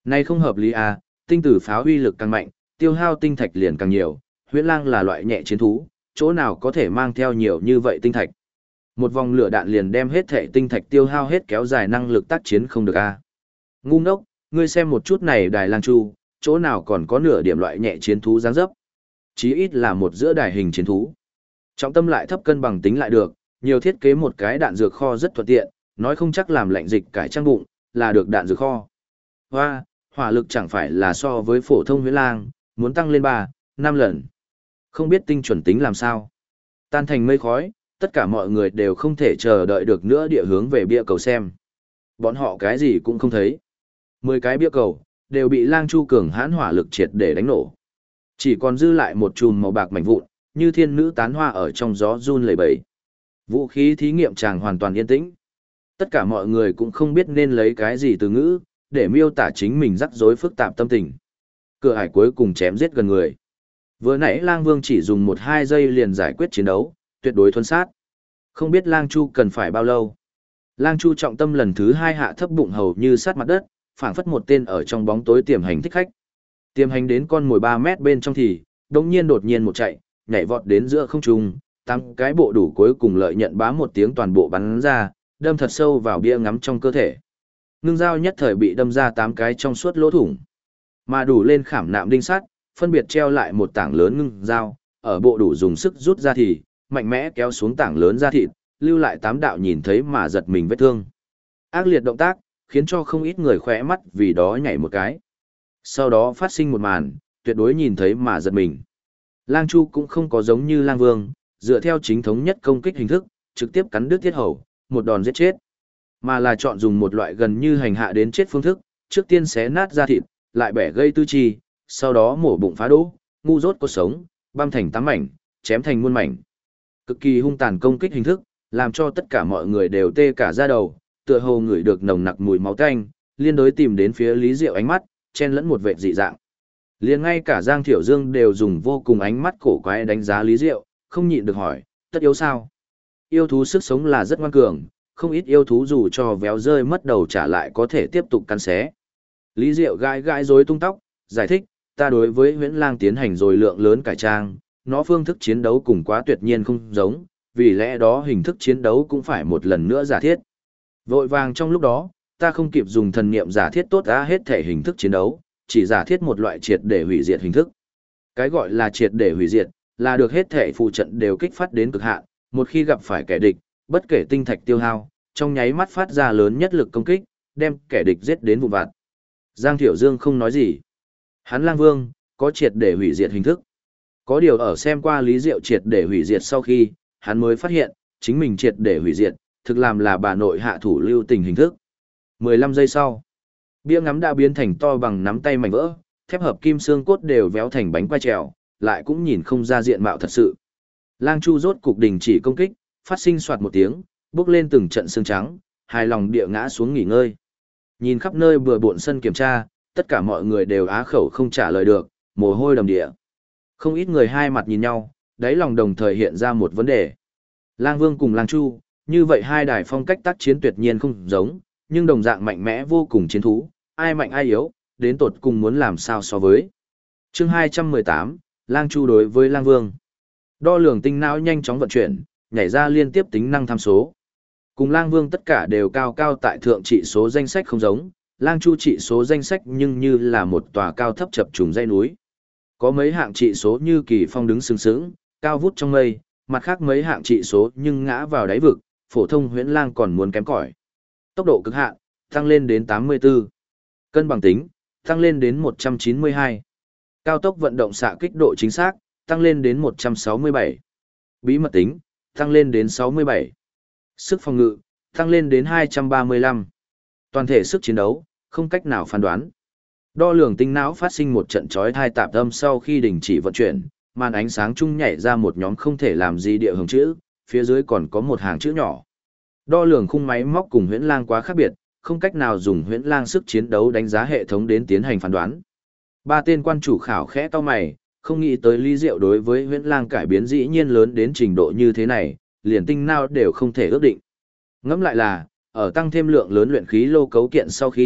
Này không hợp lý à, tinh tử pháo uy lực càng mạnh, tiêu hao tinh thạch liền càng nhiều, huyễn lang là loại nhẹ chiến thú, chỗ nào có thể mang theo nhiều như vậy tinh thạch. Một vòng lửa đạn liền đem hết thể tinh thạch tiêu hao hết, kéo dài năng lực tác chiến không được à. Ngu ngốc, ngươi xem một chút này đài lang chu, chỗ nào còn có nửa điểm loại nhẹ chiến thú dáng dấp. Chí ít là một giữa đài hình chiến thú. Trọng tâm lại thấp, cân bằng tính lại được, nhiều thiết kế một cái đạn dược kho rất thuận tiện, nói không chắc làm lạnh dịch cải trang bụng, là được đạn dược kho. Hoa, hỏa lực chẳng phải là so với phổ thông huyễn lang, muốn tăng lên 3, 5 lần. Không biết tinh chuẩn tính làm sao. Tan thành mây khói, tất cả mọi người đều không thể chờ đợi được nữa địa hướng về bia cầu xem. Bọn họ cái gì cũng không thấy. 10 cái bia cầu, đều bị lang chu cường hãn hỏa lực triệt để đánh nổ. Chỉ còn dư lại một chùm màu bạc mảnh vụn, như thiên nữ tán hoa ở trong gió run lẩy bẩy. Vũ khí thí nghiệm chàng hoàn toàn yên tĩnh. Tất cả mọi người cũng không biết nên lấy cái gì từ ngữ, để miêu tả chính mình rắc rối phức tạp tâm tình. Cửa ải cuối cùng chém giết gần người. Vừa nãy Lang Vương chỉ dùng 1-2 giây liền giải quyết chiến đấu, tuyệt đối thuần sát. Không biết Lang Chu cần phải bao lâu. Lang Chu trọng tâm lần thứ 2 hạ thấp bụng hầu như sát mặt đất, phảng phất một tên ở trong bóng tối tiềm hành thích khách. Tiềm hành đến con mồi 3 mét bên trong thì, đột nhiên một chạy, nhảy vọt đến giữa không trung, 8 cái bộ đủ cuối cùng lợi nhận bá một tiếng toàn bộ bắn ra, đâm thật sâu vào bia ngắm trong cơ thể. Ngưng dao nhất thời bị đâm ra 8 cái trong suốt lỗ thủng. Mà đủ lên khảm nạm đinh sắt, phân biệt treo lại một tảng lớn ngưng dao, ở bộ đủ dùng sức rút ra thì, mạnh mẽ kéo xuống tảng lớn da thịt, lưu lại 8 đạo nhìn thấy mà giật mình vết thương. Ác liệt động tác, khiến cho không ít người khỏe mắt vì đó nhảy một cái. Sau đó phát sinh một màn, tuyệt đối nhìn thấy mà giật mình. Lang Chu cũng không có giống như Lang Vương, dựa theo chính thống nhất công kích hình thức, trực tiếp cắn đứt thiết hầu, một đòn giết chết. Mà là chọn dùng một loại gần như hành hạ đến chết phương thức, trước tiên xé nát da thịt, lại bẻ gây tư chi, sau đó mổ bụng phá đỗ, ngu dốt cốt sống, băm thành 8 mảnh, chém thành muôn mảnh. Cực kỳ hung tàn công kích hình thức, làm cho tất cả mọi người đều tê cả da đầu, tựa hồ ngửi được nồng nặc mùi máu tanh, liên đối tìm đến phía Lý Diệu ánh mắt, chen lẫn một vệt dị dạng. Liền ngay cả Giang Thiểu Dương đều dùng vô cùng ánh mắt cổ quái đánh giá Lý Diệu, không nhịn được hỏi, tất yếu sao? Yêu thú sức sống là rất ngoan cường, không ít yêu thú dù cho véo rơi mất đầu trả lại có thể tiếp tục cắn xé. Lý Diệu gãi gãi rối tung tóc, giải thích, ta đối với huyễn lang tiến hành rồi lượng lớn cải trang, nó phương thức chiến đấu cùng quá tuyệt nhiên không giống, vì lẽ đó hình thức chiến đấu cũng phải một lần nữa giả thiết. Vội vàng trong lúc đó, ta không kịp dùng thần niệm giả thiết tốt đã hết thể hình thức chiến đấu, chỉ giả thiết một loại triệt để hủy diệt hình thức. Cái gọi là triệt để hủy diệt, là được hết thể phụ trận đều kích phát đến cực hạn, một khi gặp phải kẻ địch, bất kể tinh thạch tiêu hao, trong nháy mắt phát ra lớn nhất lực công kích, đem kẻ địch giết đến vụn vặt. Giang Thiểu Dương không nói gì. Hắn Lang Vương, có triệt để hủy diệt hình thức. Có điều ở xem qua Lý Diệu triệt để hủy diệt sau khi, hắn mới phát hiện, chính mình triệt để hủy diệt, thực làm là bà nội hạ thủ lưu tình hình thức. 15 giây sau, bia ngắm đã biến thành to bằng nắm tay mảnh vỡ, thép hợp kim xương cốt đều véo thành bánh quai trèo, lại cũng nhìn không ra diện mạo thật sự. Lang Chu rốt cục đình chỉ công kích, phát sinh soạt một tiếng, bước lên từng trận xương trắng, hài lòng địa ngã xuống nghỉ ngơi. Nhìn khắp nơi bừa bộn sân kiểm tra, tất cả mọi người đều á khẩu không trả lời được, mồ hôi đầm địa. Không ít người hai mặt nhìn nhau, đáy lòng đồng thời hiện ra một vấn đề. Lang Vương cùng Lang Chu, như vậy hai đài phong cách tác chiến tuyệt nhiên không giống, nhưng đồng dạng mạnh mẽ vô cùng chiến thú, ai mạnh ai yếu, đến tột cùng muốn làm sao so với. Chương 218, Lang Chu đối với Lang Vương. Đo lường tinh não nhanh chóng vận chuyển, nhảy ra liên tiếp tính năng tham số. Cùng Lang Vương tất cả đều cao cao tại thượng trị số danh sách không giống, Lang Chu trị số danh sách nhưng như là một tòa cao thấp chập trùng dãy núi. Có mấy hạng trị số như kỳ phong đứng sừng sững, cao vút trong mây, mặt khác mấy hạng trị số nhưng ngã vào đáy vực, phổ thông huyễn lang còn muốn kém cỏi. Tốc độ cực hạn, tăng lên đến 84. Cân bằng tính, tăng lên đến 192. Cao tốc vận động xạ kích độ chính xác, tăng lên đến 167. Bí mật tính, tăng lên đến 67. Sức phòng ngự, tăng lên đến 235. Toàn thể sức chiến đấu, không cách nào phán đoán. Đo lường tinh não phát sinh một trận chói tai tạp âm sau khi đình chỉ vận chuyển, màn ánh sáng chung nhảy ra một nhóm không thể làm gì địa hồng chữ, phía dưới còn có một hàng chữ nhỏ. Đo lường khung máy móc cùng huyễn lang quá khác biệt, không cách nào dùng huyễn lang sức chiến đấu đánh giá hệ thống đến tiến hành phán đoán. Ba tên quan chủ khảo khẽ cau mày, không nghĩ tới Lý Diệu đối với huyễn lang cải biến dĩ nhiên lớn đến trình độ như thế này, liền tinh não đều không thể ước định. Ngẫm lại là, ở tăng thêm lượng lớn luyện khí lô cấu kiện sau khi,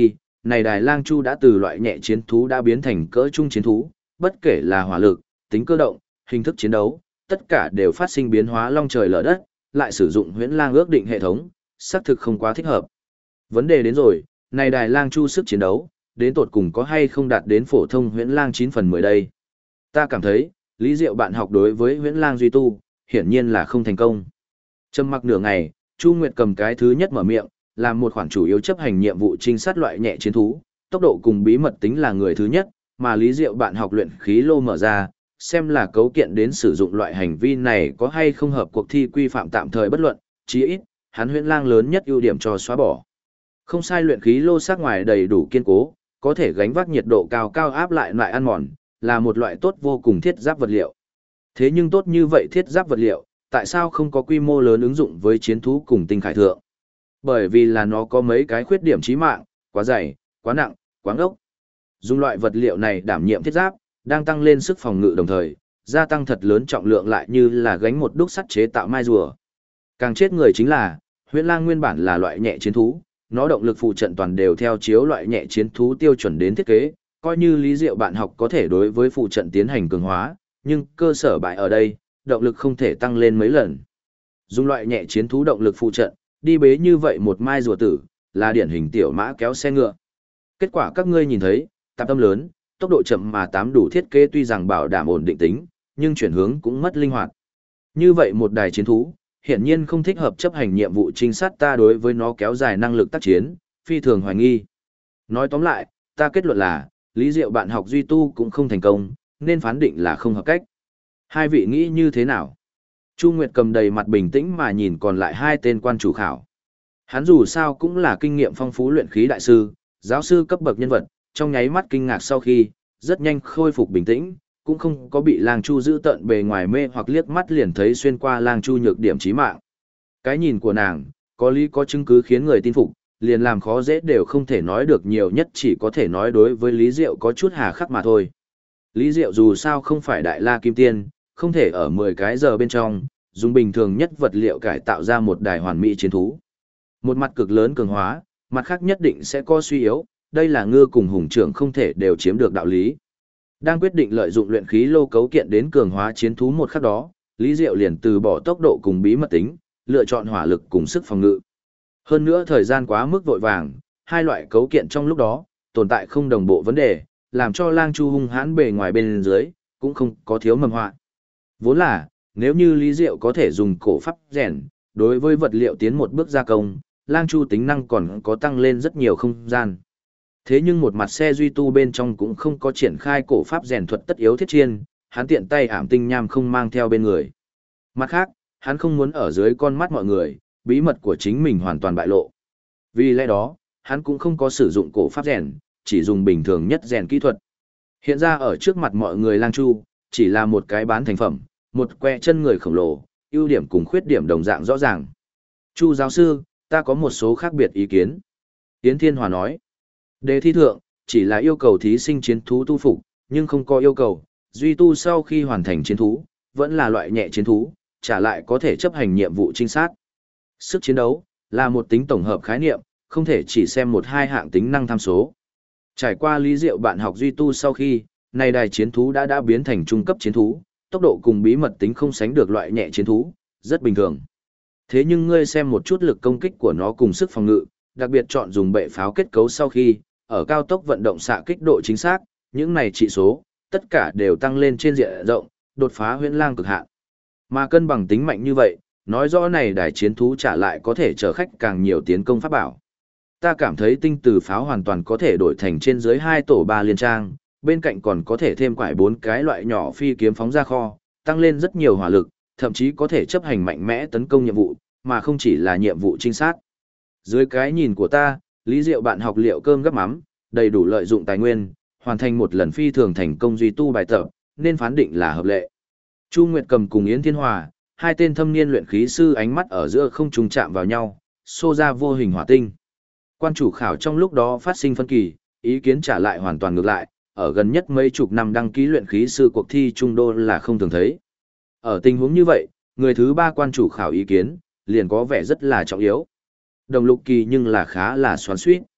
này đài lang chu đã từ loại nhẹ chiến thú đã biến thành cỡ trung chiến thú, bất kể là hỏa lực, tính cơ động, hình thức chiến đấu, tất cả đều phát sinh biến hóa long trời lở đất, lại sử dụng huyễn lang ước định hệ thống, xác thực không quá thích hợp. Vấn đề đến rồi, này đài lang chu sức chiến đấu, đến tột cùng có hay không đạt đến phổ thông huyễn lang 9 phần 10 đây. Ta cảm thấy, Lý Diệu bạn học đối với huyễn lang duy tu, hiển nhiên là không thành công. Trầm mặc nửa ngày, Chu Nguyệt cầm cái thứ nhất mở miệng, làm một khoản chủ yếu chấp hành nhiệm vụ trinh sát loại nhẹ chiến thú, tốc độ cùng bí mật tính là người thứ nhất, mà Lý Diệu bạn học luyện khí lô mở ra, xem là cấu kiện đến sử dụng loại hành vi này có hay không hợp cuộc thi quy phạm tạm thời bất luận, chí ít, hắn huyễn lang lớn nhất ưu điểm cho xóa bỏ. Không sai, luyện khí lô sắc ngoài đầy đủ kiên cố, có thể gánh vác nhiệt độ cao cao áp lại ăn mòn, là một loại tốt vô cùng thiết giáp vật liệu. Thế nhưng tốt như vậy thiết giáp vật liệu, tại sao không có quy mô lớn ứng dụng với chiến thú cùng tinh khải thượng? Bởi vì là nó có mấy cái khuyết điểm chí mạng, quá dày, quá nặng, quá ngốc. Dùng loại vật liệu này đảm nhiệm thiết giáp, đang tăng lên sức phòng ngự đồng thời, gia tăng thật lớn trọng lượng lại như là gánh một đúc sắt chế tạo mai rùa. Càng chết người chính là, huyễn lang nguyên bản là loại nhẹ chiến thú, nó động lực phụ trận toàn đều theo chiếu loại nhẹ chiến thú tiêu chuẩn đến thiết kế, coi như Lý Diệu bạn học có thể đối với phụ trận tiến hành cường hóa, nhưng cơ sở bại ở đây, động lực không thể tăng lên mấy lần. Dùng loại nhẹ chiến thú động lực phụ trận, đi bế như vậy một mai rùa tử, là điển hình tiểu mã kéo xe ngựa. Kết quả các ngươi nhìn thấy, tạp âm lớn, tốc độ chậm mà tám đủ thiết kế tuy rằng bảo đảm ổn định tính, nhưng chuyển hướng cũng mất linh hoạt. Như vậy một đài chiến thú, hiển nhiên không thích hợp chấp hành nhiệm vụ trinh sát, ta đối với nó kéo dài năng lực tác chiến, phi thường hoài nghi. Nói tóm lại, ta kết luận là, Lý Diệu bạn học duy tu cũng không thành công, nên phán định là không hợp cách. Hai vị nghĩ như thế nào? Chu Nguyệt cầm đầy mặt bình tĩnh mà nhìn còn lại hai tên quan chủ khảo. Hắn dù sao cũng là kinh nghiệm phong phú luyện khí đại sư, giáo sư cấp bậc nhân vật, trong nháy mắt kinh ngạc sau khi, rất nhanh khôi phục bình tĩnh, cũng không có bị Lang Chu giữ tận bề ngoài mê hoặc liếc mắt liền thấy xuyên qua Lang Chu nhược điểm chí mạng. Cái nhìn của nàng, có lý có chứng cứ khiến người tin phục, liền làm khó dễ đều không thể nói được, nhiều nhất chỉ có thể nói đối với Lý Diệu có chút hà khắc mà thôi. Lý Diệu dù sao không phải đại la kim tiên, không thể ở 10 cái giờ bên trong, dùng bình thường nhất vật liệu cải tạo ra một đài hoàn mỹ chiến thú. Một mặt cực lớn cường hóa, mặt khác nhất định sẽ có suy yếu, đây là Ngư cùng Hùng trưởng không thể đều chiếm được đạo lý. Đang quyết định lợi dụng luyện khí lô cấu kiện đến cường hóa chiến thú một khắc đó, Lý Diệu liền từ bỏ tốc độ cùng bí mật tính, lựa chọn hỏa lực cùng sức phòng ngự. Hơn nữa thời gian quá mức vội vàng, hai loại cấu kiện trong lúc đó, tồn tại không đồng bộ vấn đề, làm cho Lang Chu hung hãn bề ngoài bên dưới, cũng không có thiếu mầm họa. Vốn là, nếu như Lý Diệu có thể dùng cổ pháp rèn, đối với vật liệu tiến một bước gia công, Lang Chu tính năng còn có tăng lên rất nhiều không gian. Thế nhưng một mặt xe duy tu bên trong cũng không có triển khai cổ pháp rèn thuật tất yếu thiết chiên, hắn tiện tay ảm tinh nham không mang theo bên người. Mặt khác, hắn không muốn ở dưới con mắt mọi người, bí mật của chính mình hoàn toàn bại lộ. Vì lẽ đó, hắn cũng không có sử dụng cổ pháp rèn, chỉ dùng bình thường nhất rèn kỹ thuật. Hiện ra ở trước mặt mọi người Lang Chu, chỉ là một cái bán thành phẩm, một que chân người khổng lồ, ưu điểm cùng khuyết điểm đồng dạng rõ ràng. Chu giáo sư, ta có một số khác biệt ý kiến. Yến Thiên Hòa nói, đề thi thượng, chỉ là yêu cầu thí sinh chiến thú tu phục, nhưng không có yêu cầu, duy tu sau khi hoàn thành chiến thú, vẫn là loại nhẹ chiến thú, trả lại có thể chấp hành nhiệm vụ trinh sát. Sức chiến đấu, là một tính tổng hợp khái niệm, không thể chỉ xem một hai hạng tính năng tham số. Trải qua Lý Diệu bạn học duy tu sau khi, này đài chiến thú đã biến thành trung cấp chiến thú, tốc độ cùng bí mật tính không sánh được loại nhẹ chiến thú, rất bình thường. Thế nhưng ngươi xem một chút lực công kích của nó cùng sức phòng ngự, đặc biệt chọn dùng bệ pháo kết cấu sau khi, ở cao tốc vận động xạ kích độ chính xác, những này trị số, tất cả đều tăng lên trên diện rộng, đột phá huyễn lang cực hạn. Mà cân bằng tính mạnh như vậy, nói rõ này đài chiến thú trả lại có thể chở khách càng nhiều tiến công pháp bảo. Ta cảm thấy tinh từ pháo hoàn toàn có thể đổi thành trên dưới 2 tổ 3 liên trang, bên cạnh còn có thể thêm quải 4 cái loại nhỏ phi kiếm phóng ra kho, tăng lên rất nhiều hỏa lực, thậm chí có thể chấp hành mạnh mẽ tấn công nhiệm vụ, mà không chỉ là nhiệm vụ trinh sát. Dưới cái nhìn của ta, Lý Diệu bạn học liệu cơm gắp mắm, đầy đủ lợi dụng tài nguyên, hoàn thành một lần phi thường thành công duy tu bài tập, nên phán định là hợp lệ. Chu Nguyệt Cầm cùng Yến Thiên Hòa, hai tên thâm niên luyện khí sư ánh mắt ở giữa không trùng chạm vào nhau, xô ra vô hình hỏa tinh. Quan chủ khảo trong lúc đó phát sinh phân kỳ, ý kiến trả lại hoàn toàn ngược lại, ở gần nhất mấy chục năm đăng ký luyện khí sư cuộc thi trung đô là không thường thấy. Ở tình huống như vậy, người thứ ba quan chủ khảo ý kiến, liền có vẻ rất là trọng yếu. Đồng Lục Kỳ nhưng là khá là xoắn xuýt.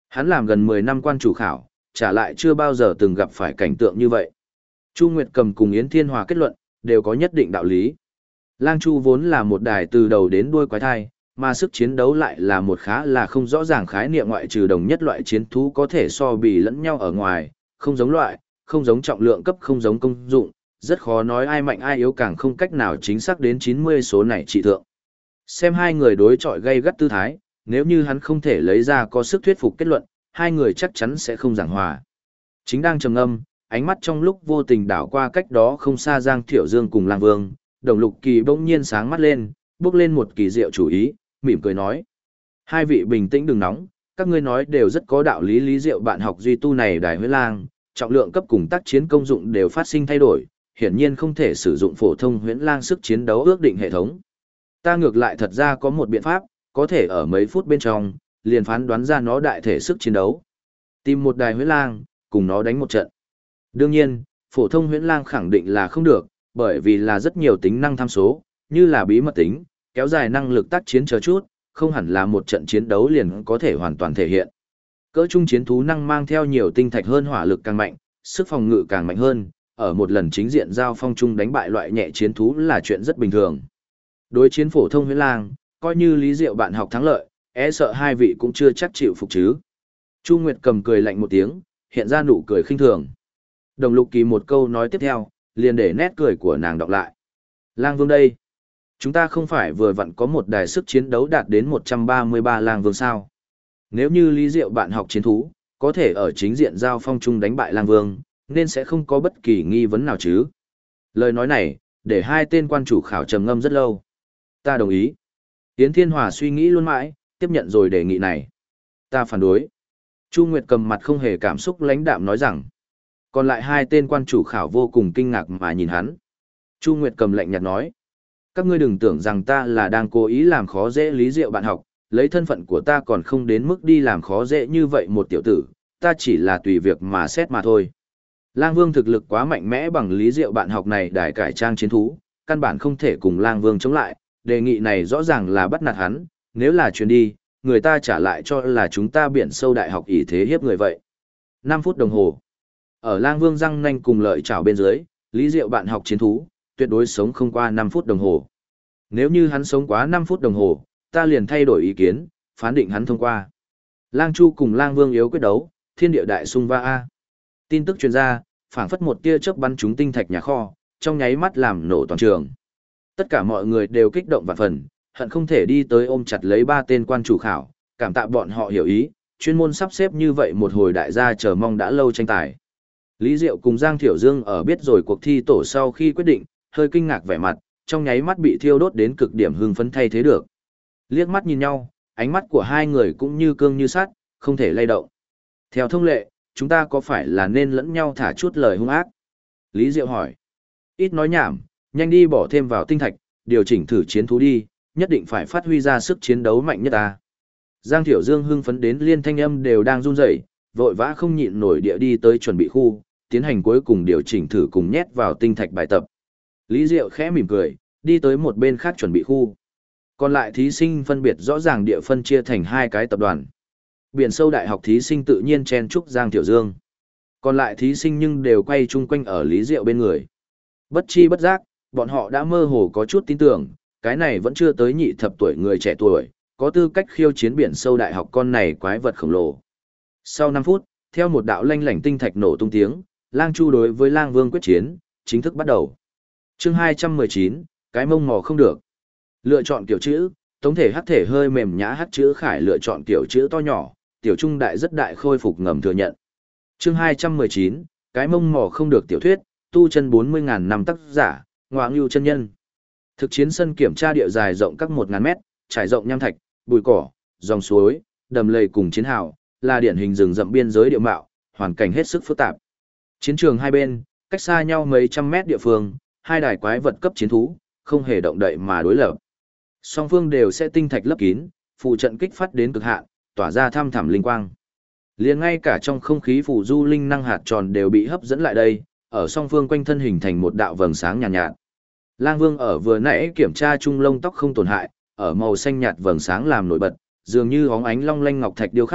Hắn làm gần 10 năm quan chủ khảo, trả lại chưa bao giờ từng gặp phải cảnh tượng như vậy. Chu Nguyệt Cầm cùng Yến Thiên Hòa kết luận, đều có nhất định đạo lý. Lang Chu vốn là một đài từ đầu đến đuôi quái thai, mà sức chiến đấu lại là một khá là không rõ ràng khái niệm, ngoại trừ đồng nhất loại chiến thú có thể so bì lẫn nhau ở ngoài, không giống loại, không giống trọng lượng cấp, không giống công dụng, rất khó nói ai mạnh ai yếu, càng không cách nào chính xác đến 90 số này trị thượng. Xem hai người đối chọi gay gắt tư thái, nếu như hắn không thể lấy ra có sức thuyết phục kết luận, hai người chắc chắn sẽ không giảng hòa. Chính đang trầm ngâm, ánh mắt trong lúc vô tình đảo qua cách đó không xa Giang Thiệu Dương cùng Lang Vương, Đồng Lục Kỳ bỗng nhiên sáng mắt lên, bước lên một kỳ diệu chủ ý, mỉm cười nói: hai vị bình tĩnh đừng nóng, các ngươi nói đều rất có đạo lý. Lý Diệu bạn học duy tu này đài huyết lang, trọng lượng cấp cùng tác chiến công dụng đều phát sinh thay đổi, hiển nhiên không thể sử dụng phổ thông huyễn lang sức chiến đấu ước định hệ thống. Ta ngược lại thật ra có một biện pháp, có thể ở mấy phút bên trong, liền phán đoán ra nó đại thể sức chiến đấu. Tìm một đài huyễn lang, cùng nó đánh một trận. Đương nhiên, phổ thông huyễn lang khẳng định là không được, bởi vì là rất nhiều tính năng tham số, như là bí mật tính, kéo dài năng lực tác chiến chờ chút, không hẳn là một trận chiến đấu liền có thể hoàn toàn thể hiện. Cỡ trung chiến thú năng mang theo nhiều tinh thạch hơn, hỏa lực càng mạnh, sức phòng ngự càng mạnh hơn, ở một lần chính diện giao phong chung đánh bại loại nhẹ chiến thú là chuyện rất bình thường. Đối chiến phổ thông huyễn lang, coi như Lý Diệu bạn học thắng lợi, e sợ hai vị cũng chưa chắc chịu phục chứ. Chu Nguyệt Cầm cười lạnh một tiếng, hiện ra nụ cười khinh thường. Đồng Lục Kỳ một câu nói tiếp theo, liền để nét cười của nàng đọc lại. Lang Vương đây. Chúng ta không phải vừa vặn có một đài sức chiến đấu đạt đến 133 Lang Vương sao? Nếu như Lý Diệu bạn học chiến thú, có thể ở chính diện giao phong chung đánh bại Lang Vương, nên sẽ không có bất kỳ nghi vấn nào chứ. Lời nói này, để hai tên quan chủ khảo trầm ngâm rất lâu. Ta đồng ý. Yến Thiên Hòa suy nghĩ luôn mãi, tiếp nhận rồi đề nghị này. Ta phản đối. Chu Nguyệt Cầm mặt không hề cảm xúc lãnh đạm nói rằng. Còn lại hai tên quan chủ khảo vô cùng kinh ngạc mà nhìn hắn. Chu Nguyệt Cầm lạnh nhạt nói: các ngươi đừng tưởng rằng ta là đang cố ý làm khó dễ Lý Diệu bạn học, lấy thân phận của ta còn không đến mức đi làm khó dễ như vậy một tiểu tử, ta chỉ là tùy việc mà xét mà thôi. Lang Vương thực lực quá mạnh mẽ, bằng Lý Diệu bạn học này đài cải trang chiến thú, căn bản không thể cùng Lang Vương chống lại, đề nghị này rõ ràng là bắt nạt hắn, nếu là truyền đi, người ta trả lại cho là chúng ta biển sâu đại học ỷ thế hiếp người vậy. 5 phút đồng hồ. Ở Lang Vương răng nanh cùng lợi chảo bên dưới, Lý Diệu bạn học chiến thú, tuyệt đối sống không qua 5 phút đồng hồ. Nếu như hắn sống quá 5 phút đồng hồ, ta liền thay đổi ý kiến, phán định hắn thông qua. Lang Chu cùng Lang Vương yếu quyết đấu, thiên địa đại xung va a. Tin tức truyền ra, phảng phất một tia chớp bắn trúng tinh thạch nhà kho, trong nháy mắt làm nổ toàn trường. Tất cả mọi người đều kích động vạn phần, hận không thể đi tới ôm chặt lấy ba tên quan chủ khảo, cảm tạ bọn họ hiểu ý, chuyên môn sắp xếp như vậy một hồi đại gia chờ mong đã lâu tranh tài. Lý Diệu cùng Giang Thiểu Dương ở biết rồi cuộc thi tổ sau khi quyết định, hơi kinh ngạc vẻ mặt, trong nháy mắt bị thiêu đốt đến cực điểm hưng phấn thay thế được. Liếc mắt nhìn nhau, ánh mắt của hai người cũng như cương như sắt, không thể lay động. Theo thông lệ, chúng ta có phải là nên lẫn nhau thả chút lời hung ác? Lý Diệu hỏi. Ít nói nhảm, nhanh đi bỏ thêm vào tinh thạch, điều chỉnh thử chiến thú đi, nhất định phải phát huy ra sức chiến đấu mạnh nhất ta. Giang Thiểu Dương hưng phấn đến liên thanh âm đều đang run rẩy, vội vã không nhịn nổi địa đi tới chuẩn bị khu, tiến hành cuối cùng điều chỉnh thử cùng nhét vào tinh thạch bài tập. Lý Diệu khẽ mỉm cười, đi tới một bên khác chuẩn bị khu. Còn lại thí sinh phân biệt rõ ràng địa phân chia thành hai cái tập đoàn. Biển sâu đại học thí sinh tự nhiên chen chúc Giang Thiểu Dương. Còn lại thí sinh nhưng đều quay chung quanh ở Lý Diệu bên người. Bất chi bất giác, bọn họ đã mơ hồ có chút tin tưởng, cái này vẫn chưa tới nhị thập tuổi người trẻ tuổi, có tư cách khiêu chiến biển sâu đại học con này quái vật khổng lồ. Sau 5 phút, theo một đạo lanh lảnh tinh thạch nổ tung tiếng, Lang Chu đối với Lang Vương quyết chiến, chính thức bắt đầu. Chương 219, cái mông mò không được. Lựa chọn kiểu chữ, tổng thể hắc thể hơi mềm nhã hắc chữ khải lựa chọn kiểu chữ to nhỏ, tiểu trung đại rất đại khôi phục ngầm thừa nhận. Chương 219, cái mông mò không được tiểu thuyết, tu chân 40.000 năm tác giả, Ngoại Ngưu chân nhân. Thực chiến sân kiểm tra địa dài rộng các 1.000 mét, trải rộng nham thạch, bụi cỏ, dòng suối, đầm lầy cùng chiến hào, là điển hình rừng rậm biên giới địa mạo, hoàn cảnh hết sức phức tạp. Chiến trường hai bên, cách xa nhau mấy trăm mét địa phương, hai đài quái vật cấp chiến thú, không hề động đậy mà đối lập. Song phương đều sẽ tinh thạch lấp kín, phụ trận kích phát đến cực hạn, tỏa ra thăm thẳm linh quang. Liền ngay cả trong không khí phù du linh năng hạt tròn đều bị hấp dẫn lại đây, ở song phương quanh thân hình thành một đạo vầng sáng nhàn nhạt. Lang Vương ở vừa nãy kiểm tra trung lông tóc không tổn hại, ở màu xanh nhạt vầng sáng làm nổi bật, dường như óng ánh long lanh ngọc thạch điêu khắc,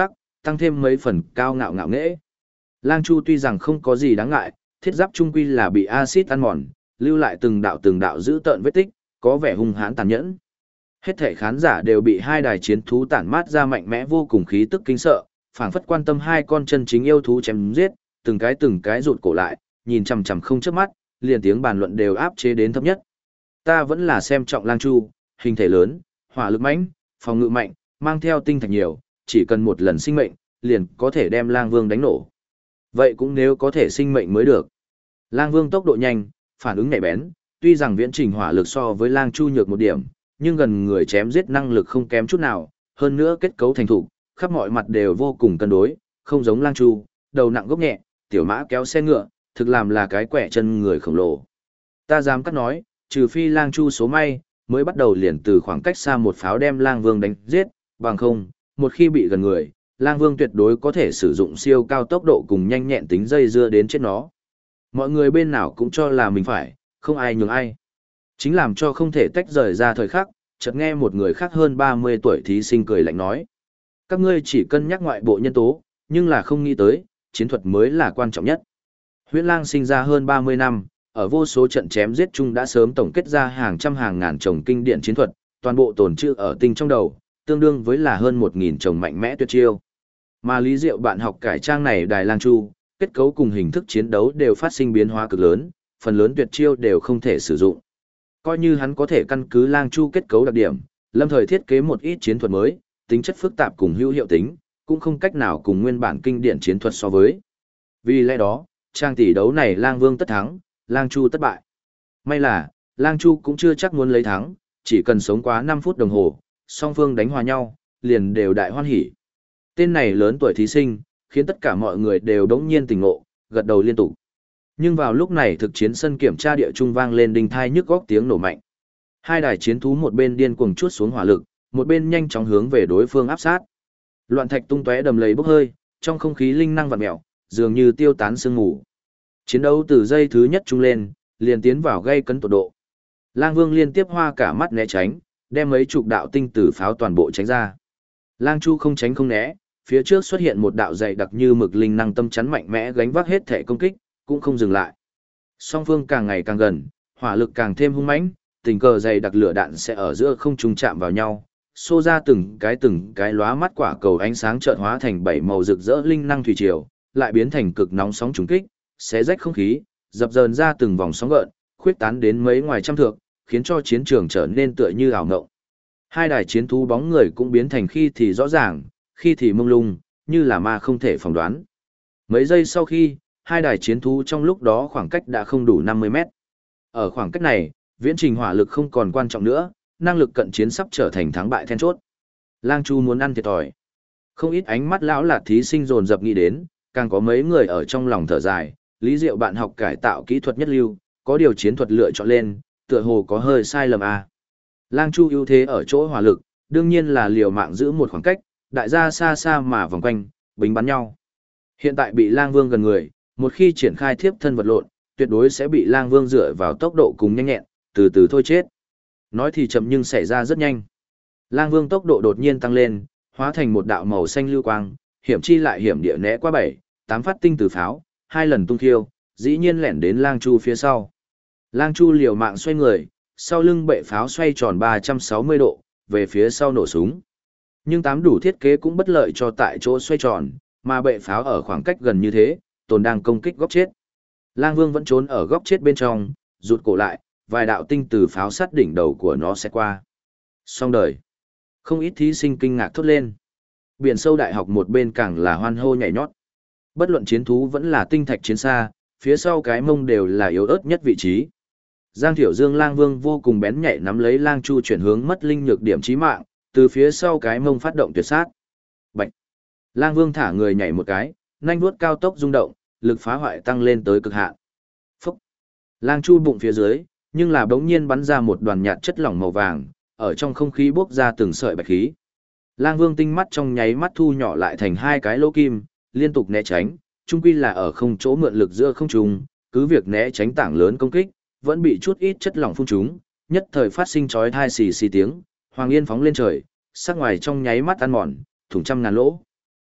tăng thêm mấy phần cao ngạo ngạo nghễ. Lang Chu tuy rằng không có gì đáng ngại, thiết giáp trung quy là bị axit ăn mòn, lưu lại từng đạo giữ tợn vết tích, có vẻ hung hãn tàn nhẫn. Hết thể khán giả đều bị hai đài chiến thú tản mát ra mạnh mẽ vô cùng khí tức kinh sợ, phảng phất quan tâm hai con chân chính yêu thú chém giết, từng cái rụt cổ lại, nhìn chằm chằm không chớp mắt, liền tiếng bàn luận đều áp chế đến thấp nhất. Ta vẫn là xem trọng Lang Chu, hình thể lớn, hỏa lực mãnh, phòng ngự mạnh, mang theo tinh thạch nhiều, chỉ cần một lần sinh mệnh, liền có thể đem Lang Vương đánh nổ. Vậy cũng nếu có thể sinh mệnh mới được. Lang Vương tốc độ nhanh, phản ứng nhạy bén, tuy rằng viễn trình hỏa lực so với Lang Chu nhược một điểm, nhưng gần người chém giết năng lực không kém chút nào, hơn nữa kết cấu thành thục, khắp mọi mặt đều vô cùng cân đối, không giống Lang Chu, đầu nặng gốc nhẹ, tiểu mã kéo xe ngựa, thực làm là cái quẻ chân người khổng lồ. Ta dám cắt nói, trừ phi Lang Chu số may, mới bắt đầu liền từ khoảng cách xa một pháo đem Lang Vương đánh giết, bằng không, một khi bị gần người, Lang Vương tuyệt đối có thể sử dụng siêu cao tốc độ cùng nhanh nhẹn tính dây dưa đến chết nó. Mọi người bên nào cũng cho là mình phải, không ai nhường ai. Chính làm cho không thể tách rời ra thời khắc, chợt nghe một người khác hơn 30 tuổi thí sinh cười lạnh nói. Các ngươi chỉ cân nhắc ngoại bộ nhân tố, nhưng là không nghĩ tới, chiến thuật mới là quan trọng nhất. Huyễn Lang sinh ra hơn 30 năm, ở vô số trận chém giết chung đã sớm tổng kết ra hàng trăm hàng ngàn chồng kinh điển chiến thuật, toàn bộ tồn trữ ở tinh trong đầu, tương đương với là hơn 1000 chồng mạnh mẽ tuyệt chiêu. Mà Lý Diệu bạn học cải trang này Đài Lang Chu, kết cấu cùng hình thức chiến đấu đều phát sinh biến hóa cực lớn, phần lớn tuyệt chiêu đều không thể sử dụng. Coi như hắn có thể căn cứ Lang Chu kết cấu đặc điểm, lâm thời thiết kế một ít chiến thuật mới, tính chất phức tạp cùng hữu hiệu tính, cũng không cách nào cùng nguyên bản kinh điển chiến thuật so với. Vì lẽ đó, trang tỷ đấu này Lang Vương tất thắng, Lang Chu tất bại. May là, Lang Chu cũng chưa chắc muốn lấy thắng, chỉ cần sống quá 5 phút đồng hồ, song phương đánh hòa nhau, liền đều đại hoan hỉ. Tên này lớn tuổi thí sinh, khiến tất cả mọi người đều đống nhiên tỉnh ngộ, gật đầu liên tục. Nhưng vào lúc này thực chiến sân kiểm tra địa trung vang lên đinh thai nhức góc tiếng nổ mạnh. Hai đài chiến thú một bên điên cuồng chuốt xuống hỏa lực, một bên nhanh chóng hướng về đối phương áp sát. Loạn thạch tung tóe đầm lầy bốc hơi, trong không khí linh năng vặn mèo, dường như tiêu tán sương mù. Chiến đấu từ giây thứ nhất trung lên, liền tiến vào gây cấn tột độ. Lang Vương liên tiếp hoa cả mắt né tránh, đem mấy chục đạo tinh tử pháo toàn bộ tránh ra. Lang Chu không tránh không né, phía trước xuất hiện một đạo dày đặc như mực linh năng tâm chắn mạnh mẽ gánh vác hết thể công kích, cũng không dừng lại. Song phương càng ngày càng gần, hỏa lực càng thêm hung mãnh, tình cờ dày đặc lửa đạn sẽ ở giữa không trung chạm vào nhau, xô ra từng cái lóa mắt quả cầu ánh sáng chợt hóa thành bảy màu rực rỡ linh năng thủy triều, lại biến thành cực nóng sóng trùng kích, xé rách không khí, dập dờn ra từng vòng sóng gợn, khuyết tán đến mấy ngoài trăm thước, khiến cho chiến trường trở nên tựa như ảo ngộng. Hai đài chiến thú bóng người cũng biến thành khi thì rõ ràng, khi thì mông lung, như là ma không thể phỏng đoán. Mấy giây sau khi, hai đài chiến thú trong lúc đó khoảng cách đã không đủ 50 mét. Ở khoảng cách này, viễn trình hỏa lực không còn quan trọng nữa, năng lực cận chiến sắp trở thành thắng bại then chốt. Lang Chu muốn ăn thiệt thòi. Không ít ánh mắt lão lạt thí sinh dồn dập nghĩ đến, càng có mấy người ở trong lòng thở dài, Lý Diệu bạn học cải tạo kỹ thuật nhất lưu, có điều chiến thuật lựa chọn lên, tựa hồ có hơi sai lầm à. Lang Chu ưu thế ở chỗ hỏa lực, đương nhiên là liều mạng giữ một khoảng cách, đại gia xa xa mà vòng quanh, bính bắn nhau. Hiện tại bị Lang Vương gần người, một khi triển khai thiếp thân vật lộn, tuyệt đối sẽ bị Lang Vương dựa vào tốc độ cùng nhanh nhẹn, từ từ thôi chết. Nói thì chậm nhưng xảy ra rất nhanh. Lang Vương tốc độ đột nhiên tăng lên, hóa thành một đạo màu xanh lưu quang, hiểm chi lại hiểm địa né qua 7, 8 phát tinh từ pháo, 2 lần tung thiêu, dĩ nhiên lẻn đến Lang Chu phía sau. Lang Chu liều mạng xoay người, sau lưng bệ pháo xoay tròn 360 độ, về phía sau nổ súng. Nhưng 8 đủ thiết kế cũng bất lợi cho tại chỗ xoay tròn, mà bệ pháo ở khoảng cách gần như thế, tồn đang công kích góc chết. Lang Vương vẫn trốn ở góc chết bên trong, rụt cổ lại, vài đạo tinh từ pháo sát đỉnh đầu của nó sẽ qua. Xong đời. Không ít thí sinh kinh ngạc thốt lên. Biển sâu đại học một bên càng là hoan hô nhảy nhót. Bất luận chiến thú vẫn là tinh thạch chiến xa, phía sau cái mông đều là yếu ớt nhất vị trí. Giang Thiểu Dương Lang Vương vô cùng bén nhạy nắm lấy Lang Chu chuyển hướng mất linh nhược điểm chí mạng, từ phía sau cái mông phát động tuyệt sát. Bạch. Lang Vương thả người nhảy một cái, nhanh vuốt cao tốc rung động, lực phá hoại tăng lên tới cực hạn. Phúc. Lang Chu bụng phía dưới, nhưng là bỗng nhiên bắn ra một đoàn nhạt chất lỏng màu vàng, ở trong không khí bốc ra từng sợi bạch khí. Lang Vương tinh mắt trong nháy mắt thu nhỏ lại thành 2 cái lỗ kim, liên tục né tránh, chung quy là ở không chỗ mượn lực giữa không trung, cứ việc né tránh tảng lớn công kích, vẫn bị chút ít chất lỏng phun trúng, nhất thời phát sinh chói tai xì xì tiếng, Hoàng Yên phóng lên trời, sắc ngoài trong nháy mắt ăn mòn, thủng trăm ngàn lỗ.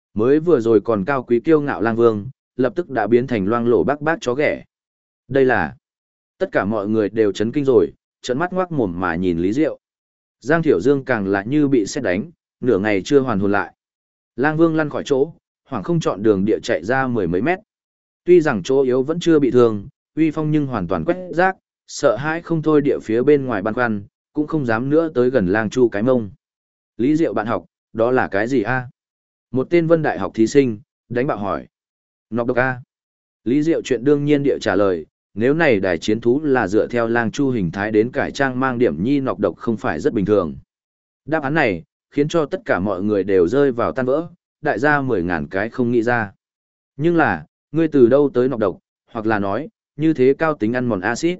Mới vừa rồi còn cao quý kiêu ngạo lang vương, lập tức đã biến thành loang lổ bác bác chó ghẻ. Đây là... Tất cả mọi người đều chấn kinh rồi, trợn mắt ngoác mồm mà nhìn Lý Diệu. Giang Thiểu Dương càng là như bị sét đánh, nửa ngày chưa hoàn hồn lại. Lang Vương lăn khỏi chỗ, hoảng không chọn đường địa chạy ra mười mấy mét. Tuy rằng chỗ yếu vẫn chưa bị thương, uy phong nhưng hoàn toàn quét rác, sợ hãi không thôi địa phía bên ngoài băn khoăn, cũng không dám nữa tới gần Lang Chu cái mông. Lý Diệu bạn học, đó là cái gì a? Một tên Vân Đại học thí sinh, đánh bạo hỏi. Nọc độc a. Lý Diệu chuyện đương nhiên địa trả lời, nếu này đài chiến thú là dựa theo Lang Chu hình thái đến cải trang mang điểm nhi nọc độc không phải rất bình thường. Đáp án này, khiến cho tất cả mọi người đều rơi vào tan vỡ, đại gia 10.000 cái không nghĩ ra. Nhưng là, ngươi từ đâu tới nọc độc, hoặc là nói, như thế cao tính ăn mòn axit.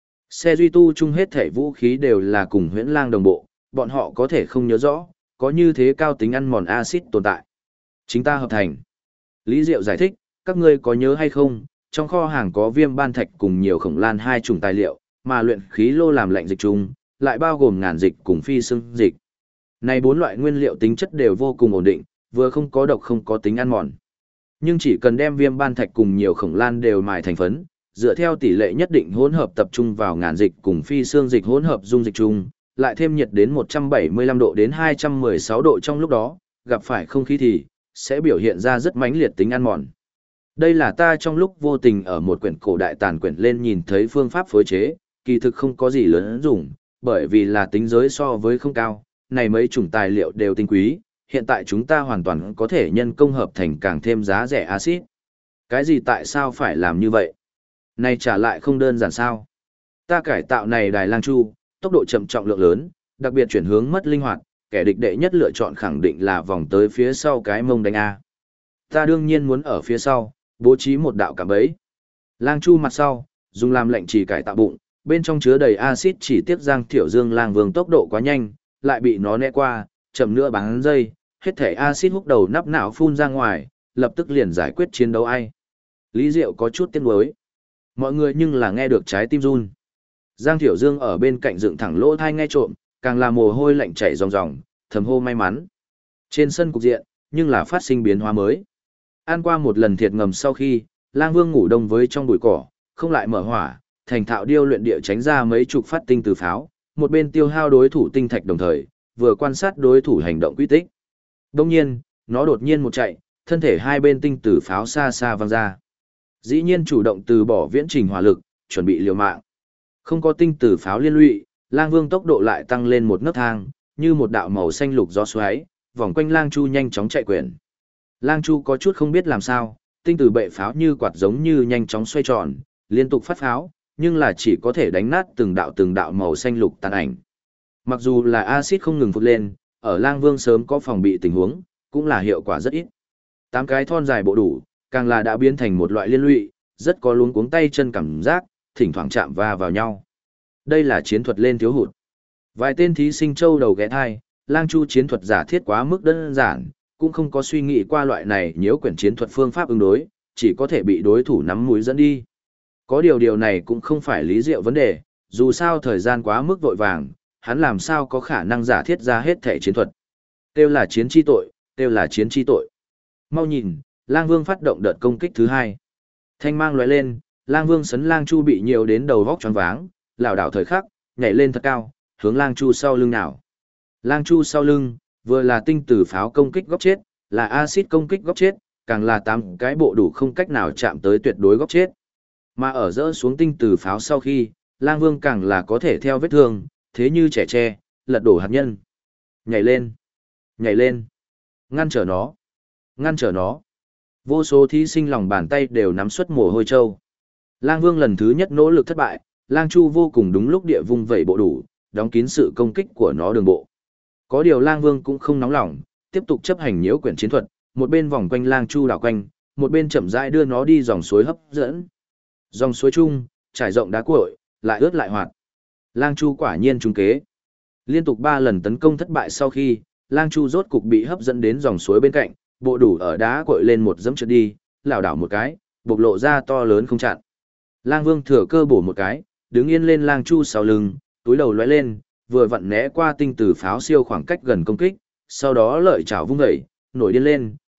Xe duy tu chung hết thể vũ khí đều là cùng huyễn lang đồng bộ, bọn họ có thể không nhớ rõ, có như thế cao tính ăn mòn axit tồn tại. Chính ta hợp thành. Lý Diệu giải thích, các ngươi có nhớ hay không, trong kho hàng có viêm ban thạch cùng nhiều khổng lan hai chủng tài liệu, mà luyện khí lô làm lạnh dịch chung, lại bao gồm ngàn dịch cùng phi xương dịch. Này bốn loại nguyên liệu tính chất đều vô cùng ổn định, vừa không có độc không có tính ăn mòn. Nhưng chỉ cần đem viêm ban thạch cùng nhiều khổng lan đều mài thành phấn, dựa theo tỷ lệ nhất định hỗn hợp tập trung vào ngàn dịch cùng phi xương dịch hỗn hợp dung dịch chung, lại thêm nhiệt đến 175 độ đến 216 độ trong lúc đó, gặp phải không khí thì sẽ biểu hiện ra rất mãnh liệt tính ăn mòn. Đây là ta trong lúc vô tình ở một quyển cổ đại tàn quyển lên nhìn thấy phương pháp phối chế, kỳ thực không có gì lớn dùng, bởi vì là tính giới so với không cao, này mấy chủng tài liệu đều tinh quý, hiện tại chúng ta hoàn toàn có thể nhân công hợp thành càng thêm giá rẻ axit. Cái gì tại sao phải làm như vậy? Này trả lại không đơn giản sao? Ta cải tạo này đài Lang Chu, tốc độ chậm trọng lượng lớn, đặc biệt chuyển hướng mất linh hoạt, kẻ địch đệ nhất lựa chọn khẳng định là vòng tới phía sau cái mông đánh A. Ta đương nhiên muốn ở phía sau, bố trí một đạo cạm bẫy. Lang Chu mặt sau, dùng làm lệnh chỉ cải tạo bụng, bên trong chứa đầy axit chỉ tiếc Giang Thiểu Dương Lang Vương tốc độ quá nhanh, lại bị nó né qua, chậm nữa bắn dây, hết thể axit húc đầu nắp não phun ra ngoài, lập tức liền giải quyết chiến đấu ai. Lý Diệu có chút tiếc nuối. Mọi người nhưng là nghe được trái tim run. Giang Thiểu Dương ở bên cạnh dựng thẳng lỗ thai nghe trộm, càng là mồ hôi lạnh chảy ròng ròng, thầm hô may mắn. Trên sân cục diện, nhưng là phát sinh biến hóa mới. Ăn qua một lần thiệt ngầm sau khi, Lang Vương ngủ đông với trong bụi cỏ, không lại mở hỏa, thành thạo điêu luyện địa tránh ra mấy chục phát tinh từ pháo, một bên tiêu hao đối thủ tinh thạch đồng thời, vừa quan sát đối thủ hành động quy tích. Đông nhiên, nó đột nhiên một chạy, thân thể hai bên tinh từ pháo xa xa văng ra. Dĩ nhiên chủ động từ bỏ viễn trình hỏa lực, chuẩn bị liều mạng. Không có tinh từ pháo liên lụy, Lang Vương tốc độ lại tăng lên một nấc thang, như một đạo màu xanh lục gió xoáy, vòng quanh Lang Chu nhanh chóng chạy quyển. Lang Chu có chút không biết làm sao, tinh từ bệ pháo như quạt giống như nhanh chóng xoay tròn, liên tục phát pháo, nhưng là chỉ có thể đánh nát từng đạo màu xanh lục tàn ảnh. Mặc dù là axit không ngừng phụt lên, ở Lang Vương sớm có phòng bị tình huống, cũng là hiệu quả rất ít. 8 cái thon dài bộ đủ, càng là đã biến thành một loại liên lụy, rất có luống cuống tay chân cảm giác, thỉnh thoảng chạm va vào nhau. Đây là chiến thuật lên thiếu hụt. Vài tên thí sinh châu đầu ghé thai, Lang Chu chiến thuật giả thiết quá mức đơn giản, cũng không có suy nghĩ qua loại này nhiễu quyển chiến thuật phương pháp ứng đối, chỉ có thể bị đối thủ nắm mũi dẫn đi. Có điều này cũng không phải Lý Diệu vấn đề, dù sao thời gian quá mức vội vàng, hắn làm sao có khả năng giả thiết ra hết thể chiến thuật. Tiêu là chiến chi tội, tiêu là chiến chi tội. Mau nhìn, Lang Vương phát động đợt công kích thứ hai. Thanh mang lóe lên, Lang Vương sấn Lang Chu bị nhiều đến đầu vóc choáng váng, lảo đảo thời khắc, nhảy lên thật cao, hướng Lang Chu sau lưng nào. Lang Chu sau lưng, vừa là tinh tử pháo công kích góc chết, là axit công kích góc chết, càng là 8 cái bộ đủ không cách nào chạm tới tuyệt đối góc chết. Mà ở rỡ xuống tinh tử pháo sau khi, Lang Vương càng là có thể theo vết thương, thế như trẻ tre, lật đổ hạt nhân. Nhảy lên, nhảy lên, ngăn trở nó, ngăn trở nó. Vô số thí sinh lòng bàn tay đều nắm suất mồ hôi trâu. Lang Vương lần thứ nhất nỗ lực thất bại, Lang Chu vô cùng đúng lúc địa vung vẩy bộ đủ, đóng kín sự công kích của nó đường bộ. Có điều Lang Vương cũng không nóng lòng, tiếp tục chấp hành nhiễu quyển chiến thuật, một bên vòng quanh Lang Chu đảo quanh, một bên chậm rãi đưa nó đi dòng suối hấp dẫn. Dòng suối chung, trải rộng đá cuội, lại ướt lại hoạt. Lang Chu quả nhiên trúng kế. Liên tục 3 lần tấn công thất bại sau khi, Lang Chu rốt cục bị hấp dẫn đến dòng suối bên cạnh, bộ đủ ở đá cuội lên một dẫm trượt đi, lảo đảo một cái, bộc lộ ra to lớn không chặn. Lang Vương thừa cơ bổ một cái, đứng yên lên Lang Chu sau lưng, túi đầu lóe lên, vừa vặn né qua tinh từ pháo siêu khoảng cách gần công kích, sau đó lợi chảo vung dậy, nổi điên lên,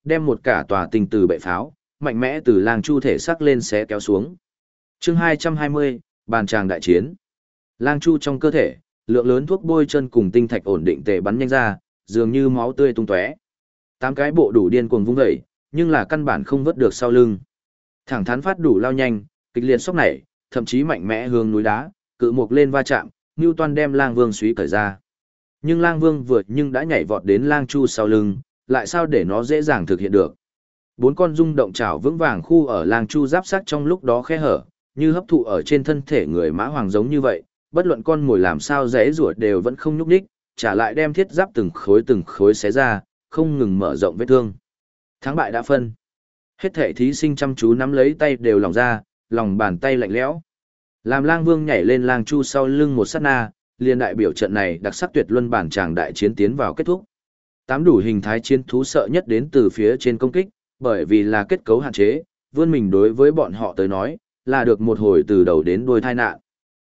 đem một cả tòa tinh từ bệ pháo, mạnh mẽ từ lang chu thể sắc lên xé kéo xuống. Chương 220, bàn tràng đại chiến. Lang chu trong cơ thể, lượng lớn thuốc bôi chân cùng tinh thạch ổn định tề bắn nhanh ra, dường như máu tươi tung tóe. 8 cái bộ đủ điên cuồng vung dậy, nhưng là căn bản không vớt được sau lưng. Thẳng thắn phát đủ lao nhanh, kịch liệt sốc nảy, thậm chí mạnh mẽ hướng núi đá, cự mục lên va chạm, Newton đem Lang Vương suý cởi ra. Nhưng Lang Vương vượt nhưng đã nhảy vọt đến Lang Chu sau lưng, lại sao để nó dễ dàng thực hiện được. 4 con rung động chảo vững vàng khu ở Lang Chu giáp sát trong lúc đó khe hở, như hấp thụ ở trên thân thể người mã hoàng giống như vậy, bất luận con mồi làm sao dễ rủa đều vẫn không nhúc nhích, trả lại đem thiết giáp từng khối xé ra, không ngừng mở rộng vết thương. Thắng bại đã phân. Hết thể thí sinh chăm chú nắm lấy tay đều lỏng ra, lòng bàn tay lạnh lẽo. Làm Lang Vương nhảy lên Lang Chu sau lưng một sát na, liền đại biểu trận này đặc sắc tuyệt luân bản tràng đại chiến tiến vào kết thúc. 8 đủ hình thái chiến thú sợ nhất đến từ phía trên công kích, bởi vì là kết cấu hạn chế, vươn mình đối với bọn họ tới nói, là được một hồi từ đầu đến đuôi tai nạn.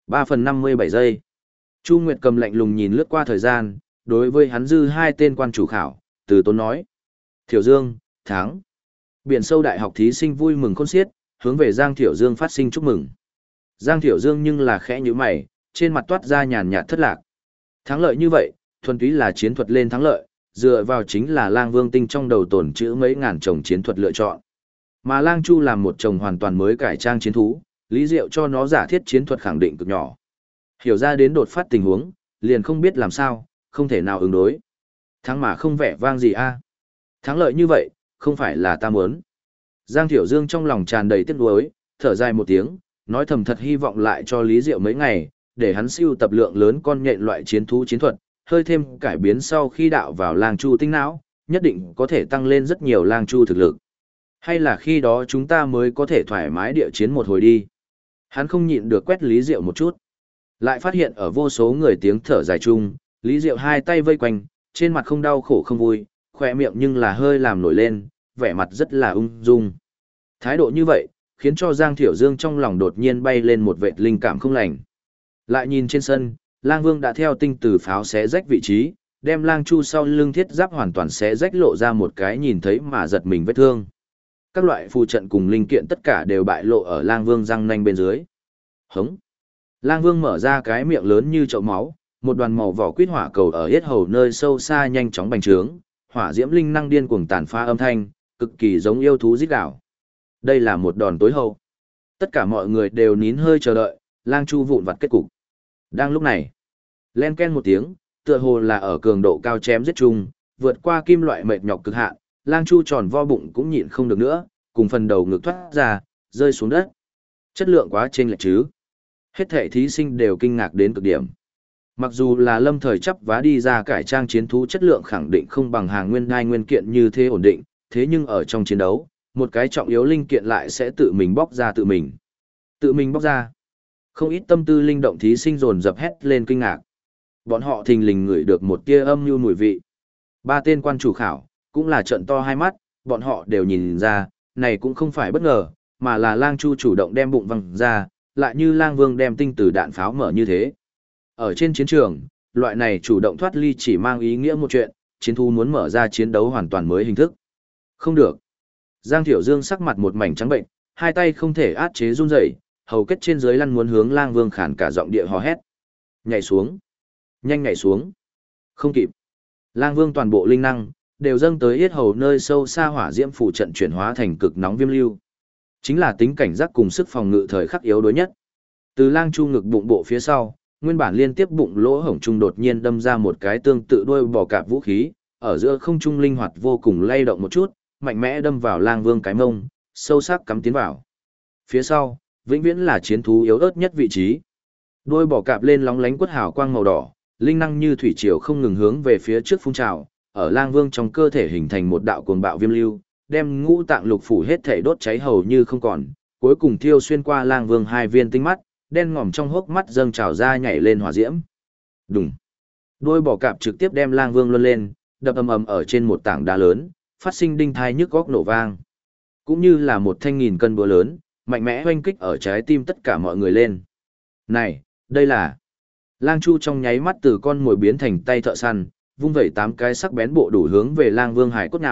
3/57 giây. Chu Nguyệt cầm lạnh lùng nhìn lướt qua thời gian, đối với hắn dư 2 tên quan chủ khảo, từ tốn nói. Thiểu Dương, thắng. Biển sâu đại học thí sinh vui mừng khôn xiết, hướng về Giang Thiểu Dương phát sinh chúc mừng. Giang Thiểu Dương nhưng là khẽ như mày, trên mặt toát ra nhàn nhạt thất lạc. Thắng lợi như vậy, thuần túy là chiến thuật lên thắng lợi, dựa vào chính là Lang Vương tinh trong đầu tồn trữ mấy ngàn chồng chiến thuật lựa chọn. Mà Lang Chu làm một chồng hoàn toàn mới cải trang chiến thú, Lý Diệu cho nó giả thiết chiến thuật khẳng định cực nhỏ. Hiểu ra đến đột phát tình huống, liền không biết làm sao, không thể nào ứng đối. Thắng mà không vẻ vang gì a. Thắng lợi như vậy, không phải là ta muốn. Giang Thiểu Dương trong lòng tràn đầy tiếc nuối, thở dài một tiếng, nói thầm thật hy vọng lại cho Lý Diệu mấy ngày, để hắn siêu tập lượng lớn con nhện loại chiến thú chiến thuật, hơi thêm cải biến sau khi đạo vào Lang Chu tinh não, nhất định có thể tăng lên rất nhiều Lang Chu thực lực. Hay là khi đó chúng ta mới có thể thoải mái địa chiến một hồi đi. Hắn không nhịn được quét Lý Diệu một chút. Lại phát hiện ở vô số người tiếng thở dài chung, Lý Diệu 2 tay vây quanh, trên mặt không đau khổ không vui, khỏe miệng nhưng là hơi làm nổi lên, vẻ mặt rất là ung dung. Thái độ như vậy, khiến cho Giang Thiểu Dương trong lòng đột nhiên bay lên một vệt linh cảm không lành. Lại nhìn trên sân, Lang Vương đã theo tinh từ pháo xé rách vị trí, đem Lang Chu sau lưng thiết giáp hoàn toàn xé rách lộ ra một cái nhìn thấy mà giật mình vết thương. Các loại phù trận cùng linh kiện tất cả đều bại lộ ở Lang Vương răng nanh bên dưới. Hống! Lang Vương mở ra cái miệng lớn như chậu máu, một đoàn màu vỏ quýt hỏa cầu ở yết hầu nơi sâu xa nhanh chóng bành trướng, hỏa diễm linh năng điên cuồng tàn phá âm thanh, cực kỳ giống yêu thú rít gào. Đây là một đòn tối hậu. Tất cả mọi người đều nín hơi chờ đợi, Lang Chu vụn vặt kết cục. Đang lúc này, len ken một tiếng, tựa hồ là ở cường độ cao chém giết chung, vượt qua kim loại mệt nhọc cực hạn, Lang Chu tròn vo bụng cũng nhịn không được nữa, cùng phần đầu ngực thoát ra, rơi xuống đất. Chất lượng quá chênh lệch chứ. Hết thảy thí sinh đều kinh ngạc đến cực điểm. Mặc dù là lâm thời chấp vá đi ra cải trang chiến thú chất lượng khẳng định không bằng hàng nguyên đai nguyên kiện như thế ổn định, thế nhưng ở trong chiến đấu, một cái trọng yếu linh kiện lại sẽ tự mình bóc ra tự mình. Tự mình bóc ra. Không ít tâm tư linh động thí sinh dồn dập hét lên kinh ngạc. Bọn họ thình lình ngửi được một tia âm nhu mùi vị. 3 tên quan chủ khảo, cũng là trợn to hai mắt, bọn họ đều nhìn ra, này cũng không phải bất ngờ, mà là Lang Chu chủ động đem bụng văng ra, lại như Lang Vương đem tinh tử đạn pháo mở như thế. Ở trên chiến trường, loại này chủ động thoát ly chỉ mang ý nghĩa một chuyện, chiến thu muốn mở ra chiến đấu hoàn toàn mới hình thức. Không được. Giang Thiểu Dương sắc mặt một mảnh trắng bệnh, hai tay không thể át chế run rẩy, hầu kết trên dưới lăn muốn hướng Lang Vương khản cả giọng địa hò hét. Nhảy xuống. Nhanh nhảy xuống. Không kịp. Lang Vương toàn bộ linh năng đều dâng tới yết hầu nơi sâu xa hỏa diễm phủ trận chuyển hóa thành cực nóng viêm lưu. Chính là tính cảnh giác cùng sức phòng ngự thời khắc yếu đối nhất. Từ Lang Chu ngực bụng bộ phía sau, nguyên bản liên tiếp bụng lỗ hổng trung đột nhiên đâm ra một cái tương tự đuôi bò cạp vũ khí, ở giữa không trung linh hoạt vô cùng lay động một chút, mạnh mẽ đâm vào Lang Vương cái mông, sâu sắc cắm tiến vào. Phía sau, vĩnh viễn là chiến thú yếu ớt nhất vị trí. Đuôi bò cạp lên lóng lánh quất hào quang màu đỏ, linh năng như thủy triều không ngừng hướng về phía trước phun trào, ở Lang Vương trong cơ thể hình thành một đạo cuồng bạo viêm lưu, đem ngũ tạng lục phủ hết thể đốt cháy hầu như không còn, cuối cùng thiêu xuyên qua Lang Vương 2 viên tinh mắt, đen ngòm trong hốc mắt dâng trào ra nhảy lên hỏa diễm. Đùng. Đuôi bò cạp trực tiếp đem Lang Vương luân lên, đập ầm ầm ở trên một tảng đá lớn, phát sinh đinh thai nhức góc nổ vang. Cũng như là một thanh nghìn cân búa lớn, mạnh mẽ hoanh kích ở trái tim tất cả mọi người lên. Này, đây là... Lang Chu trong nháy mắt từ con mồi biến thành tay thợ săn, vung vẩy 8 cái sắc bén bộ đủ hướng về Lang Vương hải cốt nào,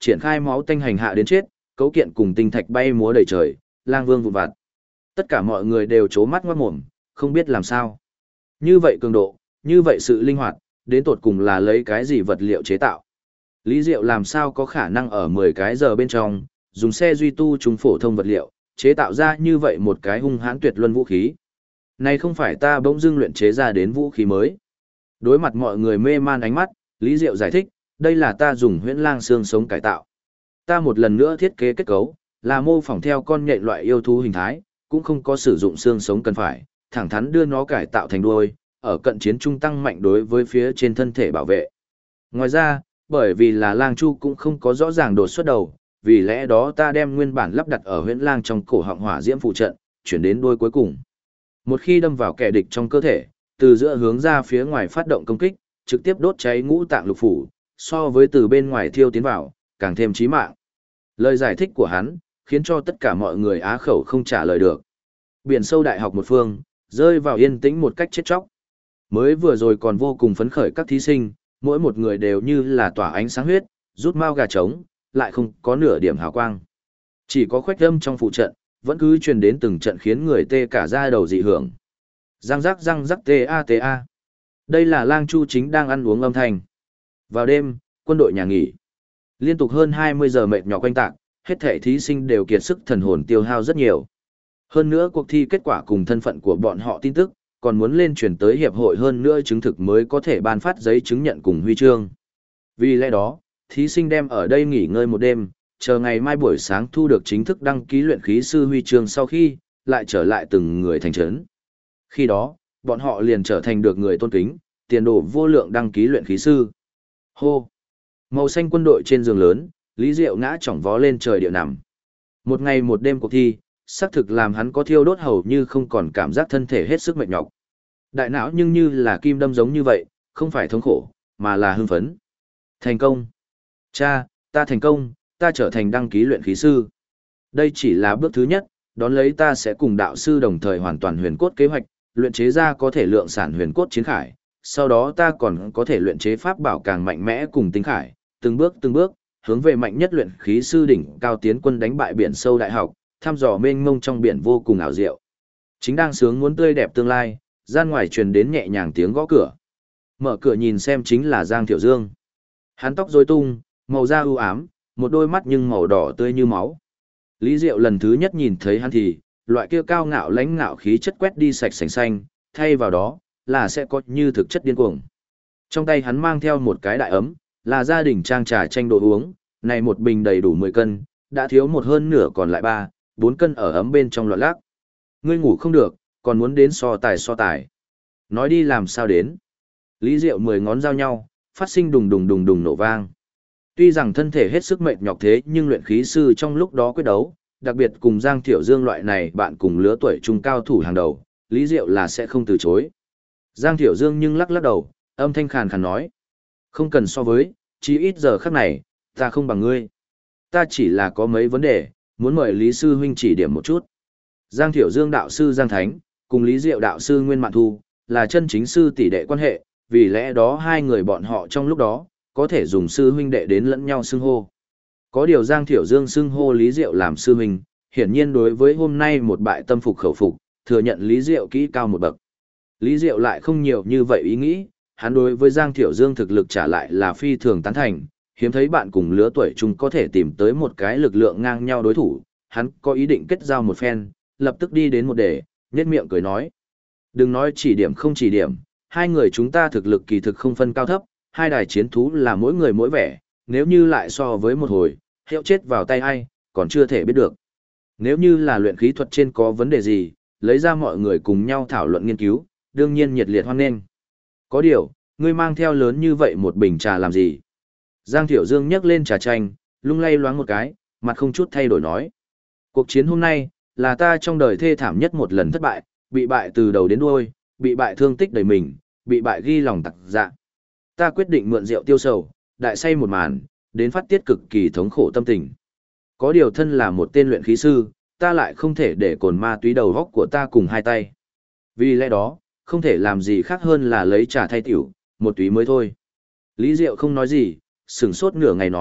triển khai máu tanh hành hạ đến chết, cấu kiện cùng tinh thạch bay múa đầy trời, lang vương vụn vặt. Tất cả mọi người đều trố mắt ngoát mồm, không biết làm sao. Như vậy cường độ, như vậy sự linh hoạt, đến tột cùng là lấy cái gì vật liệu chế tạo. Lý Diệu làm sao có khả năng ở 10 cái giờ bên trong, dùng xe duy tu trung phổ thông vật liệu, chế tạo ra như vậy một cái hung hãn tuyệt luân vũ khí. Này không phải ta bỗng dưng luyện chế ra đến vũ khí mới. Đối mặt mọi người mê man ánh mắt, Lý Diệu giải thích, đây là ta dùng huyễn lang xương sống cải tạo. Ta một lần nữa thiết kế kết cấu, là mô phỏng theo con nhện loại yêu thú hình thái, cũng không có sử dụng xương sống cần phải, thẳng thắn đưa nó cải tạo thành đuôi, ở cận chiến trung tăng mạnh đối với phía trên thân thể bảo vệ. Ngoài ra, bởi vì là lang chu cũng không có rõ ràng đột xuất đầu, vì lẽ đó ta đem nguyên bản lắp đặt ở huyễn lang trong cổ họng hỏa diễm phụ trận, chuyển đến đuôi cuối cùng. Một khi đâm vào kẻ địch trong cơ thể, từ giữa hướng ra phía ngoài phát động công kích, trực tiếp đốt cháy ngũ tạng lục phủ, so với từ bên ngoài thiêu tiến vào, càng thêm chí mạng. Lời giải thích của hắn, khiến cho tất cả mọi người á khẩu không trả lời được. Biển sâu đại học một phương, rơi vào yên tĩnh một cách chết chóc. Mới vừa rồi còn vô cùng phấn khởi các thí sinh, mỗi một người đều như là tỏa ánh sáng huyết, rút mao gà trống, lại không có nửa điểm hào quang. Chỉ có khoách âm trong phụ trận, vẫn cứ truyền đến từng trận khiến người tê cả da đầu dị hưởng. Răng rắc tê a tê a. Đây là lang chu chính đang ăn uống âm thanh. Vào đêm, quân đội nhà nghỉ. Liên tục hơn 20 giờ mệt nhọc quanh tạc, hết thể thí sinh đều kiệt sức thần hồn tiêu hao rất nhiều. Hơn nữa cuộc thi kết quả cùng thân phận của bọn họ tin tức, còn muốn lên truyền tới hiệp hội hơn nữa chứng thực mới có thể ban phát giấy chứng nhận cùng huy chương. Vì lẽ đó, thí sinh đem ở đây nghỉ ngơi một đêm, chờ ngày mai buổi sáng thu được chính thức đăng ký luyện khí sư huy chương sau khi, lại trở lại từng người thành trấn. Khi đó, bọn họ liền trở thành được người tôn kính, tiền đồ vô lượng đăng ký luyện khí sư. Hô! Màu xanh quân đội trên giường lớn, Lý Diệu ngã chỏng vó lên trời địa nằm. Một ngày một đêm cuộc thi, xác thực làm hắn có thiêu đốt hầu như không còn cảm giác thân thể hết sức mệt nhọc. Đại não nhưng như là kim đâm giống như vậy, không phải thống khổ, mà là hưng phấn. Thành công! Cha, ta thành công, ta trở thành đăng ký luyện khí sư. Đây chỉ là bước thứ nhất, đón lấy ta sẽ cùng đạo sư đồng thời hoàn toàn huyền cốt kế hoạch, luyện chế ra có thể lượng sản huyền cốt chiến khải, sau đó ta còn có thể luyện chế pháp bảo càng mạnh mẽ cùng tinh khải, từng bước, hướng về mạnh nhất luyện khí sư đỉnh cao tiến quân đánh bại biển sâu đại học, thăm dò mênh mông trong biển vô cùng ảo diệu. Chính đang sướng muốn tươi đẹp tương lai, gian ngoài truyền đến nhẹ nhàng tiếng gõ cửa. Mở cửa nhìn xem chính là Giang Thiệu Dương. Hắn tóc rối tung, màu da u ám, một đôi mắt nhưng màu đỏ tươi như máu. Lý Diệu lần thứ nhất nhìn thấy hắn thì, loại kia cao ngạo lãnh ngạo khí chất quét đi sạch sành xanh, thay vào đó, là sẽ có như thực chất điên cuồng. Trong tay hắn mang theo một cái đại ấm, là gia đình trang trà chanh đồ uống, này một bình đầy đủ 10 cân, đã thiếu một hơn nửa còn lại 3, 4 cân ở ấm bên trong loạn lác. Ngươi ngủ không được, còn muốn đến so tài. Nói đi làm sao đến. Lý Diệu 10 ngón giao nhau, phát sinh đùng đùng nổ vang. Tuy rằng thân thể hết sức mệt nhọc thế nhưng luyện khí sư trong lúc đó quyết đấu, đặc biệt cùng Giang Thiệu Dương loại này bạn cùng lứa tuổi trung cao thủ hàng đầu, Lý Diệu là sẽ không từ chối. Giang Thiệu Dương nhưng lắc đầu, âm thanh khàn khàn nói. Không cần so với, chí ít giờ khắc này, ta không bằng ngươi. Ta chỉ là có mấy vấn đề, muốn mời Lý Sư Huynh chỉ điểm một chút. Giang Thiệu Dương đạo sư Giang Thánh, cùng Lý Diệu đạo sư Nguyên Mạn Thu, là chân chính sư tỷ đệ quan hệ, vì lẽ đó hai người bọn họ trong lúc đó, có thể dùng sư huynh đệ đến lẫn nhau xưng hô. Có điều Giang Thiệu Dương xưng hô Lý Diệu làm sư huynh, hiển nhiên đối với hôm nay một bại tâm phục khẩu phục, thừa nhận Lý Diệu kỹ cao một bậc. Lý Diệu lại không nhiều như vậy ý nghĩ, hắn đối với Giang Thiệu Dương thực lực trả lại là phi thường tán thành, hiếm thấy bạn cùng lứa tuổi chung có thể tìm tới một cái lực lượng ngang nhau đối thủ, hắn có ý định kết giao một phen, lập tức đi đến một đề, nhếch miệng cười nói. Đừng nói chỉ điểm không chỉ điểm, hai người chúng ta thực lực kỳ thực không phân cao thấp, hai đài chiến thú là mỗi người mỗi vẻ, nếu như lại so với một hồi, hiệu chết vào tay ai, còn chưa thể biết được. Nếu như là luyện khí thuật trên có vấn đề gì, lấy ra mọi người cùng nhau thảo luận nghiên cứu, đương nhiên nhiệt liệt hoan nghênh. Có điều, ngươi mang theo lớn như vậy một bình trà làm gì? Giang Thiệu Dương nhấc lên trà chanh, lung lay loáng một cái, mặt không chút thay đổi nói. Cuộc chiến hôm nay, là ta trong đời thê thảm nhất một lần thất bại, bị bại từ đầu đến đuôi, bị bại thương tích đầy mình, bị bại ghi lòng tặc dạ. Ta quyết định mượn rượu tiêu sầu, đại say một màn, đến phát tiết cực kỳ thống khổ tâm tình. Có điều thân là một tên luyện khí sư, ta lại không thể để cồn ma túy đầu góc của ta cùng hai tay. Vì lẽ đó, không thể làm gì khác hơn là lấy trà thay tiểu, một túy mới thôi. Lý Diệu không nói gì, sửng sốt nửa ngày nói,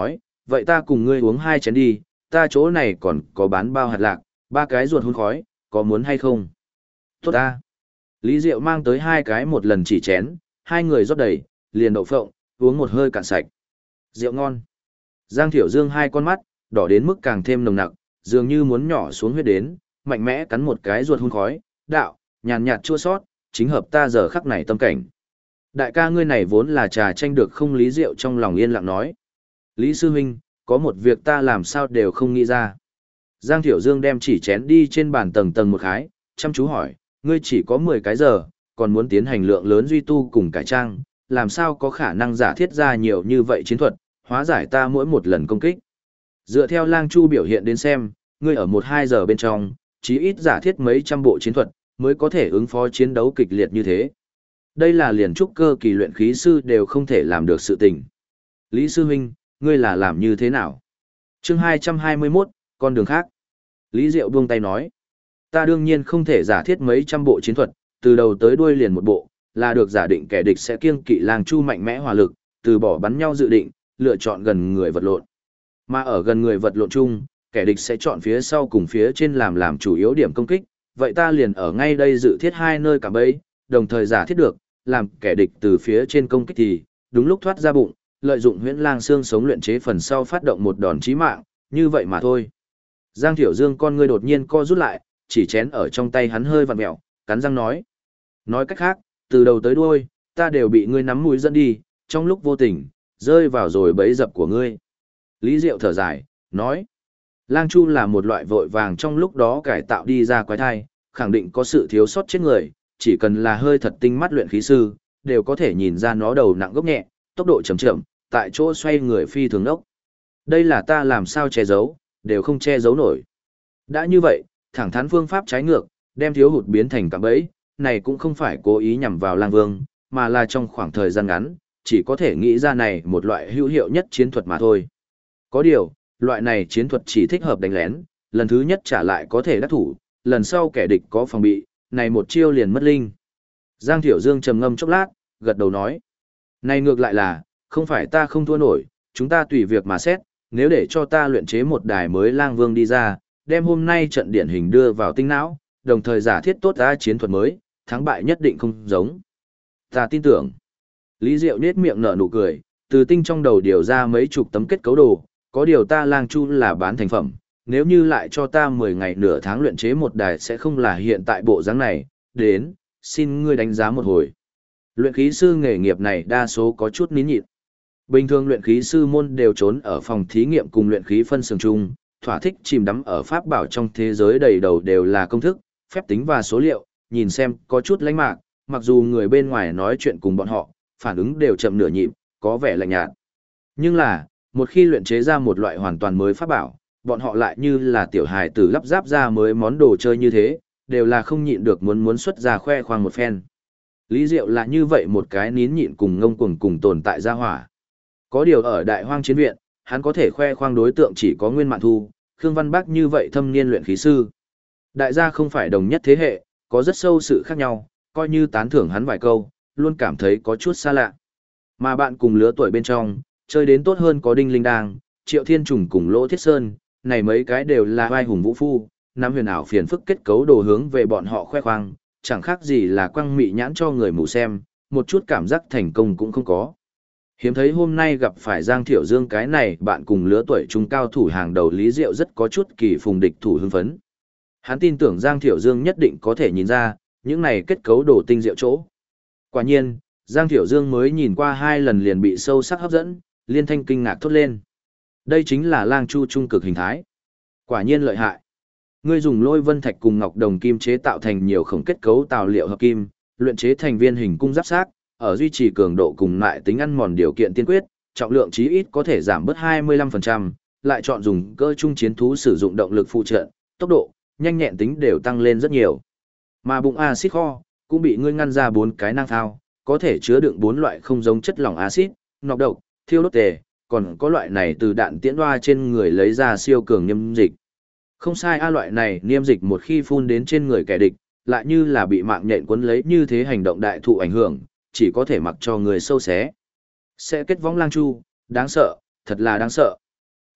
vậy ta cùng ngươi uống 2 chén đi, ta chỗ này còn có bán bao hạt lạc, 3 cái ruột hun khói, có muốn hay không? Tốt ta. Lý Diệu mang tới 2 cái một lần chỉ chén, 2 người rót đầy, liền đậu phộng, uống một hơi cạn sạch. Rượu ngon. Giang Thiểu Dương 2 con mắt, đỏ đến mức càng thêm nồng nặc, dường như muốn nhỏ xuống huyết đến, mạnh mẽ cắn một cái ruột hun khói, đạo, nhàn nhạt chua sót, chính hợp ta giờ khắc này tâm cảnh. Đại ca ngươi này vốn là trà tranh được không? Lý Diệu trong lòng yên lặng nói. Lý sư huynh, có một việc ta làm sao đều không nghĩ ra. Giang Thiểu Dương đem chỉ chén đi trên bàn tầng tầng một khái, chăm chú hỏi, ngươi chỉ có 10 cái giờ, còn muốn tiến hành lượng lớn duy tu cùng cải trang, làm sao có khả năng giả thiết ra nhiều như vậy chiến thuật, hóa giải ta mỗi một lần công kích. Dựa theo Lang Chu biểu hiện đến xem, ngươi ở 1-2 giờ bên trong, chí ít giả thiết mấy trăm bộ chiến thuật, mới có thể ứng phó chiến đấu kịch liệt như thế. Đây là liền trúc cơ kỳ luyện khí sư đều không thể làm được sự tình. Lý sư huynh, ngươi là làm như thế nào? Chương 221, con đường khác. Lý Diệu buông tay nói, ta đương nhiên không thể giả thiết mấy trăm bộ chiến thuật, từ đầu tới đuôi liền một bộ, là được giả định kẻ địch sẽ kiêng kỵ Lang Chu mạnh mẽ hỏa lực, từ bỏ bắn nhau dự định, lựa chọn gần người vật lộn. Mà ở gần người vật lộn chung, kẻ địch sẽ chọn phía sau cùng phía trên làm chủ yếu điểm công kích, vậy ta liền ở ngay đây dự thiết 2 nơi cả bẫy, đồng thời giả thiết được, làm kẻ địch từ phía trên công kích thì, đúng lúc thoát ra bụng, lợi dụng huyễn lang xương sống luyện chế phần sau phát động một đòn chí mạng, như vậy mà thôi. Giang Thiểu Dương con ngươi đột nhiên co rút lại, chỉ chén ở trong tay hắn hơi vặn mẹo, cắn răng nói. Nói cách khác, từ đầu tới đuôi, ta đều bị ngươi nắm mũi dẫn đi, trong lúc vô tình, rơi vào rồi bẫy dập của ngươi. Lý Diệu thở dài, nói. Lang Chu là một loại vội vàng trong lúc đó cải tạo đi ra quái thai, khẳng định có sự thiếu sót chết người, chỉ cần là hơi thật tinh mắt luyện khí sư, đều có thể nhìn ra nó đầu nặng gốc nhẹ, tốc độ chậm chậm, tại chỗ xoay người phi thường đốc. Đây là ta làm sao che giấu, đều không che giấu nổi. Đã như vậy, thẳng thắn phương pháp trái ngược, đem thiếu hụt biến thành cạm bẫy, này cũng không phải cố ý nhằm vào Lang Vương, mà là trong khoảng thời gian ngắn, chỉ có thể nghĩ ra này một loại hữu hiệu nhất chiến thuật mà thôi. Có điều, loại này chiến thuật chỉ thích hợp đánh lén, lần thứ nhất trả lại có thể đắc thủ, lần sau kẻ địch có phòng bị, này một chiêu liền mất linh. Giang Thiểu Dương trầm ngâm chốc lát, gật đầu nói. Này ngược lại là, không phải ta không thua nổi, chúng ta tùy việc mà xét, nếu để cho ta luyện chế một đài mới Lang Vương đi ra, đem hôm nay trận điển hình đưa vào tinh não, đồng thời giả thiết tốt ra chiến thuật mới, thắng bại nhất định không giống. Ta tin tưởng. Lý Diệu nhếch miệng nở nụ cười, từ tinh trong đầu điều ra mấy chục tấm kết cấu đồ, có điều ta Lang Chu là bán thành phẩm, nếu như lại cho ta 10 ngày nửa tháng luyện chế một đài sẽ không là hiện tại bộ dáng này, đến, xin ngươi đánh giá một hồi. Luyện khí sư nghề nghiệp này đa số có chút nín nhịn. Bình thường luyện khí sư môn đều trốn ở phòng thí nghiệm cùng luyện khí phân xưởng chung, thỏa thích chìm đắm ở pháp bảo trong thế giới đầy đầu đều là công thức, phép tính và số liệu, nhìn xem có chút lánh mạc, mặc dù người bên ngoài nói chuyện cùng bọn họ, phản ứng đều chậm nửa nhịp, có vẻ lạnh nhạt. Nhưng là, một khi luyện chế ra một loại hoàn toàn mới pháp bảo, bọn họ lại như là tiểu hài tử lắp ráp ra mới món đồ chơi như thế, đều là không nhịn được muốn xuất ra khoe khoang một phen. Lý Diệu là như vậy một cái nín nhịn cùng ngông cuồng cùng tồn tại ra hỏa. Có điều ở Đại Hoang Chiến Viện, hắn có thể khoe khoang đối tượng chỉ có Nguyên Mạn Thu, Khương Văn Bác như vậy thâm niên luyện khí sư. Đại gia không phải đồng nhất thế hệ, có rất sâu sự khác nhau, coi như tán thưởng hắn vài câu, luôn cảm thấy có chút xa lạ. Mà bạn cùng lứa tuổi bên trong, chơi đến tốt hơn có Đinh Linh Đang, Triệu Thiên Trùng cùng Lỗ Thiết Sơn, này mấy cái đều là vai hùng vũ phu, nắm huyền ảo phiền phức kết cấu đồ hướng về bọn họ khoe khoang, chẳng khác gì là quăng mị nhãn cho người mù xem, một chút cảm giác thành công cũng không có. Hiếm thấy hôm nay gặp phải Giang Thiểu Dương cái này bạn cùng lứa tuổi trung cao thủ hàng đầu Lý Diệu rất có chút kỳ phùng địch thủ hưng phấn. Hắn tin tưởng Giang Thiểu Dương nhất định có thể nhìn ra, những này kết cấu đồ tinh diệu chỗ. Quả nhiên, Giang Thiểu Dương mới nhìn qua 2 lần liền bị sâu sắc hấp dẫn, liên thanh kinh ngạc thốt lên. Đây chính là Lang Chu trung cực hình thái. Quả nhiên lợi hại. Ngươi dùng lôi vân thạch cùng ngọc đồng kim chế tạo thành nhiều khổng kết cấu tào liệu hợp kim, luyện chế thành viên hình cung giáp xác, ở duy trì cường độ cùng lại tính ăn mòn điều kiện tiên quyết, trọng lượng chí ít có thể giảm bớt 25%, lại chọn dùng cơ trung chiến thú sử dụng động lực phụ trợ, tốc độ, nhanh nhẹn tính đều tăng lên rất nhiều. Mà bụng axit kho cũng bị ngươi ngăn ra 4 cái nang thao, có thể chứa đựng 4 loại không giống chất lỏng axit, nọc độc, thiêu đốt tề, còn có loại này từ đạn tiễn đoa trên người lấy ra siêu cường niêm dịch. Không sai loại này niêm dịch một khi phun đến trên người kẻ địch, lại như là bị mạng nhện cuốn lấy như thế hành động đại thụ ảnh hưởng, chỉ có thể mặc cho người sâu xé. Sẽ kết vong Lang Chu, đáng sợ, thật là đáng sợ.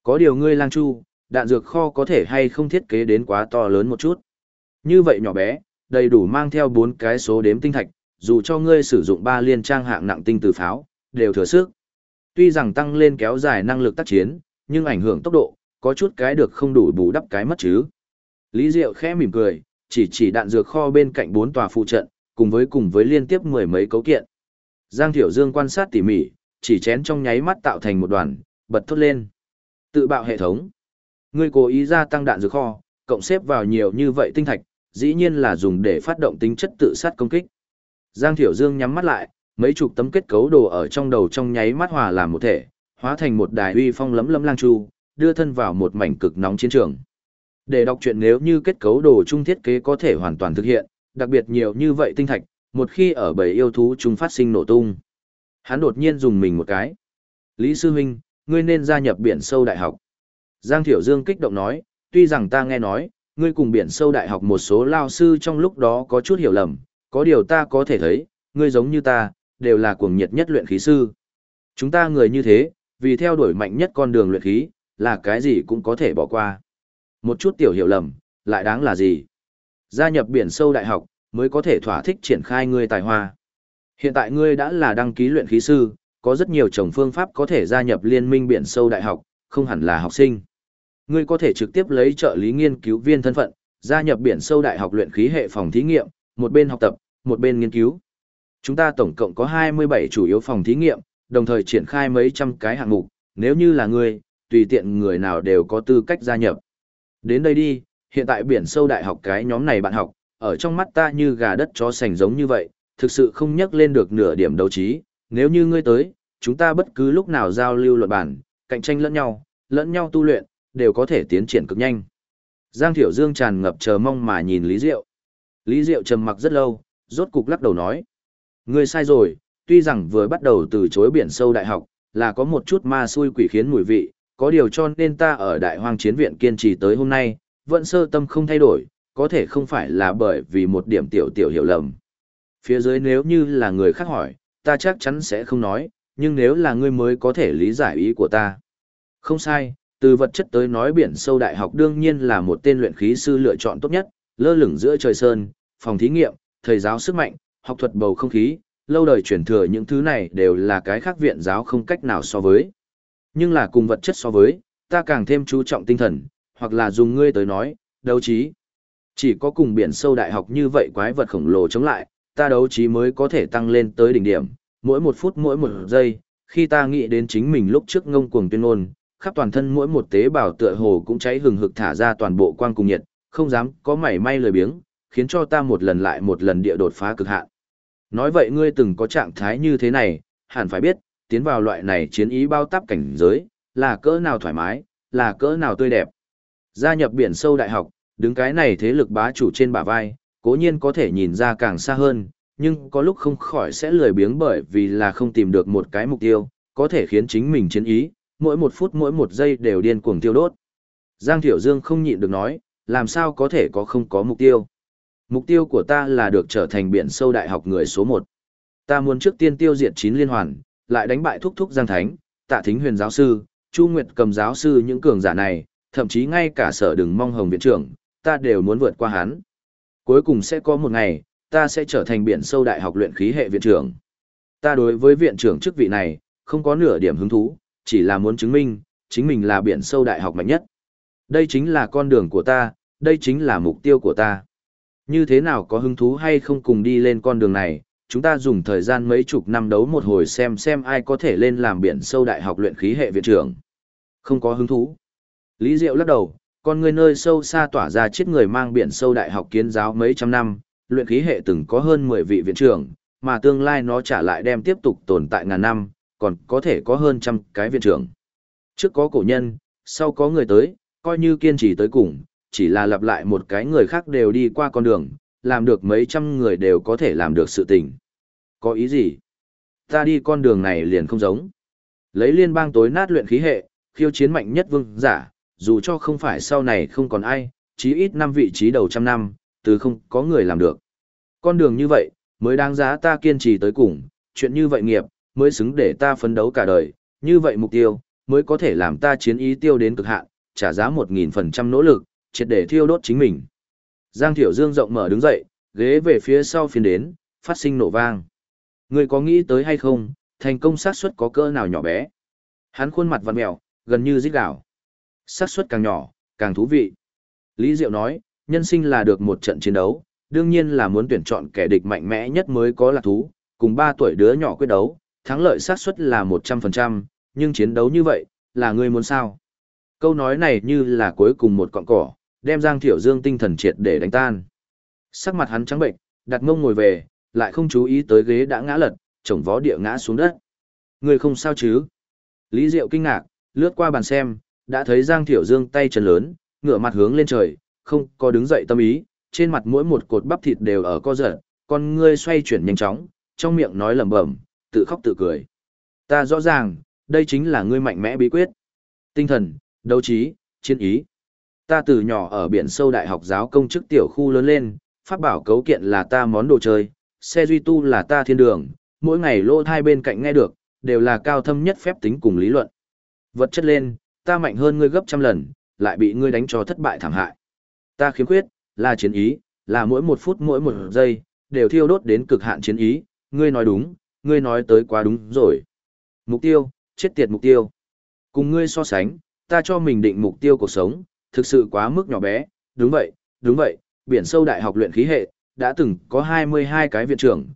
Có điều ngươi lang chu, đạn dược kho có thể hay không thiết kế đến quá to lớn một chút. Như vậy nhỏ bé, đầy đủ mang theo 4 cái số đếm tinh thạch, dù cho ngươi sử dụng 3 liên trang hạng nặng tinh từ pháo, đều thừa sức. Tuy rằng tăng lên kéo dài năng lực tác chiến, nhưng ảnh hưởng tốc độ, có chút cái được không đủ bù đắp cái mất chứ. Lý Diệu khẽ mỉm cười, chỉ đạn dược kho bên cạnh 4 tòa phụ trận, cùng với liên tiếp mười mấy cấu kiện. Giang Thiểu Dương quan sát tỉ mỉ, chỉ chén trong nháy mắt tạo thành một đoàn, bật thốt lên. Tự bạo hệ thống. Ngươi cố ý gia tăng đạn dược kho, cộng xếp vào nhiều như vậy tinh thạch, dĩ nhiên là dùng để phát động tính chất tự sát công kích. Giang Thiểu Dương nhắm mắt lại, mấy chục tấm kết cấu đồ ở trong đầu trong nháy mắt hòa làm một thể, hóa thành một đài uy phong lấm lấm lang chu, đưa thân vào một mảnh cực nóng chiến trường. Để đọc truyện nếu như kết cấu đồ chung thiết kế có thể hoàn toàn thực hiện, đặc biệt nhiều như vậy tinh thạch, một khi ở bầy yêu thú chung phát sinh nổ tung. Hắn đột nhiên dùng mình một cái. Lý Sư Huynh, ngươi nên gia nhập biển sâu đại học. Giang Thiểu Dương kích động nói, tuy rằng ta nghe nói, ngươi cùng biển sâu đại học một số lao sư trong lúc đó có chút hiểu lầm, có điều ta có thể thấy, ngươi giống như ta, đều là cuồng nhiệt nhất luyện khí sư. Chúng ta người như thế, vì theo đuổi mạnh nhất con đường luyện khí, là cái gì cũng có thể bỏ qua. Một chút tiểu hiểu lầm, lại đáng là gì? Gia nhập biển sâu đại học, mới có thể thỏa thích triển khai ngươi tài hoa. Hiện tại ngươi đã là đăng ký luyện khí sư, có rất nhiều chồng phương pháp có thể gia nhập liên minh biển sâu đại học, không hẳn là học sinh. Ngươi có thể trực tiếp lấy trợ lý nghiên cứu viên thân phận, gia nhập biển sâu đại học luyện khí hệ phòng thí nghiệm, một bên học tập, một bên nghiên cứu. Chúng ta tổng cộng có 27 chủ yếu phòng thí nghiệm, đồng thời triển khai mấy trăm cái hạng mục, nếu như là ngươi, tùy tiện người nào đều có tư cách gia nhập. Đến đây đi, hiện tại biển sâu đại học cái nhóm này bạn học, ở trong mắt ta như gà đất chó sành giống như vậy, thực sự không nhắc lên được nửa điểm đấu trí, nếu như ngươi tới, chúng ta bất cứ lúc nào giao lưu luận bản, cạnh tranh lẫn nhau tu luyện, đều có thể tiến triển cực nhanh. Giang Thiểu Dương tràn ngập chờ mong mà nhìn Lý Diệu. Lý Diệu trầm mặc rất lâu, rốt cục lắc đầu nói. Ngươi sai rồi, tuy rằng vừa bắt đầu từ chối biển sâu đại học, là có một chút ma xui quỷ khiến mùi vị, có điều cho nên ta ở Đại Hoang Chiến Viện kiên trì tới hôm nay, vẫn sơ tâm không thay đổi, có thể không phải là bởi vì một điểm tiểu hiểu lầm. Phía dưới nếu như là người khác hỏi, ta chắc chắn sẽ không nói, nhưng nếu là ngươi mới có thể lý giải ý của ta. Không sai, từ vật chất tới nói biển sâu đại học đương nhiên là một tên luyện khí sư lựa chọn tốt nhất, lơ lửng giữa trời sơn, phòng thí nghiệm, thầy giáo sức mạnh, học thuật bầu không khí, lâu đời truyền thừa những thứ này đều là cái khác viện giáo không cách nào so với. Nhưng là cùng vật chất so với, ta càng thêm chú trọng tinh thần, hoặc là dùng ngươi tới nói, đấu trí. Chỉ có cùng biển sâu đại học như vậy quái vật khổng lồ chống lại, ta đấu trí mới có thể tăng lên tới đỉnh điểm, mỗi một phút mỗi một giây, khi ta nghĩ đến chính mình lúc trước ngông cuồng tuyên ngôn, khắp toàn thân mỗi một tế bào tựa hồ cũng cháy hừng hực thả ra toàn bộ quang cùng nhiệt, không dám có mảy may lười biếng, khiến cho ta một lần lại một lần địa đột phá cực hạn. Nói vậy ngươi từng có trạng thái như thế này, hẳn phải biết, tiến vào loại này chiến ý bao táp cảnh giới, là cỡ nào thoải mái, là cỡ nào tươi đẹp. Gia nhập biển sâu đại học, đứng cái này thế lực bá chủ trên bả vai, cố nhiên có thể nhìn ra càng xa hơn, nhưng có lúc không khỏi sẽ lười biếng bởi vì là không tìm được một cái mục tiêu, có thể khiến chính mình chiến ý, mỗi một phút mỗi một giây đều điên cuồng tiêu đốt. Giang Thiểu Dương không nhịn được nói, làm sao có thể không có mục tiêu. Mục tiêu của ta là được trở thành biển sâu đại học người số 1. Ta muốn trước tiên tiêu diệt 9 liên hoàn, lại đánh bại thúc Giang Thánh, Tạ Thính Huyền giáo sư, Chu Nguyệt Cầm giáo sư những cường giả này, thậm chí ngay cả Sở Đừng Mong Hồng viện trưởng, ta đều muốn vượt qua hắn. Cuối cùng sẽ có một ngày, ta sẽ trở thành biển sâu đại học luyện khí hệ viện trưởng. Ta đối với viện trưởng chức vị này, không có nửa điểm hứng thú, chỉ là muốn chứng minh, chính mình là biển sâu đại học mạnh nhất. Đây chính là con đường của ta, đây chính là mục tiêu của ta. Như thế nào có hứng thú hay không cùng đi lên con đường này, chúng ta dùng thời gian mấy chục năm đấu một hồi xem ai có thể lên làm biển sâu đại học luyện khí hệ viện trưởng. Không có hứng thú. Lý Diệu lắc đầu, con người nơi sâu xa tỏa ra chết người mang biển sâu đại học kiến giáo mấy trăm năm, luyện khí hệ từng có hơn 10 vị viện trưởng, mà tương lai nó trả lại đem tiếp tục tồn tại ngàn năm, còn có thể có hơn trăm cái viện trưởng. Trước có cổ nhân, sau có người tới, coi như kiên trì tới cùng, chỉ là lặp lại một cái người khác đều đi qua con đường, làm được mấy trăm người đều có thể làm được sự tình. Có ý gì? Ta đi con đường này liền không giống. Lấy liên bang tối nát luyện khí hệ, khiêu chiến mạnh nhất vương giả, dù cho không phải sau này không còn ai, chí ít 5 vị trí đầu trăm năm, từ không có người làm được. Con đường như vậy, mới đáng giá ta kiên trì tới cùng, chuyện như vậy nghiệp, mới xứng để ta phấn đấu cả đời, như vậy mục tiêu, mới có thể làm ta chiến ý tiêu đến cực hạn, trả giá 1000% nỗ lực, triệt để thiêu đốt chính mình. Giang Thiểu Dương rộng mở đứng dậy, ghế về phía sau phiến đến, phát sinh nổ vang. Ngươi có nghĩ tới hay không, thành công xác suất có cỡ nào nhỏ bé? Hắn khuôn mặt vặn mèo, gần như rít gào. Xác suất càng nhỏ, càng thú vị. Lý Diệu nói, nhân sinh là được một trận chiến đấu, đương nhiên là muốn tuyển chọn kẻ địch mạnh mẽ nhất mới có lạc thú, cùng 3 tuổi đứa nhỏ quyết đấu, thắng lợi xác suất là 100%, nhưng chiến đấu như vậy, là ngươi muốn sao? Câu nói này như là cuối cùng một cọng cỏ, đem Giang Thiểu Dương tinh thần triệt để đánh tan. Sắc mặt hắn trắng bệnh, đặt mông ngồi về, lại không chú ý tới ghế đã ngã lật, chồng vó địa ngã xuống đất. Ngươi không sao chứ? Lý Diệu kinh ngạc, lướt qua bàn xem, đã thấy Giang Thiểu Dương tay chân lớn, ngửa mặt hướng lên trời, không có đứng dậy tâm ý, trên mặt mỗi một cột bắp thịt đều ở co giật, con ngươi xoay chuyển nhanh chóng, trong miệng nói lẩm bẩm, tự khóc tự cười. Ta rõ ràng, đây chính là ngươi mạnh mẽ bí quyết. Tinh thần, đấu trí, chiến ý. Ta từ nhỏ ở biển sâu đại học giáo công chức tiểu khu lớn lên, pháp bảo cấu kiện là ta món đồ chơi, xe duy tu là ta thiên đường, mỗi ngày lỗ hai bên cạnh nghe được, đều là cao thâm nhất phép tính cùng lý luận. Vật chất lên, ta mạnh hơn ngươi gấp trăm lần, lại bị ngươi đánh cho thất bại thảm hại. Ta khiếm khuyết, là chiến ý, là mỗi một phút mỗi một giây, đều thiêu đốt đến cực hạn chiến ý, ngươi nói đúng, ngươi nói tới quá đúng rồi. Mục tiêu, chết tiệt mục tiêu. Cùng ngươi so sánh, ta cho mình định mục tiêu cuộc sống, thực sự quá mức nhỏ bé, đúng vậy, biển sâu đại học luyện khí hệ, đã từng có 22 cái viện trưởng,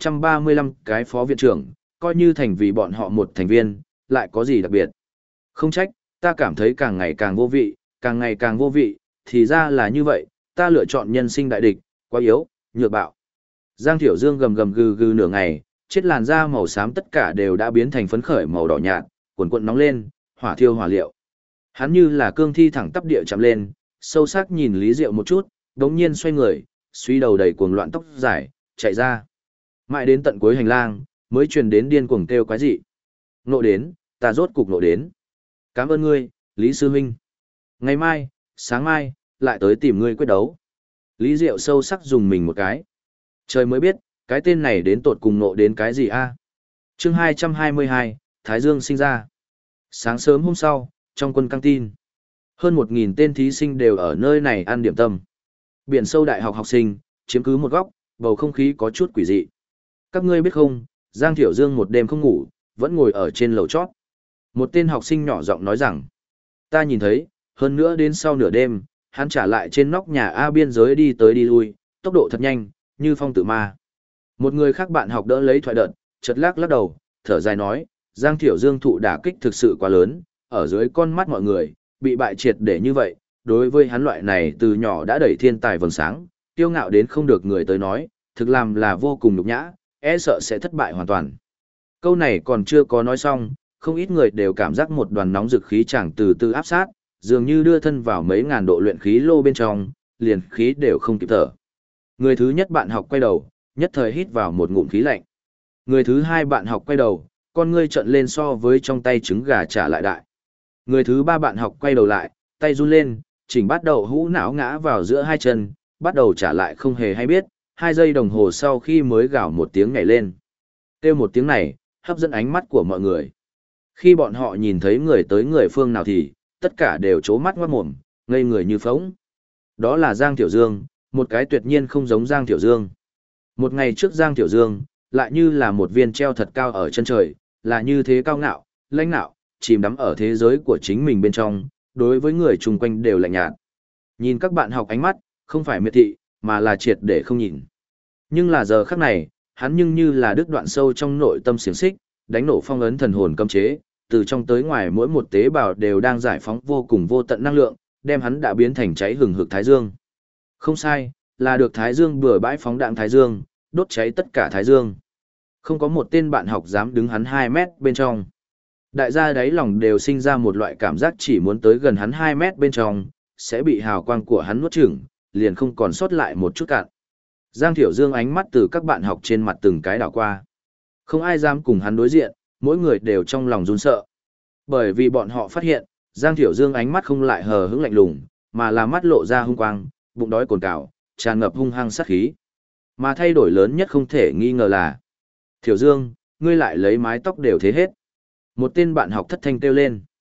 135 cái phó viện trưởng, coi như thành vì bọn họ một thành viên, lại có gì đặc biệt. Không trách, ta cảm thấy càng ngày càng vô vị, càng ngày càng vô vị, thì ra là như vậy, ta lựa chọn nhân sinh đại địch, quá yếu, nhược bạo. Giang Thiểu Dương gầm gầm gừ gừ nửa ngày, chết làn da màu xám tất cả đều đã biến thành phấn khởi màu đỏ nhạt, cuồn cuộn nóng lên, hỏa thiêu hỏa liệu. Hắn như là cương thi thẳng tắp địa chạm lên, sâu sắc nhìn Lý Diệu một chút, đống nhiên xoay người, suy đầu đầy cuồng loạn tóc dài, chạy ra. Mãi đến tận cuối hành lang, mới truyền đến điên cuồng kêu quái dị. Nộ đến, ta rốt cục nộ đến. Cảm ơn ngươi, Lý Sư Minh. Ngày mai, sáng mai, lại tới tìm ngươi quyết đấu. Lý Diệu sâu sắc dùng mình một cái. Trời mới biết, cái tên này đến tột cùng nộ đến cái gì a? Chương 222, Thái Dương sinh ra. Sáng sớm hôm sau, trong quân căng tin, hơn 1000 tên thí sinh đều ở nơi này ăn điểm tâm. Biển sâu đại học học sinh, chiếm cứ một góc, bầu không khí có chút quỷ dị. Các ngươi biết không, Giang Thiểu Dương một đêm không ngủ, vẫn ngồi ở trên lầu chót. Một tên học sinh nhỏ giọng nói rằng, ta nhìn thấy, hơn nữa đến sau nửa đêm, hắn trả lại trên nóc nhà A biên giới đi tới đi lui, tốc độ thật nhanh, như phong tự ma. Một người khác bạn học đỡ lấy thoại đợt, chợt lắc lắc đầu, thở dài nói, Giang Thiểu Dương thụ đả kích thực sự quá lớn, ở dưới con mắt mọi người, bị bại triệt để như vậy, đối với hắn loại này từ nhỏ đã đẩy thiên tài vầng sáng, kiêu ngạo đến không được người tới nói, thực làm là vô cùng nhục nhã, e sợ sẽ thất bại hoàn toàn. Câu này còn chưa có nói xong, không ít người đều cảm giác một đoàn nóng dực khí chẳng từ từ áp sát, dường như đưa thân vào mấy ngàn độ luyện khí lô bên trong, liền khí đều không kịp thở. Người thứ nhất bạn học quay đầu, nhất thời hít vào một ngụm khí lạnh. Người thứ hai bạn học quay đầu, con ngươi trợn lên so với trong tay trứng gà trả lại đại. Người thứ ba bạn học quay đầu lại, tay run lên, chỉnh bắt đầu hũ não ngã vào giữa hai chân, bắt đầu trả lại không hề hay biết, 2 giây đồng hồ sau khi mới gào một tiếng nhảy lên. Kêu một tiếng này, hấp dẫn ánh mắt của mọi người. Khi bọn họ nhìn thấy người tới người phương nào thì, tất cả đều trố mắt ngoát mồm, ngây người như phóng. Đó là Giang Thiểu Dương, một cái tuyệt nhiên không giống Giang Thiểu Dương. Một ngày trước Giang Thiểu Dương, lại như là một viên treo thật cao ở chân trời, là như thế cao ngạo, lãnh nạo, chìm đắm ở thế giới của chính mình bên trong, đối với người chung quanh đều lạnh nhạt. Nhìn các bạn học ánh mắt, không phải miệt thị, mà là triệt để không nhìn. Nhưng là giờ khắc này, hắn nhưng như là đứt đoạn sâu trong nội tâm xiềng xích, đánh nổ phong ấn thần hồn cấm chế, từ trong tới ngoài mỗi một tế bào đều đang giải phóng vô cùng vô tận năng lượng, đem hắn đã biến thành cháy hừng hực thái dương. Không sai, là được thái dương bừa bãi phóng đạn thái dương, đốt cháy tất cả thái dương. Không có một tên bạn học dám đứng hắn 2 mét bên trong. Đại gia đáy lòng đều sinh ra một loại cảm giác chỉ muốn tới gần hắn 2 mét bên trong, sẽ bị hào quang của hắn nuốt chửng, liền không còn sót lại một chút cạn. Giang Thiểu Dương ánh mắt từ các bạn học trên mặt từng cái đảo qua. Không ai dám cùng hắn đối diện, mỗi người đều trong lòng run sợ. Bởi vì bọn họ phát hiện, Giang Thiểu Dương ánh mắt không lại hờ hững lạnh lùng, mà là mắt lộ ra hung quang, bụng đói cồn cào, tràn ngập hung hăng sát khí. Mà thay đổi lớn nhất không thể nghi ngờ là, Thiểu Dương, ngươi lại lấy mái tóc đều thế hết. Một tên bạn học thất thanh kêu lên.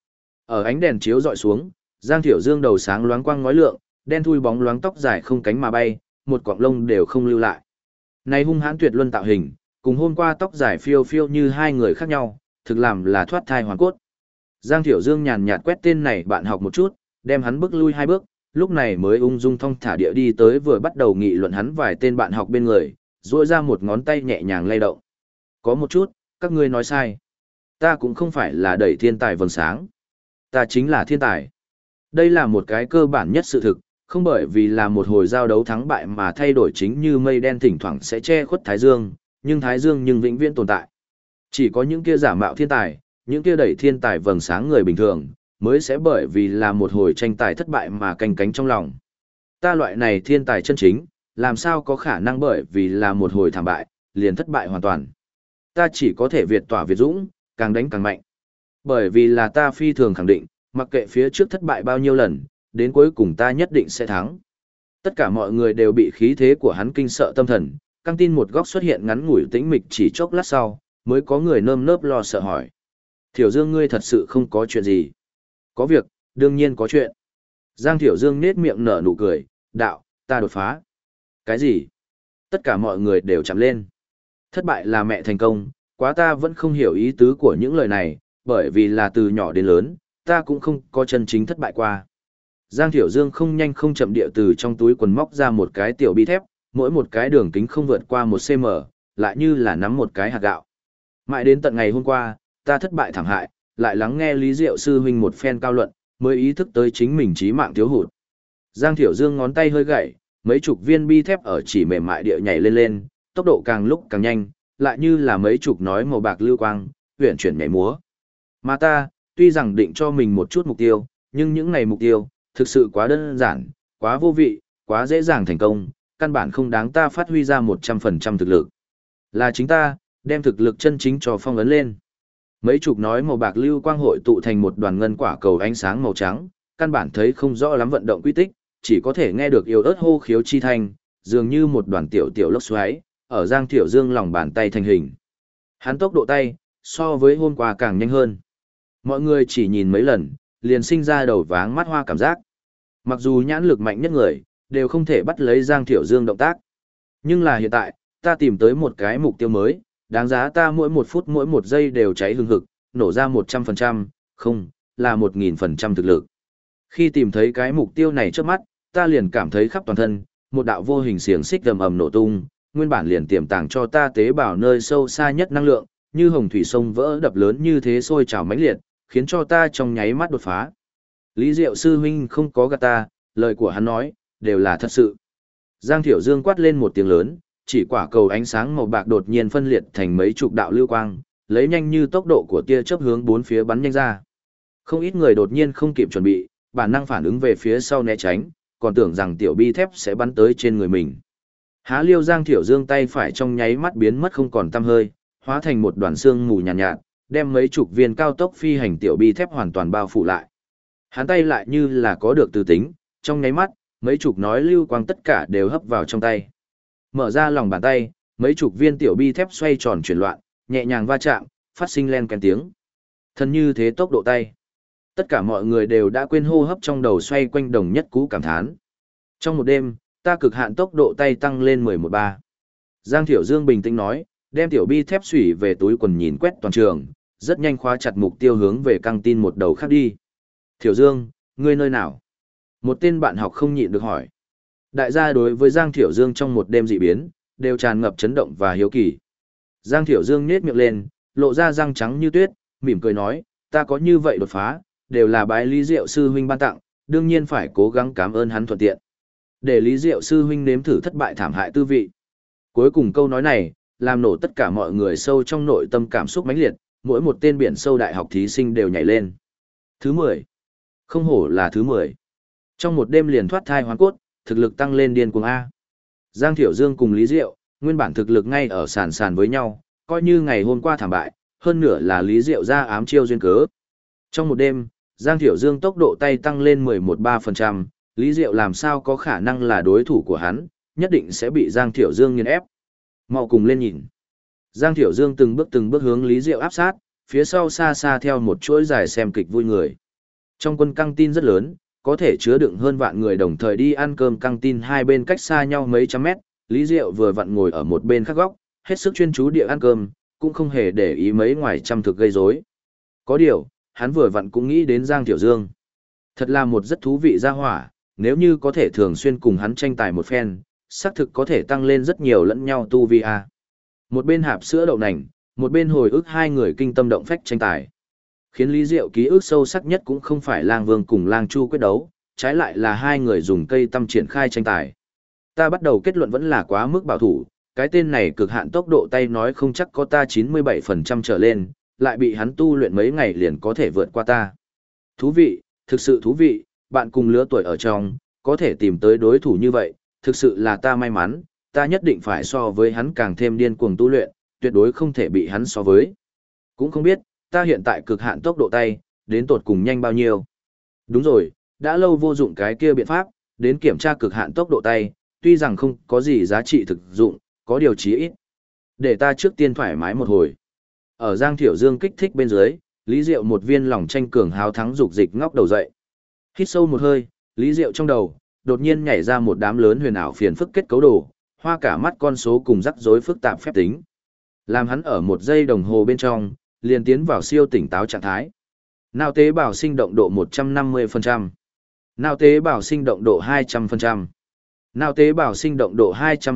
Ở ánh đèn chiếu dọi xuống, Giang Thiểu Dương đầu sáng loáng quang ngói lượng, đen thui bóng loáng tóc dài không cánh mà bay, một cọng lông đều không lưu lại. Này hung hãn tuyệt luân tạo hình, cùng hôm qua tóc dài phiêu phiêu như hai người khác nhau, thực làm là thoát thai hoàn cốt. Giang Thiểu Dương nhàn nhạt quét tên này bạn học một chút, đem hắn bước lui hai bước, lúc này mới ung dung thong thả địa đi tới vừa bắt đầu nghị luận hắn vài tên bạn học bên người, duỗi ra một ngón tay nhẹ nhàng lay động. Có một chút, các ngươi nói sai. Ta cũng không phải là đẩy thiên tài vầng sáng. Ta chính là thiên tài. Đây là một cái cơ bản nhất sự thực, không bởi vì là một hồi giao đấu thắng bại mà thay đổi chính như mây đen thỉnh thoảng sẽ che khuất Thái Dương, nhưng Thái Dương nhưng vĩnh viễn tồn tại. Chỉ có những kia giả mạo thiên tài, những kia đẩy thiên tài vầng sáng người bình thường, mới sẽ bởi vì là một hồi tranh tài thất bại mà canh cánh trong lòng. Ta loại này thiên tài chân chính, làm sao có khả năng bởi vì là một hồi thảm bại, liền thất bại hoàn toàn. Ta chỉ có thể việt tỏa việt dũng, càng đánh càng mạnh. Bởi vì là ta phi thường khẳng định, mặc kệ phía trước thất bại bao nhiêu lần, đến cuối cùng ta nhất định sẽ thắng. Tất cả mọi người đều bị khí thế của hắn kinh sợ tâm thần, căng tin một góc xuất hiện ngắn ngủi tĩnh mịch chỉ chốc lát sau, mới có người nơm nớp lo sợ hỏi. Thiểu Dương ngươi thật sự không có chuyện gì. Có việc, đương nhiên có chuyện. Giang Thiểu Dương nết miệng nở nụ cười, đạo, ta đột phá. Cái gì? Tất cả mọi người đều chạm lên. Thất bại là mẹ thành công, quá ta vẫn không hiểu ý tứ của những lời này, bởi vì là từ nhỏ đến lớn, ta cũng không có chân chính thất bại qua. Giang Thiểu Dương không nhanh không chậm địa từ trong túi quần móc ra một cái tiểu bi thép, mỗi một cái đường kính không vượt qua 1 cm, lại như là nắm một cái hạt gạo. Mãi đến tận ngày hôm qua, ta thất bại thảm hại, lại lắng nghe Lý Diệu sư huynh một phen cao luận, mới ý thức tới chính mình chí mạng thiếu hụt. Giang Thiểu Dương ngón tay hơi gãy, mấy chục viên bi thép ở chỉ mềm mại địa nhảy lên lên, tốc độ càng lúc càng nhanh, lại như là mấy chục nói màu bạc lưu quang, huyền chuyển nhảy múa. Mà ta, tuy rằng định cho mình một chút mục tiêu, nhưng những này mục tiêu, thực sự quá đơn giản, quá vô vị, quá dễ dàng thành công, căn bản không đáng ta phát huy ra 100% thực lực. Là chính ta, đem thực lực chân chính cho phong ấn lên. Mấy chục nói màu bạc lưu quang hội tụ thành một đoàn ngân quả cầu ánh sáng màu trắng, căn bản thấy không rõ lắm vận động quy tích, chỉ có thể nghe được yếu ớt hô khiếu chi thanh, dường như một đoàn tiểu tiểu lốc xoáy, ở Giang Thiểu Dương lòng bàn tay thành hình. Hắn tốc độ tay, so với hôm qua càng nhanh hơn. Mọi người chỉ nhìn mấy lần, liền sinh ra đầu váng mắt hoa cảm giác. Mặc dù nhãn lực mạnh nhất người, đều không thể bắt lấy Giang Thiểu Dương động tác. Nhưng là hiện tại, ta tìm tới một cái mục tiêu mới, đáng giá ta mỗi 1 phút mỗi 1 giây đều cháy hừng hực, nổ ra 100%, không, là 1000% thực lực. Khi tìm thấy cái mục tiêu này trước mắt, ta liền cảm thấy khắp toàn thân, một đạo vô hình xiềng xích ầm ầm nổ tung, nguyên bản liền tiềm tàng cho ta tế bào nơi sâu xa nhất năng lượng, như hồng thủy sông vỡ đập lớn như thế sôi trào mãnh liệt, khiến cho ta trong nháy mắt đột phá. Lý Diệu sư huynh không có gạt ta, lời của hắn nói, đều là thật sự. Giang Thiểu Dương quát lên một tiếng lớn, chỉ quả cầu ánh sáng màu bạc đột nhiên phân liệt thành mấy chục đạo lưu quang, lấy nhanh như tốc độ của tia chớp hướng bốn phía bắn nhanh ra. Không ít người đột nhiên không kịp chuẩn bị, bản năng phản ứng về phía sau né tránh, còn tưởng rằng tiểu bi thép sẽ bắn tới trên người mình. Há liêu Giang Thiểu Dương tay phải trong nháy mắt biến mất không còn tăm hơi, hóa thành một đoàn xương mù nhàn nhạt, đem mấy chục viên cao tốc phi hành tiểu bi thép hoàn toàn bao phủ lại. Hắn tay lại như là có được tư tính, trong nháy mắt, mấy chục nói lưu quang tất cả đều hấp vào trong tay. Mở ra lòng bàn tay, mấy chục viên tiểu bi thép xoay tròn chuyển loạn, nhẹ nhàng va chạm, phát sinh len kèn tiếng. Thân như thế tốc độ tay. Tất cả mọi người đều đã quên hô hấp trong đầu xoay quanh đồng nhất cú cảm thán. Trong một đêm, ta cực hạn tốc độ tay tăng lên 11/3. Giang Thiểu Dương bình tĩnh nói, đem tiểu bi thép xủy về túi quần nhìn quét toàn trường, rất nhanh khóa chặt mục tiêu hướng về căng tin một đầu khác đi. Thiểu Dương, ngươi nơi nào? Một tên bạn học không nhịn được hỏi. Đại gia đối với Giang Thiểu Dương trong một đêm dị biến, đều tràn ngập chấn động và hiếu kỳ. Giang Thiểu Dương nhếch miệng lên, lộ ra răng trắng như tuyết, mỉm cười nói, ta có như vậy đột phá, đều là bái Lý Diệu sư huynh ban tặng, đương nhiên phải cố gắng cảm ơn hắn thuận tiện. Để Lý Diệu sư huynh nếm thử thất bại thảm hại tư vị. Cuối cùng câu nói này, làm nổ tất cả mọi người sâu trong nội tâm cảm xúc mãnh liệt, mỗi một tên biển sâu đại học thí sinh đều nhảy lên. Thứ 10. Không hổ là thứ 10. Trong một đêm liền thoát thai hoàn cốt, thực lực tăng lên điên cuồng A. Giang Thiểu Dương cùng Lý Diệu, nguyên bản thực lực ngay ở sàn sàn với nhau, coi như ngày hôm qua thảm bại, hơn nửa là Lý Diệu ra ám chiêu duyên cớ. Trong một đêm, Giang Thiểu Dương tốc độ tay tăng lên 11/3%, Lý Diệu làm sao có khả năng là đối thủ của hắn, nhất định sẽ bị Giang Thiểu Dương nghiền ép. Mau cùng lên nhìn. Giang Thiểu Dương từng bước hướng Lý Diệu áp sát, phía sau xa xa theo một chuỗi dài xem kịch vui người. Trong quân căng tin rất lớn, có thể chứa đựng hơn vạn người đồng thời đi ăn cơm, căng tin hai bên cách xa nhau mấy trăm mét, Lý Diệu vừa vặn ngồi ở một bên khác góc, hết sức chuyên chú địa ăn cơm, cũng không hề để ý mấy ngoài trăm thực gây rối. Có điều, hắn vừa vặn cũng nghĩ đến Giang Tiểu Dương. Thật là một rất thú vị gia hỏa, nếu như có thể thường xuyên cùng hắn tranh tài một phen, xác thực có thể tăng lên rất nhiều lẫn nhau tu vi a. Một bên hạp sữa đậu nành, một bên hồi ức hai người kinh tâm động phách tranh tài. Khiến Lý Diệu ký ức sâu sắc nhất cũng không phải Lang Vương cùng Lang Chu quyết đấu, trái lại là hai người dùng cây tăm triển khai tranh tài. Ta bắt đầu kết luận vẫn là quá mức bảo thủ, cái tên này cực hạn tốc độ tay nói không chắc có ta 97% trở lên, lại bị hắn tu luyện mấy ngày liền có thể vượt qua ta. Thú vị, thực sự thú vị, bạn cùng lứa tuổi ở trong, có thể tìm tới đối thủ như vậy, thực sự là ta may mắn, ta nhất định phải so với hắn càng thêm điên cuồng tu luyện, tuyệt đối không thể bị hắn so với. Cũng không biết, ta hiện tại cực hạn tốc độ tay, đến tột cùng nhanh bao nhiêu. Đúng rồi, đã lâu vô dụng cái kia biện pháp, đến kiểm tra cực hạn tốc độ tay, tuy rằng không có gì giá trị thực dụng, có điều chí ít. Để ta trước tiên thoải mái một hồi. Ở Giang Thiểu Dương kích thích bên dưới, Lý Diệu một viên lòng tranh cường háo thắng dục dịch ngóc đầu dậy. Hít sâu một hơi, Lý Diệu trong đầu, đột nhiên nhảy ra một đám lớn huyền ảo phiền phức kết cấu đồ, hoa cả mắt con số cùng rắc rối phức tạp phép tính. Làm hắn ở một giây đồng hồ bên trong, liền tiến vào siêu tỉnh táo trạng thái. Não tế bào sinh động độ 150%. Não tế bào sinh động độ 200%. Não tế bào sinh động độ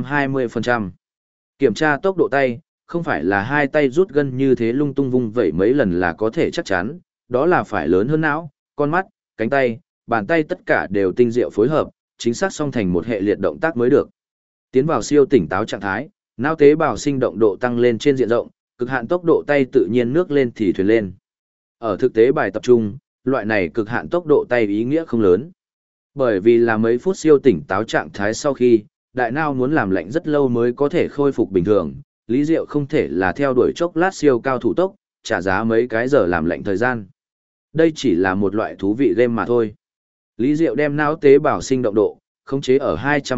220%. Kiểm tra tốc độ tay, không phải là hai tay rút gân như thế lung tung vung vẩy mấy lần là có thể chắc chắn, đó là phải lớn hơn não, con mắt, cánh tay, bàn tay tất cả đều tinh diệu phối hợp, chính xác song thành một hệ liệt động tác mới được. Tiến vào siêu tỉnh táo trạng thái, não tế bào sinh động độ tăng lên trên diện rộng, cực hạn tốc độ tay tự nhiên nước lên thì thuyền lên. Ở thực tế bài tập trung, loại này cực hạn tốc độ tay ý nghĩa không lớn. Bởi vì là mấy phút siêu tỉnh táo trạng thái sau khi, đại não muốn làm lạnh rất lâu mới có thể khôi phục bình thường, Lý Diệu không thể là theo đuổi chốc lát siêu cao thủ tốc, trả giá mấy cái giờ làm lạnh thời gian. Đây chỉ là một loại thú vị game mà thôi. Lý Diệu đem não tế bào sinh động độ, khống chế ở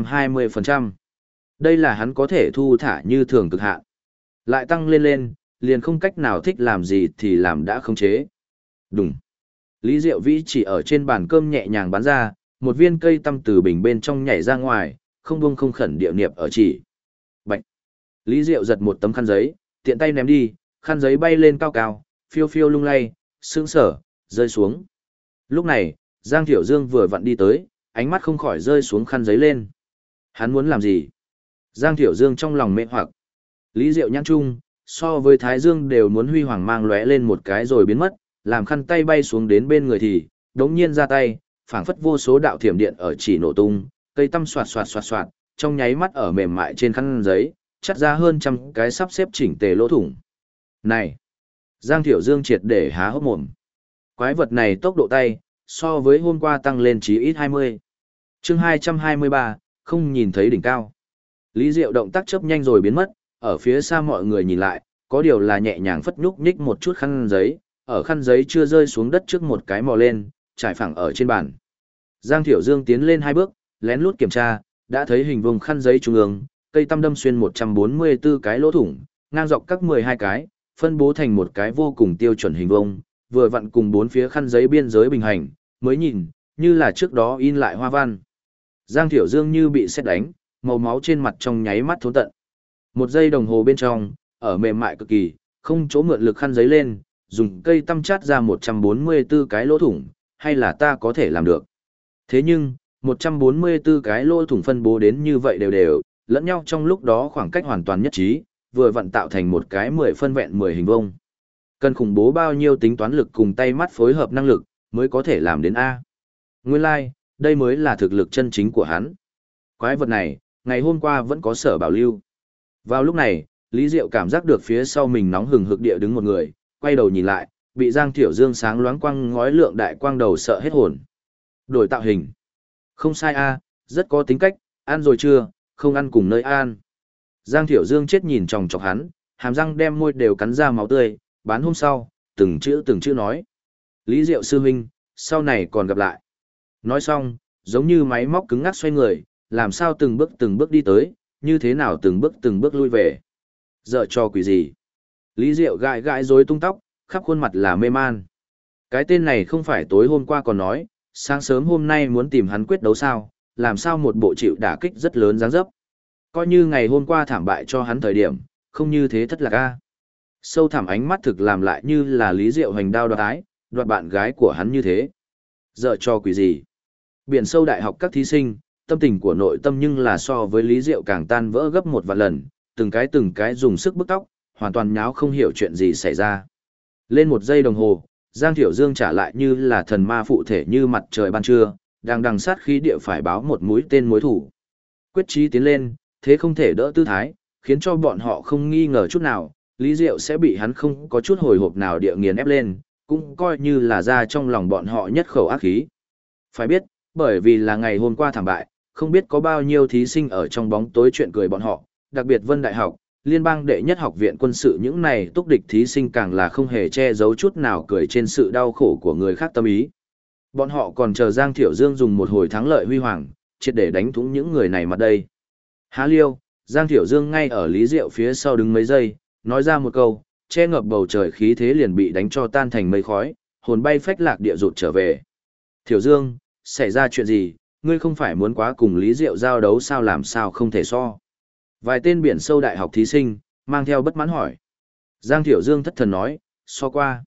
220%. Đây là hắn có thể thu thả như thường cực hạn. Lại tăng lên, liền không cách nào thích làm gì thì làm đã khống chế. Đúng. Lý Diệu Vĩ chỉ ở trên bàn cơm nhẹ nhàng bắn ra, một viên cây tăm từ bình bên trong nhảy ra ngoài, không buông không khẩn địa niệm ở chỉ. Bạch. Lý Diệu giật một tấm khăn giấy, tiện tay ném đi, khăn giấy bay lên cao cao, phiêu phiêu lung lay, sững sờ, rơi xuống. Lúc này, Giang Thiểu Dương vừa vặn đi tới, ánh mắt không khỏi rơi xuống khăn giấy lên. Hắn muốn làm gì? Giang Thiểu Dương trong lòng mê hoặc. Lý Diệu nhãn chung, so với Thái Dương đều muốn huy hoàng mang lóe lên một cái rồi biến mất, làm khăn tay bay xuống đến bên người thì, đống nhiên ra tay, phảng phất vô số đạo thiểm điện ở chỉ nổ tung, cây tăm xoạt xoạt xoạt xoạt, trong nháy mắt ở mềm mại trên khăn giấy, chắt ra hơn trăm cái sắp xếp chỉnh tề lỗ thủng. Này! Giang Thiểu Dương triệt để há hốc mồm. Quái vật này tốc độ tay, so với hôm qua tăng lên chí ít 20. Chương 223, không nhìn thấy đỉnh cao. Lý Diệu động tác chớp nhanh rồi biến mất, ở phía xa mọi người nhìn lại, có điều là nhẹ nhàng phất nhúc nhích một chút khăn giấy, ở khăn giấy chưa rơi xuống đất trước một cái mò lên, trải phẳng ở trên bàn. Giang Thiểu Dương tiến lên hai bước, lén lút kiểm tra, đã thấy hình vuông khăn giấy trung ương, cây tăm đâm xuyên 144 cái lỗ thủng, ngang dọc các 12 cái, phân bố thành một cái vô cùng tiêu chuẩn hình vuông, vừa vặn cùng bốn phía khăn giấy biên giới bình hành, mới nhìn, như là trước đó in lại hoa văn. Giang Thiểu Dương như bị sét đánh, màu máu trên mặt trong nháy mắt thốn tận. Một giây đồng hồ bên trong, ở mềm mại cực kỳ, không chỗ mượn lực khăn giấy lên, dùng cây tăm chát ra 144 cái lỗ thủng, hay là ta có thể làm được. Thế nhưng, 144 cái lỗ thủng phân bố đến như vậy đều đều, lẫn nhau trong lúc đó khoảng cách hoàn toàn nhất trí, vừa vặn tạo thành một cái 10 phân vẹn 10 hình vuông. Cần khủng bố bao nhiêu tính toán lực cùng tay mắt phối hợp năng lực, mới có thể làm đến A. Nguyên lai, đây mới là thực lực chân chính của hắn. Quái vật này, ngày hôm qua vẫn có sở bảo lưu. Vào lúc này, Lý Diệu cảm giác được phía sau mình nóng hừng hực địa đứng một người, quay đầu nhìn lại, bị Giang Thiểu Dương sáng loáng quang ngói lượng đại quang đầu sợ hết hồn. Đổi tạo hình. Không sai A, rất có tính cách, ăn rồi chưa, không ăn cùng nơi ăn. Giang Thiểu Dương chết nhìn chòng chọc hắn, hàm răng đem môi đều cắn ra máu tươi, bán hôm sau, từng chữ nói. Lý Diệu sư huynh, sau này còn gặp lại. Nói xong, giống như máy móc cứng ngắc xoay người, làm sao từng bước đi tới, như thế nào từng bước lui về. Dợ cho quỷ gì. Lý Diệu gãi gãi rối tung tóc, khắp khuôn mặt là mê man. Cái tên này không phải tối hôm qua còn nói, sáng sớm hôm nay muốn tìm hắn quyết đấu sao, làm sao một bộ chịu đả kích rất lớn dáng dấp. Coi như ngày hôm qua thảm bại cho hắn thời điểm, không như thế thất lạc a. Sâu thẳm ánh mắt thực làm lại như là Lý Diệu hành đao đoạt ái, đoạt bạn gái của hắn như thế. Dở cho quỷ gì? Biển sâu đại học các thí sinh, tâm tình của nội tâm nhưng là so với Lý Diệu càng tan vỡ gấp một vạn lần, từng cái dùng sức bức tóc, hoàn toàn nháo không hiểu chuyện gì xảy ra. Lên 1 giây đồng hồ, Giang Thiểu Dương trả lại như là thần ma phụ thể như mặt trời ban trưa, đang đằng sát khí địa phải báo một mũi tên mối thủ. Quyết chí tiến lên, thế không thể đỡ tư thái, khiến cho bọn họ không nghi ngờ chút nào, Lý Diệu sẽ bị hắn không có chút hồi hộp nào địa nghiền ép lên, cũng coi như là ra trong lòng bọn họ nhất khẩu ác khí. Phải biết, bởi vì là ngày hôm qua thảm bại, không biết có bao nhiêu thí sinh ở trong bóng tối chuyện cười bọn họ, đặc biệt Vân Đại học, liên bang đệ nhất học viện quân sự những này túc địch thí sinh càng là không hề che giấu chút nào cười trên sự đau khổ của người khác tâm ý. Bọn họ còn chờ Giang Thiểu Dương dùng một hồi thắng lợi huy hoàng, triệt để đánh thủng những người này mặt đây. Há liêu, Giang Thiểu Dương ngay ở Lý Diệu phía sau đứng mấy giây, nói ra một câu, che ngập bầu trời khí thế liền bị đánh cho tan thành mây khói, hồn bay phách lạc địa rụt trở về. Thiểu Dương, xảy ra chuyện gì, ngươi không phải muốn quá cùng Lý Diệu giao đấu sao, làm sao không thể so. Vài tên biển sâu đại học thí sinh, mang theo bất mãn hỏi. Giang Thiểu Dương thất thần nói, so qua.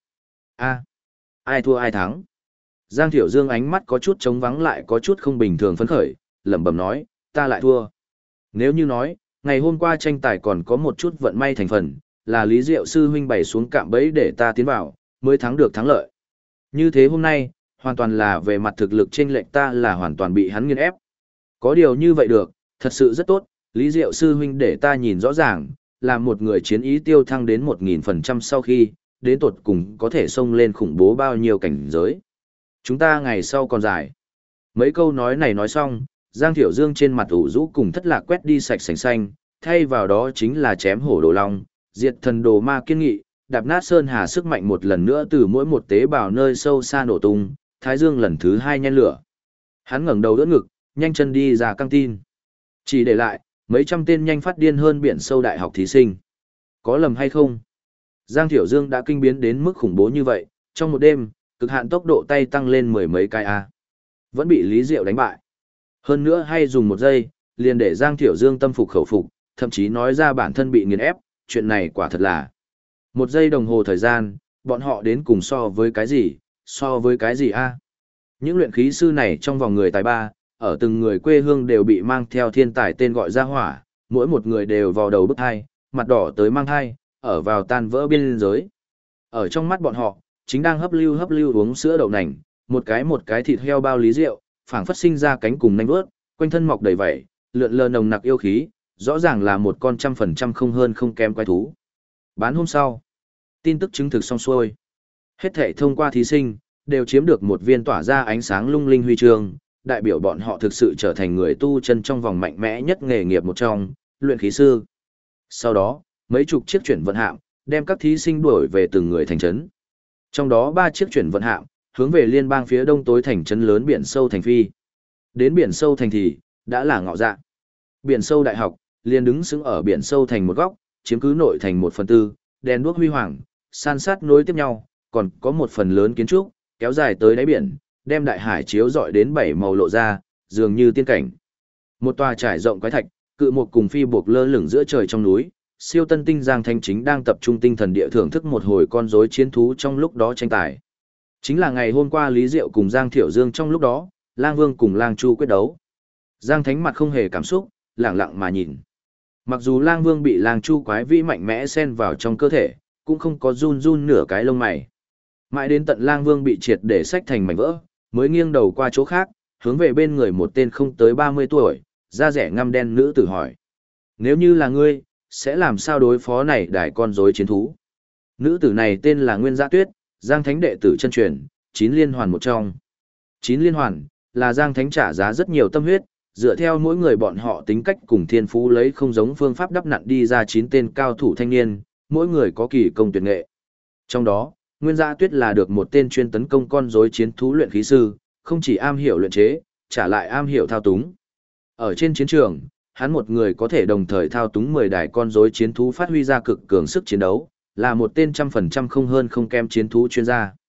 Ai thua ai thắng. Giang Thiểu Dương ánh mắt có chút trống vắng lại có chút không bình thường phấn khởi, lẩm bẩm nói, ta lại thua. Nếu như nói, ngày hôm qua tranh tài còn có một chút vận may thành phần, là Lý Diệu sư huynh bày xuống cạm bẫy để ta tiến vào, mới thắng được thắng lợi. Như thế hôm nay, hoàn toàn là về mặt thực lực chênh lệch ta là hoàn toàn bị hắn nghiền ép. Có điều như vậy được, thật sự rất tốt, Lý Diệu sư huynh để ta nhìn rõ ràng, là một người chiến ý tiêu thăng đến 1000% sau khi, đến tột cùng có thể xông lên khủng bố bao nhiêu cảnh giới. Chúng ta ngày sau còn dài. Mấy câu nói này nói xong, Giang Thiểu Dương trên mặt ủ rũ cùng thất lạc quét đi sạch sành xanh, thay vào đó chính là chém hổ đồ long, diệt thần đồ ma kiên nghị, đạp nát sơn hà sức mạnh một lần nữa từ mỗi một tế bào nơi sâu xa nổ tung, Thái Dương lần thứ 2 nhen lửa. Hắn ngẩng đầu đỡ ngực, nhanh chân đi ra căng tin. Chỉ để lại, mấy trăm tên nhanh phát điên hơn biển sâu đại học thí sinh. Có lầm hay không? Giang Thiểu Dương đã kinh biến đến mức khủng bố như vậy, trong một đêm, cực hạn tốc độ tay tăng lên mười mấy cái A. Vẫn bị Lý Diệu đánh bại. Hơn nữa hay dùng 1 giây, liền để Giang Thiểu Dương tâm phục khẩu phục, thậm chí nói ra bản thân bị nghiền ép, chuyện này quả thật là. 1 giây đồng hồ thời gian, bọn họ đến cùng so với cái gì A. Những luyện khí sư này trong vòng người tài ba, ở từng người quê hương đều bị mang theo thiên tài tên gọi ra hỏa, mỗi một người đều vào đầu bức hai, mặt đỏ tới mang hai, ở vào tan vỡ biên giới. Ở trong mắt bọn họ, chính đang hấp lưu uống sữa đậu nành, một cái thịt heo bao Lý Diệu, phảng phất sinh ra cánh cùng nanh vớt, quanh thân mọc đầy vảy, lượn lờ nồng nặc yêu khí, rõ ràng là một con 100% không hơn không kém quái thú. Bán hôm sau, tin tức chứng thực xong xuôi. Hết thảy thông qua thí sinh, đều chiếm được một viên tỏa ra ánh sáng lung linh huy chương, đại biểu bọn họ thực sự trở thành người tu chân trong vòng mạnh mẽ nhất nghề nghiệp một trong, luyện khí sư. Sau đó, mấy chục chiếc chuyển vận hạm, đem các thí sinh đuổi về từng người thành trấn. Trong đó 3 chiếc chuyển vận hạm, hướng về liên bang phía đông tối thành trấn lớn biển sâu thành phi. Đến biển sâu thành thì, đã là ngọ dạ. Biển sâu đại học, liền đứng sững ở biển sâu thành một góc, chiếm cứ nội thành 1/4, đèn đuốc huy hoàng, san sát nối tiếp nhau, còn có một phần lớn kiến trúc, kéo dài tới đáy biển, đem đại hải chiếu rọi đến 7 màu lộ ra, dường như tiên cảnh. Một tòa trải rộng quái thạch, cự một cùng phi buộc lơ lửng giữa trời trong núi, siêu tân tinh Giang Thanh chính đang tập trung tinh thần địa thưởng thức một hồi con rối chiến thú trong lúc đó tranh tài. Chính là ngày hôm qua Lý Diệu cùng Giang Thiểu Dương trong lúc đó, Lang Vương cùng Lang Chu quyết đấu. Giang Thánh mặt không hề cảm xúc, lặng lặng mà nhìn. Mặc dù Lang Vương bị Lang Chu quái vĩ mạnh mẽ xen vào trong cơ thể, cũng không có run run nửa cái lông mày. Mãi đến tận Lang Vương bị triệt để xách thành mảnh vỡ, mới nghiêng đầu qua chỗ khác, hướng về bên người một tên không tới 30 tuổi, da rẻ ngăm đen nữ tử hỏi. Nếu như là ngươi, sẽ làm sao đối phó này đài con rối chiến thú? Nữ tử này tên là Nguyên Giã Tuyết, Giang Thánh đệ tử chân truyền, 9 liên hoàn một trong. 9 liên hoàn, là Giang Thánh trả giá rất nhiều tâm huyết, dựa theo mỗi người bọn họ tính cách cùng thiên phú lấy không giống phương pháp đắp nặn đi ra 9 tên cao thủ thanh niên, mỗi người có kỳ công tuyệt nghệ. Trong đó, Nguyên Giã Tuyết là được một tên chuyên tấn công con rối chiến thú luyện khí sư, không chỉ am hiểu luyện chế, trả lại am hiểu thao túng. Ở trên chiến trường, hắn một người có thể đồng thời thao túng 10 đài con rối chiến thú phát huy ra cực cường sức chiến đấu, là một tên 100% không hơn không kém chiến thú chuyên gia.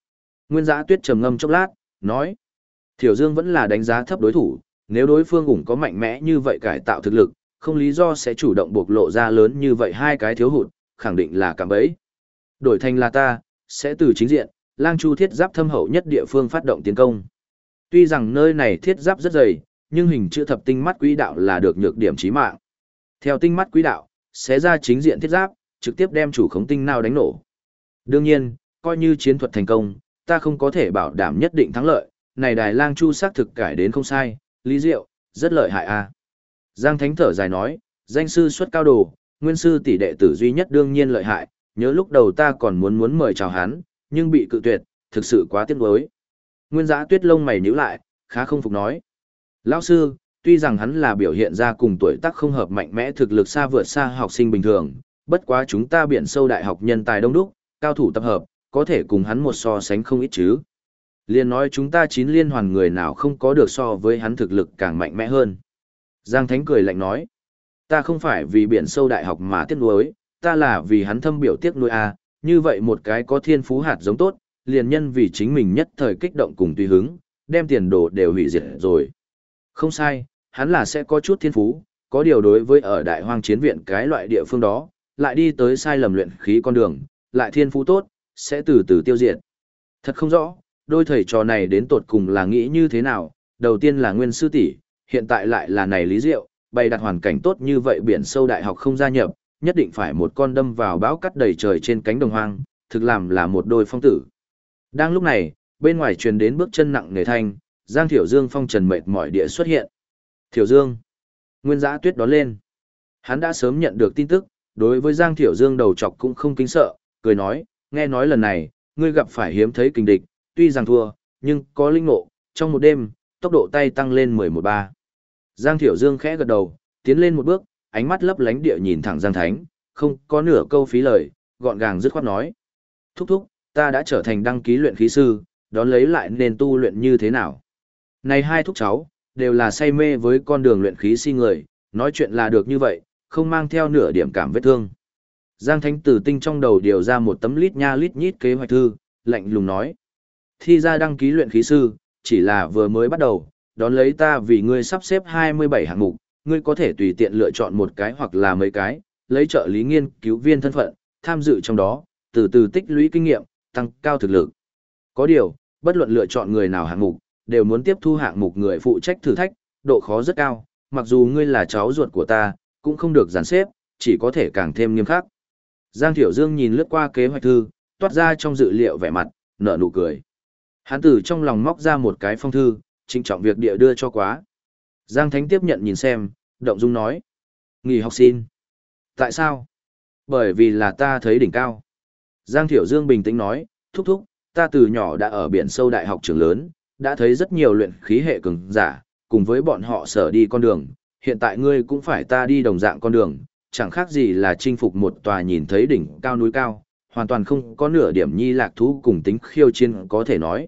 Nguyên Giã Tuyết trầm ngâm chốc lát, nói. Thiểu Dương vẫn là đánh giá thấp đối thủ, nếu đối phương cũng có mạnh mẽ như vậy cải tạo thực lực, không lý do sẽ chủ động bộc lộ ra lớn như vậy hai cái thiếu hụt, khẳng định là cạm bẫy. Đổi thành là ta, sẽ từ chính diện, Lang Chu thiết giáp thâm hậu nhất địa phương phát động tiến công. Tuy rằng nơi này thiết giáp rất dày, nhưng hình chữ thập tinh mắt quỹ đạo là được nhược điểm chí mạng. Theo tinh mắt quỹ đạo, sẽ ra chính diện thiết giáp, trực tiếp đem chủ khống tinh nào đánh nổ. Đương nhiên, coi như chiến thuật thành công, ta không có thể bảo đảm nhất định thắng lợi, này đài Lang Chu xác thực cải đến không sai, Lý Diệu, rất lợi hại a. Giang Thánh thở dài nói, danh sư xuất cao đồ, nguyên sư tỷ đệ tử duy nhất đương nhiên lợi hại, nhớ lúc đầu ta còn muốn mời chào hắn, nhưng bị cự tuyệt, thực sự quá tiếc nuối. Nguyên Giã Tuyết lông mày nhíu lại, khá không phục nói. Lão sư, tuy rằng hắn là biểu hiện ra cùng tuổi tác không hợp mạnh mẽ thực lực xa vượt xa học sinh bình thường, bất quá chúng ta biển sâu đại học nhân tài đông đúc, cao thủ tập hợp, có thể cùng hắn một so sánh không ít chứ. Liên nói chúng ta 9 liên hoàn người nào không có được so với hắn thực lực càng mạnh mẽ hơn. Giang Thánh cười lạnh nói, ta không phải vì biển sâu đại học mà tiếc nuối, ta là vì hắn thâm biểu tiếc nuối a, như vậy một cái có thiên phú hạt giống tốt, liền nhân vì chính mình nhất thời kích động cùng tùy hứng, đem tiền đồ đều hủy diệt rồi. Không sai, hắn là sẽ có chút thiên phú, có điều đối với ở đại hoang chiến viện cái loại địa phương đó, lại đi tới sai lầm luyện khí con đường, lại thiên phú tốt, sẽ từ từ tiêu diệt. Thật không rõ, đôi thầy trò này đến tột cùng là nghĩ như thế nào, đầu tiên là Nguyên sư tỷ, hiện tại lại là này Lý Diệu, bày đặt hoàn cảnh tốt như vậy biển sâu đại học không gia nhập, nhất định phải một con đâm vào bão cắt đầy trời trên cánh đồng hoang, thực làm là một đôi phong tử. Đang lúc này, bên ngoài truyền đến bước chân nặng nề thanh, Giang Thiểu Dương phong trần mệt mỏi địa xuất hiện. Thiểu Dương. Nguyên Giã Tuyết đón lên. Hắn đã sớm nhận được tin tức, đối với Giang Thiểu Dương đầu chọc cũng không kính sợ, cười nói, nghe nói lần này, ngươi gặp phải hiếm thấy kình địch, tuy rằng thua, nhưng có linh ngộ, trong một đêm, tốc độ tay tăng lên 11/3. Giang Thiểu Dương khẽ gật đầu, tiến lên một bước, ánh mắt lấp lánh địa nhìn thẳng Giang Thánh, không có nửa câu phí lời, gọn gàng dứt khoát nói. Thúc thúc, ta đã trở thành đăng ký luyện khí sư, đón lấy lại nên tu luyện như thế nào? Này hai thúc cháu, đều là say mê với con đường luyện khí si người, nói chuyện là được như vậy, không mang theo nửa điểm cảm vết thương. Giang Thánh từ tinh trong đầu điều ra một tấm lít nha lít nhít kế hoạch thư, lạnh lùng nói. Thi ra đăng ký luyện khí sư, chỉ là vừa mới bắt đầu, đón lấy ta vì ngươi sắp xếp 27 hạng mục, ngươi có thể tùy tiện lựa chọn một cái hoặc là mấy cái, lấy trợ lý nghiên cứu viên thân phận, tham dự trong đó, từ từ tích lũy kinh nghiệm, tăng cao thực lực. Có điều, bất luận lựa chọn người nào hạng mục, đều muốn tiếp thu hạng mục người phụ trách thử thách, độ khó rất cao, mặc dù ngươi là cháu ruột của ta, cũng không được giàn xếp, chỉ có thể càng thêm nghiêm khắc. Giang Thiểu Dương nhìn lướt qua kế hoạch thư, toát ra trong dự liệu vẻ mặt, nở nụ cười. Hắn từ trong lòng móc ra một cái phong thư, trịnh trọng việc địa đưa cho quá. Giang Thánh tiếp nhận nhìn xem, động dung nói. Nghỉ học xin. Tại sao? Bởi vì là ta thấy đỉnh cao. Giang Thiểu Dương bình tĩnh nói, thúc thúc, ta từ nhỏ đã ở biển sâu đại học trường lớn, đã thấy rất nhiều luyện khí hệ cường giả, cùng với bọn họ sở đi con đường, hiện tại ngươi cũng phải ta đi đồng dạng con đường, chẳng khác gì là chinh phục một tòa nhìn thấy đỉnh cao núi cao, hoàn toàn không có nửa điểm nhi lạc thú cùng tính khiêu chiến có thể nói.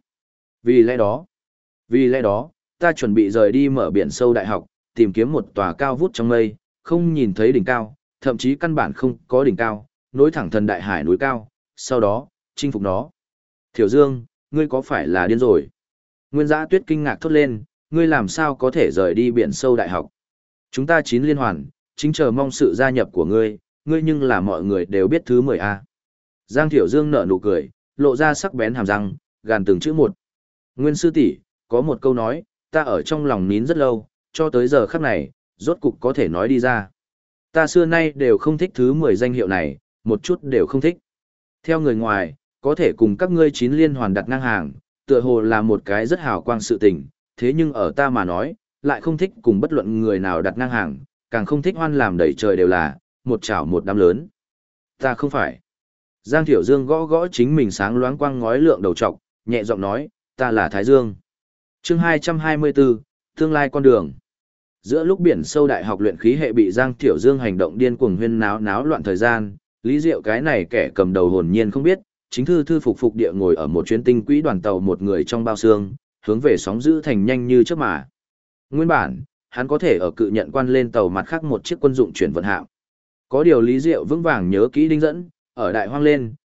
Vì lẽ đó, ta chuẩn bị rời đi mở biển sâu đại học, tìm kiếm một tòa cao vút trong mây, không nhìn thấy đỉnh cao, thậm chí căn bản không có đỉnh cao, nối thẳng thần đại hải núi cao, sau đó, chinh phục nó. Thiểu Dương, ngươi có phải là điên rồi? Nguyên Giã Tuyết kinh ngạc thốt lên, ngươi làm sao có thể rời đi biển sâu đại học? Chúng ta 9 liên hoàn, chính chờ mong sự gia nhập của ngươi, ngươi nhưng là mọi người đều biết thứ 10A. Giang Thiểu Dương nở nụ cười, lộ ra sắc bén hàm răng, gàn từng chữ một. Nguyên sư tỷ, có một câu nói, ta ở trong lòng nín rất lâu, cho tới giờ khắc này, rốt cục có thể nói đi ra. Ta xưa nay đều không thích thứ 10 danh hiệu này, một chút đều không thích. Theo người ngoài, có thể cùng các ngươi 9 liên hoàn đặt ngang hàng, tựa hồ là một cái rất hào quang sự tình, thế nhưng ở ta mà nói, lại không thích cùng bất luận người nào đặt ngang hàng, càng không thích hoan làm đầy trời đều là, một chảo một đám lớn. Ta không phải. Giang Thiểu Dương gõ gõ chính mình sáng loáng quang ngói lượng đầu trọc, nhẹ giọng nói, ta là Thái Dương. Chương 224, tương lai con đường. Giữa lúc biển sâu đại học luyện khí hệ bị Giang Thiểu Dương hành động điên cuồng huyên náo náo loạn thời gian, Lý Diệu cái này kẻ cầm đầu hồn nhiên không biết, chính thư thư phục phục địa ngồi ở một chuyến tinh quỹ đoàn tàu một người trong bao xương, hướng về sóng dữ thành nhanh như chớp mà. Nguyên bản, hắn có thể ở cự nhận quan lên tàu mặt khác một chiếc quân dụng chuyển vận hạm. Có điều Lý Diệu vững vàng nhớ kỹ đinh dẫn, ở đại hoang lên,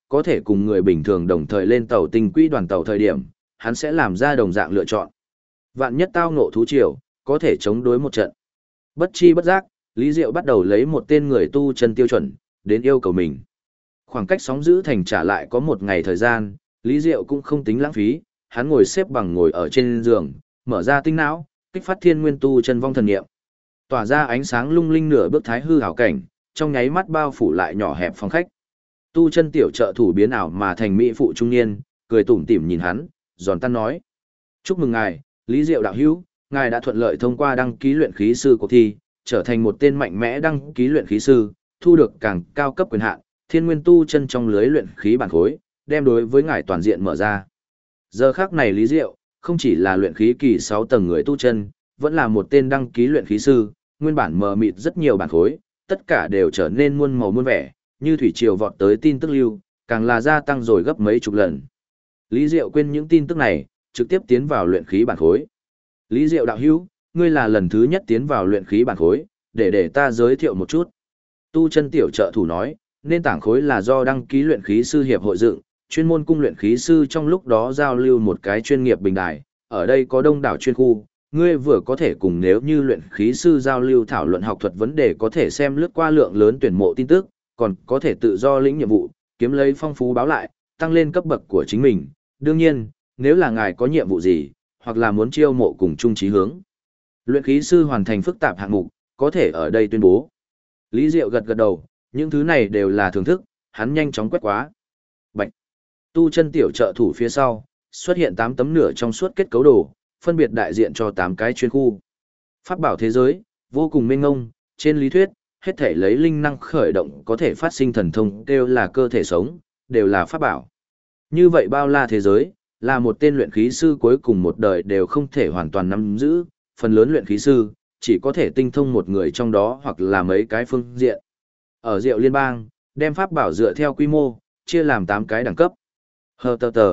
có thể cùng người bình thường đồng thời lên tàu tinh quỹ đoàn tàu thời điểm, hắn sẽ làm ra đồng dạng lựa chọn. Vạn nhất tao ngộ thú triều, có thể chống đối một trận. Bất chi bất giác, Lý Diệu bắt đầu lấy một tên người tu chân tiêu chuẩn, đến yêu cầu mình. Khoảng cách sóng giữ thành trả lại có một ngày thời gian, Lý Diệu cũng không tính lãng phí, hắn ngồi xếp bằng ngồi ở trên giường, mở ra tinh não, kích phát thiên nguyên tu chân vong thần niệm. Tỏa ra ánh sáng lung linh nửa bước thái hư hảo cảnh, trong nháy mắt bao phủ lại nhỏ hẹp phòng khách. Tu chân tiểu trợ thủ biến ảo mà thành mỹ phụ trung niên, cười tủm tỉm nhìn hắn, giòn tan nói: "Chúc mừng ngài, Lý Diệu đạo hữu, ngài đã thuận lợi thông qua đăng ký luyện khí sư cuộc thi, trở thành một tên mạnh mẽ đăng ký luyện khí sư, thu được càng cao cấp quyền hạn, thiên nguyên tu chân trong lưới luyện khí bản khối, đem đối với ngài toàn diện mở ra." Giờ khắc này Lý Diệu, không chỉ là luyện khí kỳ 6 tầng người tu chân, vẫn là một tên đăng ký luyện khí sư, nguyên bản mờ mịt rất nhiều bản khối, tất cả đều trở nên muôn màu muôn vẻ, như thủy triều vọt tới tin tức lưu, càng là gia tăng rồi gấp mấy chục lần. Lý Diệu quên những tin tức này, trực tiếp tiến vào luyện khí bản khối. Lý Diệu đạo hữu, ngươi là lần thứ nhất tiến vào luyện khí bản khối, để ta giới thiệu một chút. Tu chân tiểu trợ thủ nói, nên tảng khối là do đăng ký luyện khí sư hiệp hội dựng, chuyên môn cung luyện khí sư trong lúc đó giao lưu một cái chuyên nghiệp bình đài, ở đây có đông đảo chuyên khu, ngươi vừa có thể cùng nếu như luyện khí sư giao lưu thảo luận học thuật vấn đề có thể xem lướt qua lượng lớn tuyển mộ tin tức, còn có thể tự do lĩnh nhiệm vụ, kiếm lấy phong phú báo lại, tăng lên cấp bậc của chính mình. Đương nhiên, nếu là ngài có nhiệm vụ gì, hoặc là muốn chiêu mộ cùng chung chí hướng, luyện khí sư hoàn thành phức tạp hạng mục, có thể ở đây tuyên bố. Lý Diệu gật gật đầu, những thứ này đều là thưởng thức, hắn nhanh chóng quét quá. Bạch. Tu chân tiểu trợ thủ phía sau, xuất hiện 8 tấm nửa trong suốt kết cấu đồ, phân biệt đại diện cho 8 cái chuyên khu. Pháp bảo thế giới, vô cùng mênh mông, trên lý thuyết, hết thể lấy linh năng khởi động có thể phát sinh thần thông đều là cơ thể sống, đều là pháp bảo. Như vậy bao la thế giới, là một tên luyện khí sư cuối cùng một đời đều không thể hoàn toàn nắm giữ, phần lớn luyện khí sư, chỉ có thể tinh thông một người trong đó hoặc là mấy cái phương diện. Ở Diệu Liên bang, đem pháp bảo dựa theo quy mô, chia làm 8 cái đẳng cấp. Hờ tờ tờ.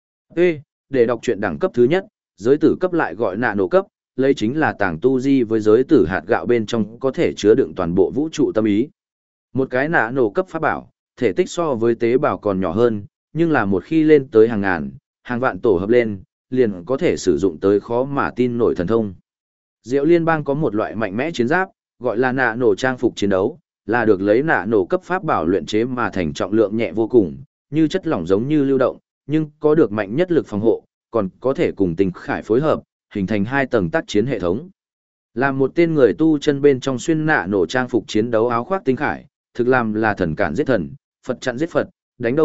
Ê, để đọc truyện đẳng cấp thứ nhất, giới tử cấp lại gọi nạ nổ cấp, lấy chính là tàng tu di với giới tử hạt gạo bên trong có thể chứa đựng toàn bộ vũ trụ tâm ý. Một cái nạ nổ cấp pháp bảo, thể tích so với tế bào còn nhỏ hơn, nhưng là một khi lên tới hàng ngàn, hàng vạn tổ hợp lên, liền có thể sử dụng tới khó mà tin nổi thần thông. Diệu Liên bang có một loại mạnh mẽ chiến giáp, gọi là nạ nổ trang phục chiến đấu, là được lấy nạ nổ cấp pháp bảo luyện chế mà thành trọng lượng nhẹ vô cùng, như chất lỏng giống như lưu động, nhưng có được mạnh nhất lực phòng hộ, còn có thể cùng tinh khải phối hợp, hình thành 2 tầng tác chiến hệ thống. Làm một tên người tu chân bên trong xuyên nạ nổ trang phục chiến đấu áo khoác tinh khải, thực làm là thần cản giết thần, Phật chặn giết Phật, đánh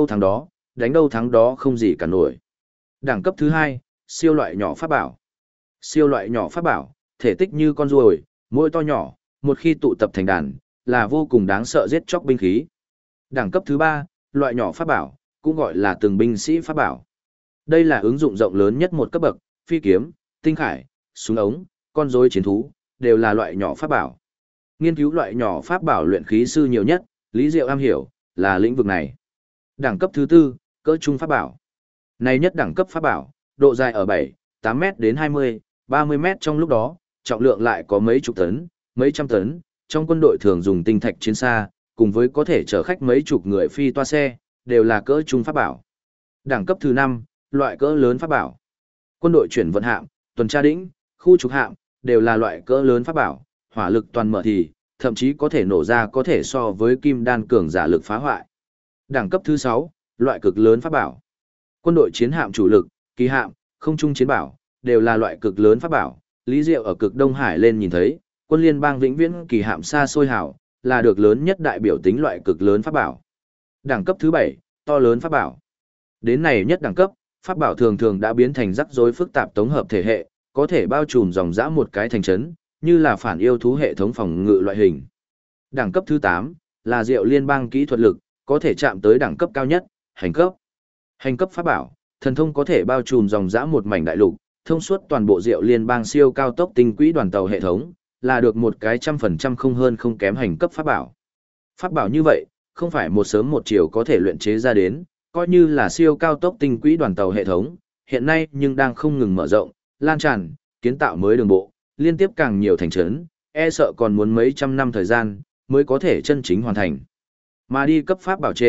đâu thắng đó không gì cả nổi. Đẳng cấp thứ 2, siêu loại nhỏ pháp bảo. Siêu loại nhỏ pháp bảo, thể tích như con ruồi, mỗi to nhỏ, một khi tụ tập thành đàn, là vô cùng đáng sợ giết chóc binh khí. Đẳng cấp thứ 3, loại nhỏ pháp bảo, cũng gọi là từng binh sĩ pháp bảo. Đây là ứng dụng rộng lớn nhất một cấp bậc, phi kiếm, tinh khải, súng ống, con rối chiến thú, đều là loại nhỏ pháp bảo. Nghiên cứu loại nhỏ pháp bảo luyện khí sư nhiều nhất, Lý Diệu am hiểu, là lĩnh vực này. Đẳng cấp thứ 4, cỡ trung pháp bảo. Này nhất đẳng cấp pháp bảo, độ dài ở 7, 8 m đến 20, 30 m trong lúc đó, trọng lượng lại có mấy chục tấn, mấy trăm tấn, trong quân đội thường dùng tinh thạch chiến xa, cùng với có thể chở khách mấy chục người phi toa xe, đều là cỡ trung pháp bảo. Đẳng cấp thứ 5, loại cỡ lớn pháp bảo. Quân đội chuyển vận hạm, tuần tra đĩnh, khu trục hạm, đều là loại cỡ lớn pháp bảo, hỏa lực toàn mở thì, thậm chí có thể nổ ra có thể so với kim đan cường giả lực phá hoại. Đẳng cấp thứ 6, loại cực lớn pháp bảo. Quân đội chiến hạm chủ lực, kỳ hạm, không trung chiến bảo, đều là loại cực lớn pháp bảo. Lý Diệu ở cực Đông Hải lên nhìn thấy, quân liên bang vĩnh viễn kỳ hạm xa xôi hảo, là được lớn nhất đại biểu tính loại cực lớn pháp bảo. Đẳng cấp thứ 7, to lớn pháp bảo. Đến này nhất đẳng cấp, pháp bảo thường thường đã biến thành rắc rối phức tạp tổng hợp thể hệ, có thể bao trùm dòng dã một cái thành trấn, như là phản yêu thú hệ thống phòng ngự loại hình. Đẳng cấp thứ 8, là Diệu Liên bang kỹ thuật lực, có thể chạm tới đẳng cấp cao nhất, hành cấp. Hành cấp pháp bảo, thần thông có thể bao trùm dòng dã một mảnh đại lục, thông suốt toàn bộ Diệu Liên bang siêu cao tốc tinh quỹ đoàn tàu hệ thống, là được một cái 100% không hơn không kém hành cấp pháp bảo. Pháp bảo như vậy, không phải một sớm một chiều có thể luyện chế ra đến, coi như là siêu cao tốc tinh quỹ đoàn tàu hệ thống, hiện nay nhưng đang không ngừng mở rộng, lan tràn, kiến tạo mới đường bộ, liên tiếp càng nhiều thành trấn, e sợ còn muốn mấy trăm năm thời gian mới có thể chân chính hoàn thành. Mà đi cấp pháp bảo trên,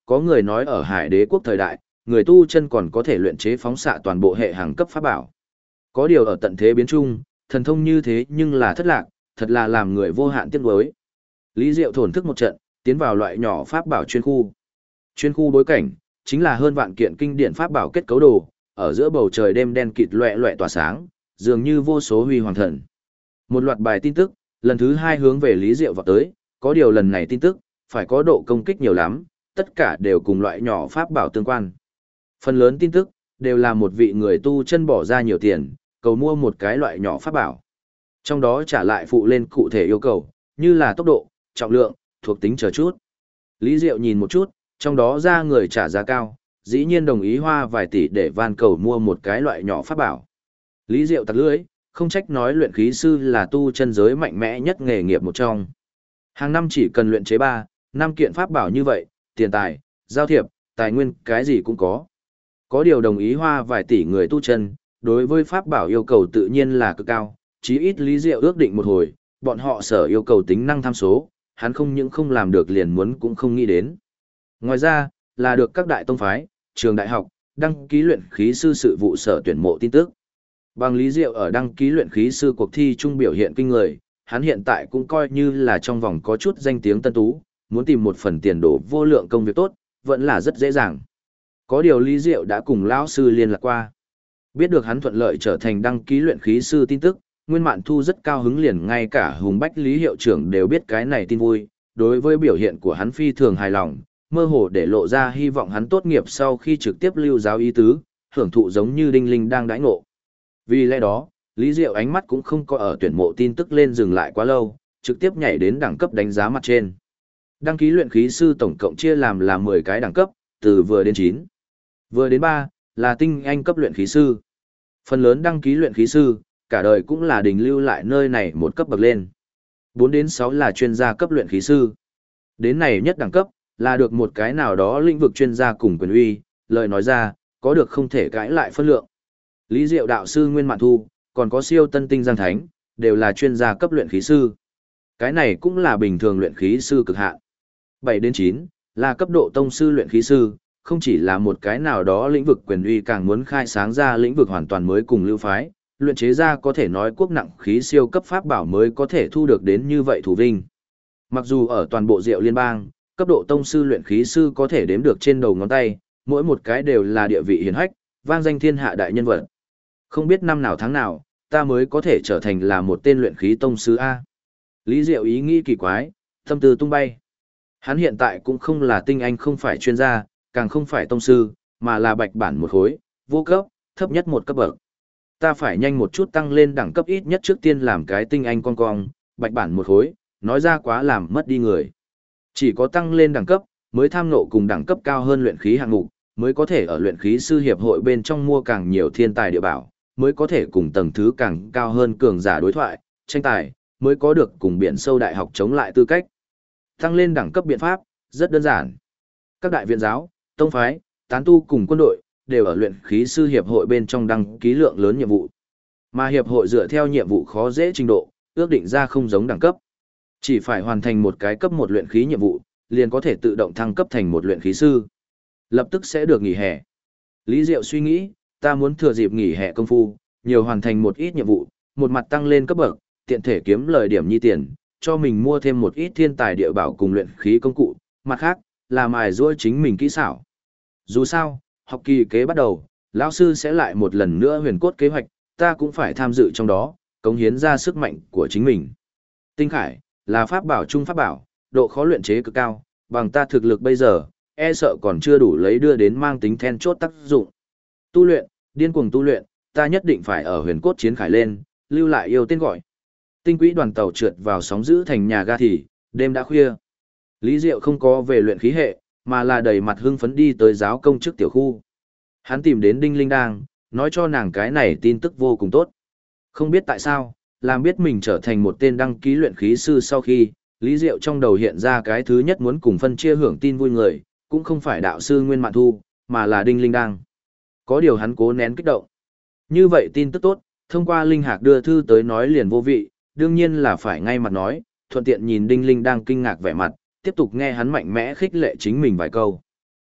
có người nói ở Hải Đế quốc thời đại, người tu chân còn có thể luyện chế phóng xạ toàn bộ hệ hàng cấp pháp bảo. Có điều ở tận thế biến trung, thần thông như thế nhưng là thất lạc, thật là làm người vô hạn tiếc nuối. Lý Diệu thổn thức một trận, tiến vào loại nhỏ pháp bảo chuyên khu. Chuyên khu bối cảnh chính là hơn vạn kiện kinh điển pháp bảo kết cấu đồ, ở giữa bầu trời đêm đen kịt loẹt loẹt tỏa sáng, dường như vô số huy hoàng thần. Một loạt bài tin tức, lần thứ 2 hướng về Lý Diệu vào tới, có điều lần này tin tức phải có độ công kích nhiều lắm, tất cả đều cùng loại nhỏ pháp bảo tương quan. Phần lớn tin tức đều là một vị người tu chân bỏ ra nhiều tiền, cầu mua một cái loại nhỏ pháp bảo. Trong đó trả lại phụ lên cụ thể yêu cầu, như là tốc độ, trọng lượng, thuộc tính chờ chút. Lý Diệu nhìn một chút, trong đó ra người trả giá cao, dĩ nhiên đồng ý hoa vài tỷ để van cầu mua một cái loại nhỏ pháp bảo. Lý Diệu tặc lưỡi, không trách nói luyện khí sư là tu chân giới mạnh mẽ nhất nghề nghiệp một trong. Hàng năm chỉ cần luyện chế 3, 5 kiện pháp bảo như vậy, tiền tài, giao thiệp, tài nguyên, cái gì cũng có. Có điều đồng ý hoa vài tỷ người tu chân, đối với pháp bảo yêu cầu tự nhiên là cực cao, chí ít Lý Diệu ước định một hồi, bọn họ sở yêu cầu tính năng tham số, hắn không những không làm được liền muốn cũng không nghĩ đến. Ngoài ra, là được các đại tông phái, trường đại học, đăng ký luyện khí sư sự vụ sở tuyển mộ tin tức. Bằng Lý Diệu ở đăng ký luyện khí sư cuộc thi trung biểu hiện kinh người, hắn hiện tại cũng coi như là trong vòng có chút danh tiếng tân tú, muốn tìm một phần tiền đồ vô lượng công việc tốt, vẫn là rất dễ dàng. Có điều Lý Diệu đã cùng lão sư liên lạc qua. Biết được hắn thuận lợi trở thành đăng ký luyện khí sư tin tức, Nguyên Mạn Thu rất cao hứng, liền ngay cả Hùng Bách Lý hiệu trưởng đều biết cái này tin vui, đối với biểu hiện của hắn phi thường hài lòng, mơ hồ để lộ ra hy vọng hắn tốt nghiệp sau khi trực tiếp lưu giáo ý tứ, hưởng thụ giống như Đinh Linh đang đãi ngộ. Vì lẽ đó, Lý Diệu ánh mắt cũng không có ở tuyển mộ tin tức lên dừng lại quá lâu, trực tiếp nhảy đến đẳng cấp đánh giá mặt trên. Đăng ký luyện khí sư tổng cộng chia làm là 10 cái đẳng cấp, từ vừa đến 9. Vừa đến 3, là tinh anh cấp luyện khí sư. Phần lớn đăng ký luyện khí sư, cả đời cũng là đình lưu lại nơi này một cấp bậc lên. 4 đến 6 là chuyên gia cấp luyện khí sư. Đến này nhất đẳng cấp, là được một cái nào đó lĩnh vực chuyên gia cùng quyền uy, lời nói ra, có được không thể cãi lại phân lượng. Lý Diệu đạo sư Nguyên Mạn Thu, còn có siêu tân tinh Giang Thánh, đều là chuyên gia cấp luyện khí sư. Cái này cũng là bình thường luyện khí sư cực hạn. 7 đến 9, là cấp độ tông sư luyện khí sư, không chỉ là một cái nào đó lĩnh vực quyền uy, càng muốn khai sáng ra lĩnh vực hoàn toàn mới cùng lưu phái, luyện chế ra có thể nói quốc nặng khí siêu cấp pháp bảo mới có thể thu được đến như vậy thủ vinh. Mặc dù ở toàn bộ Diệu Liên bang, cấp độ tông sư luyện khí sư có thể đếm được trên đầu ngón tay, mỗi một cái đều là địa vị hiển hách, vang danh thiên hạ đại nhân vật. Không biết năm nào tháng nào, ta mới có thể trở thành là một tên luyện khí tông sư A. Lý Diệu ý nghĩ kỳ quái, tâm tư tung bay. Hắn hiện tại cũng không là tinh anh, không phải chuyên gia, càng không phải tông sư, mà là bạch bản một khối, vô cấp, thấp nhất một cấp bậc. Ta phải nhanh một chút tăng lên đẳng cấp, ít nhất trước tiên làm cái tinh anh con cong, bạch bản một khối, nói ra quá làm mất đi người. Chỉ có tăng lên đẳng cấp, mới tham ngộ cùng đẳng cấp cao hơn luyện khí hạng mục, mới có thể ở luyện khí sư hiệp hội bên trong mua càng nhiều thiên tài địa bảo, mới có thể cùng tầng thứ càng cao hơn cường giả đối thoại, tranh tài, mới có được cùng biển sâu đại học chống lại tư cách. Tăng lên đẳng cấp biện pháp, rất đơn giản. Các đại viện giáo, tông phái, tán tu cùng quân đội, đều ở luyện khí sư hiệp hội bên trong đăng ký lượng lớn nhiệm vụ. Mà hiệp hội dựa theo nhiệm vụ khó dễ trình độ, ước định ra không giống đẳng cấp. Chỉ phải hoàn thành một cái cấp 1 luyện khí nhiệm vụ, liền có thể tự động thăng cấp thành một luyện khí sư. Lập tức sẽ được nghỉ hè. Lý Diệu suy nghĩ, ta muốn thừa dịp nghỉ hè công phu, nhiều hoàn thành một ít nhiệm vụ, một mặt tăng lên cấp bậc, tiện thể kiếm lời điểm nhi tiền, cho mình mua thêm một ít thiên tài địa bảo cùng luyện khí công cụ, mặt khác, là mài giũa chính mình kỹ xảo. Dù sao, học kỳ kế bắt đầu, lão sư sẽ lại một lần nữa huyền cốt kế hoạch, ta cũng phải tham dự trong đó, cống hiến ra sức mạnh của chính mình. Tinh Khải, là pháp bảo trung pháp bảo, độ khó luyện chế cực cao, bằng ta thực lực bây giờ, e sợ còn chưa đủ lấy đưa đến mang tính then chốt tác dụng. Tu luyện, điên cuồng tu luyện, ta nhất định phải ở huyền cốt chiến khải lên, lưu lại yêu tên gọi. Tinh quỹ đoàn tàu trượt vào sóng dữ thành nhà ga thì, đêm đã khuya. Lý Diệu không có về luyện khí hệ, mà là đầy mặt hưng phấn đi tới giáo công chức tiểu khu. Hắn tìm đến Đinh Linh Đang, nói cho nàng cái này tin tức vô cùng tốt. Không biết tại sao, làm biết mình trở thành một tên đăng ký luyện khí sư sau khi, Lý Diệu trong đầu hiện ra cái thứ nhất muốn cùng phân chia hưởng tin vui người, cũng không phải đạo sư Nguyên Mạn Thu, mà là Đinh Linh Đang. Có điều hắn cố nén kích động. Như vậy tin tức tốt, thông qua Linh Hạc đưa thư tới nói liền vô vị, đương nhiên là phải ngay mặt nói, thuận tiện nhìn Đinh Linh Đang kinh ngạc vẻ mặt, tiếp tục nghe hắn mạnh mẽ khích lệ chính mình vài câu.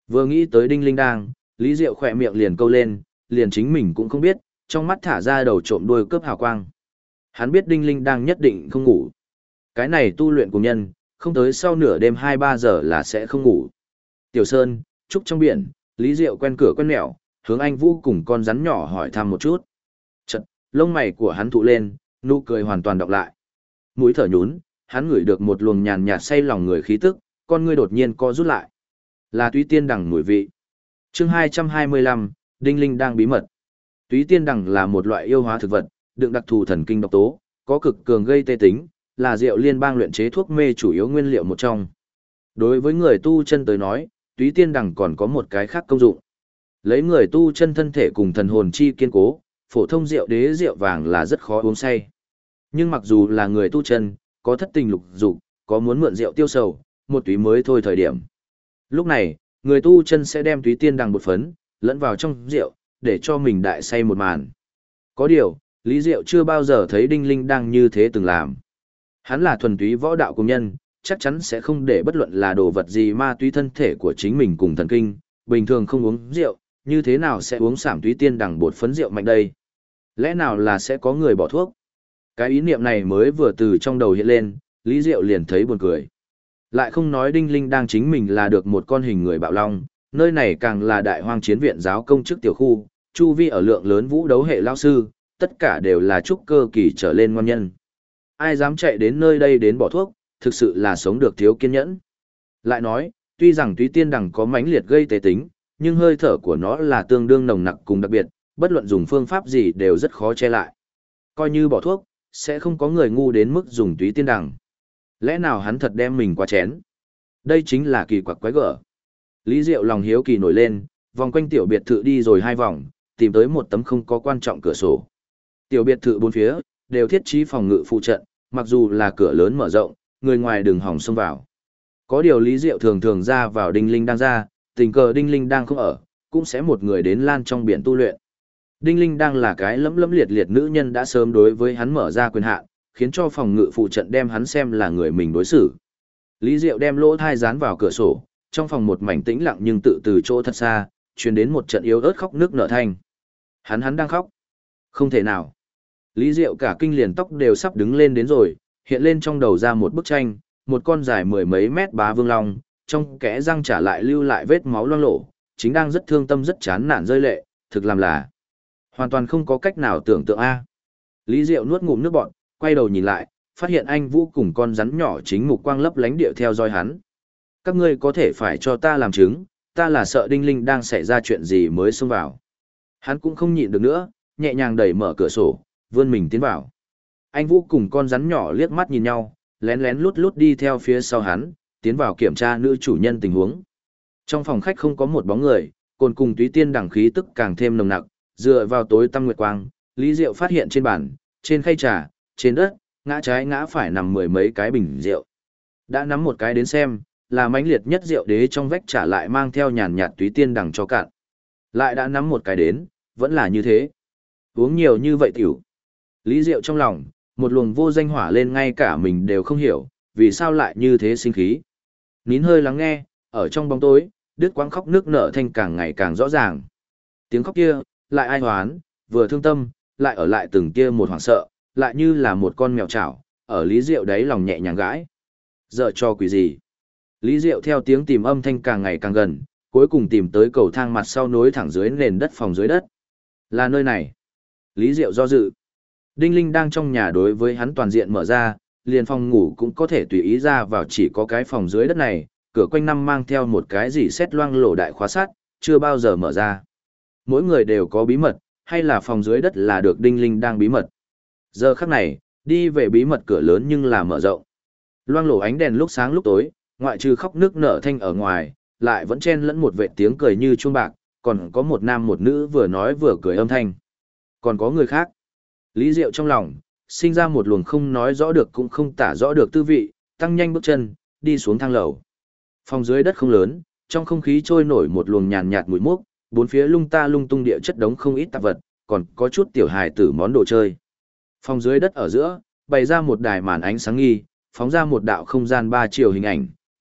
Vừa nghĩ tới Đinh Linh đang, Lý Diệu khỏe miệng liền câu lên, liền chính mình cũng không biết, trong mắt thả ra đầu trộm đuôi cướp hào quang. Hắn biết Đinh Linh đang nhất định không ngủ. Cái này tu luyện cùng nhân, không tới sau nửa đêm 2-3 giờ là sẽ không ngủ. Tiểu Sơn, trúc trong biển, Lý Diệu quen cửa quen mẹo, hướng anh Vũ cùng con rắn nhỏ hỏi thăm một chút. Chật, lông mày của hắn thụ lên, nụ cười hoàn toàn đọc lại. Mũi thở nhún, hắn ngửi được một luồng nhàn nhạt say lòng người khí tức, con ngươi đột nhiên co rút lại. Là túy tiên đằng mùi vị. Chương 225, Đinh Linh đang bí mật. Túy tiên đằng là một loại yêu hóa thực vật, đựng đặc thù thần kinh độc tố, có cực cường gây tê tính, là rượu liên bang luyện chế thuốc mê chủ yếu nguyên liệu một trong. Đối với người tu chân tới nói, túy tiên đằng còn có một cái khác công dụng. Lấy người tu chân thân thể cùng thần hồn chi kiên cố, phổ thông rượu đế rượu vàng là rất khó uống say. Nhưng mặc dù là người tu chân, có thất tình lục dục, có muốn mượn rượu tiêu sầu, một túy mới thôi thời điểm. Lúc này, người tu chân sẽ đem túy tiên đằng bột phấn, lẫn vào trong rượu, để cho mình đại say một màn. Có điều, Lý Diệu chưa bao giờ thấy Đinh Linh đang như thế từng làm. Hắn là thuần túy võ đạo công nhân, chắc chắn sẽ không để bất luận là đồ vật gì ma túy thân thể của chính mình cùng thần kinh, bình thường không uống rượu, như thế nào sẽ uống sảm túy tiên đằng bột phấn rượu mạnh đây? Lẽ nào là sẽ có người bỏ thuốc? Cái ý niệm này mới vừa từ trong đầu hiện lên, Lý Diệu liền thấy buồn cười. Lại không nói Đinh Linh đang chính mình là được một con hình người bạo long, nơi này càng là đại hoang chiến viện giáo công chức tiểu khu, chu vi ở lượng lớn vũ đấu hệ lao sư, tất cả đều là trúc cơ kỳ trở lên ngon nhân. Ai dám chạy đến nơi đây đến bỏ thuốc, thực sự là sống được thiếu kiên nhẫn. Lại nói, tuy rằng túy tiên đằng có mãnh liệt gây tê tính, nhưng hơi thở của nó là tương đương nồng nặc cùng đặc biệt, bất luận dùng phương pháp gì đều rất khó che lại. Coi như bỏ thuốc, sẽ không có người ngu đến mức dùng túy tiên đằng. Lẽ nào hắn thật đem mình qua chén? Đây chính là kỳ quặc quái gở. Lý Diệu lòng hiếu kỳ nổi lên, vòng quanh tiểu biệt thự đi rồi 2 vòng, tìm tới một tấm không có quan trọng cửa sổ. Tiểu biệt thự bốn phía, đều thiết trí phòng ngự phụ trận, mặc dù là cửa lớn mở rộng, người ngoài đừng hòng xông vào. Có điều Lý Diệu thường thường ra vào Đinh Linh đang ra, tình cờ Đinh Linh đang không ở, cũng sẽ một người đến lan trong biển tu luyện. Đinh Linh đang là cái lẫm lẫm liệt liệt nữ nhân đã sớm đối với hắn mở ra quyền hạn, khiến cho phòng ngự phụ trận đem hắn xem là người mình đối xử. Lý Diệu đem lỗ thai dán vào cửa sổ, trong phòng một mảnh tĩnh lặng nhưng tự từ chỗ thật xa, truyền đến một trận yếu ớt khóc nước nở thanh. Hắn đang khóc. Không thể nào. Lý Diệu cả kinh liền tóc đều sắp đứng lên đến rồi, hiện lên trong đầu ra một bức tranh, một con dài 10 mấy mét bá vương long, trong kẽ răng trả lại lưu lại vết máu loang lổ, chính đang rất thương tâm rất chán nản rơi lệ, thực làm là hoàn toàn không có cách nào tưởng tượng a. Lý Diệu nuốt ngụm nước bọt, quay đầu nhìn lại, phát hiện anh Vũ cùng con rắn nhỏ chính mục quang lấp lánh điệu theo dõi hắn. Các ngươi có thể phải cho ta làm chứng, ta là sợ Đinh Linh đang xảy ra chuyện gì mới xông vào. Hắn cũng không nhịn được nữa, nhẹ nhàng đẩy mở cửa sổ, vươn mình tiến vào. Anh Vũ cùng con rắn nhỏ liếc mắt nhìn nhau, lén lén lút lút đi theo phía sau hắn, tiến vào kiểm tra nữ chủ nhân tình huống. Trong phòng khách không có một bóng người, cồn cùng túy tiên đằng khí tức càng thêm nồng nặc, dựa vào tối tăm nguyệt quang, Lý Diệu phát hiện trên bàn, trên khay trà, trên đất, ngã trái ngã phải nằm 10 mấy cái bình rượu. Đã nắm một cái đến xem, là mãnh liệt nhất rượu đế trong vách trả lại mang theo nhàn nhạt túy tiên đằng cho cạn. Lại đã nắm một cái đến, vẫn là như thế. Uống nhiều như vậy tiểu. Lý Diệu trong lòng, một luồng vô danh hỏa lên ngay cả mình đều không hiểu, vì sao lại như thế sinh khí. Nín hơi lắng nghe, ở trong bóng tối, đứt quãng khóc nước nở thanh càng ngày càng rõ ràng. Tiếng khóc kia, lại ai hoán, vừa thương tâm, lại ở lại từng kia một hoảng sợ, lại như là một con mèo chảo, ở Lý Diệu đấy lòng nhẹ nhàng gãi. Giờ cho quỷ gì? Lý Diệu theo tiếng tìm âm thanh càng ngày càng gần, cuối cùng tìm tới cầu thang mặt sau nối thẳng dưới nền đất phòng dưới đất. Là nơi này. Lý Diệu do dự. Đinh Linh đang trong nhà đối với hắn toàn diện mở ra, liền phòng ngủ cũng có thể tùy ý ra vào, chỉ có cái phòng dưới đất này, cửa quanh năm mang theo một cái gì xét loang lổ đại khóa sắt, chưa bao giờ mở ra. Mỗi người đều có bí mật, hay là phòng dưới đất là được Đinh Linh đang bí mật. Giờ khắc này, đi về bí mật cửa lớn nhưng là mở rộng. Loang lổ ánh đèn lúc sáng lúc tối, ngoại trừ khóc nước nở thanh ở ngoài, lại vẫn chen lẫn một vệ tiếng cười như chuông bạc, còn có một nam một nữ vừa nói vừa cười âm thanh. Còn có người khác. Lý Diệu trong lòng, sinh ra một luồng không nói rõ được cũng không tả rõ được tư vị, tăng nhanh bước chân, đi xuống thang lầu. Phòng dưới đất không lớn, trong không khí trôi nổi một luồng nhàn nhạt mùi mốc, bốn phía lung ta lung tung địa chất đống không ít tạp vật, còn có chút tiểu hài tử món đồ chơi. Phòng dưới đất ở giữa, bày ra một đài màn ánh sáng nghi, phóng ra một đạo không gian 3 chiều hình ảnh,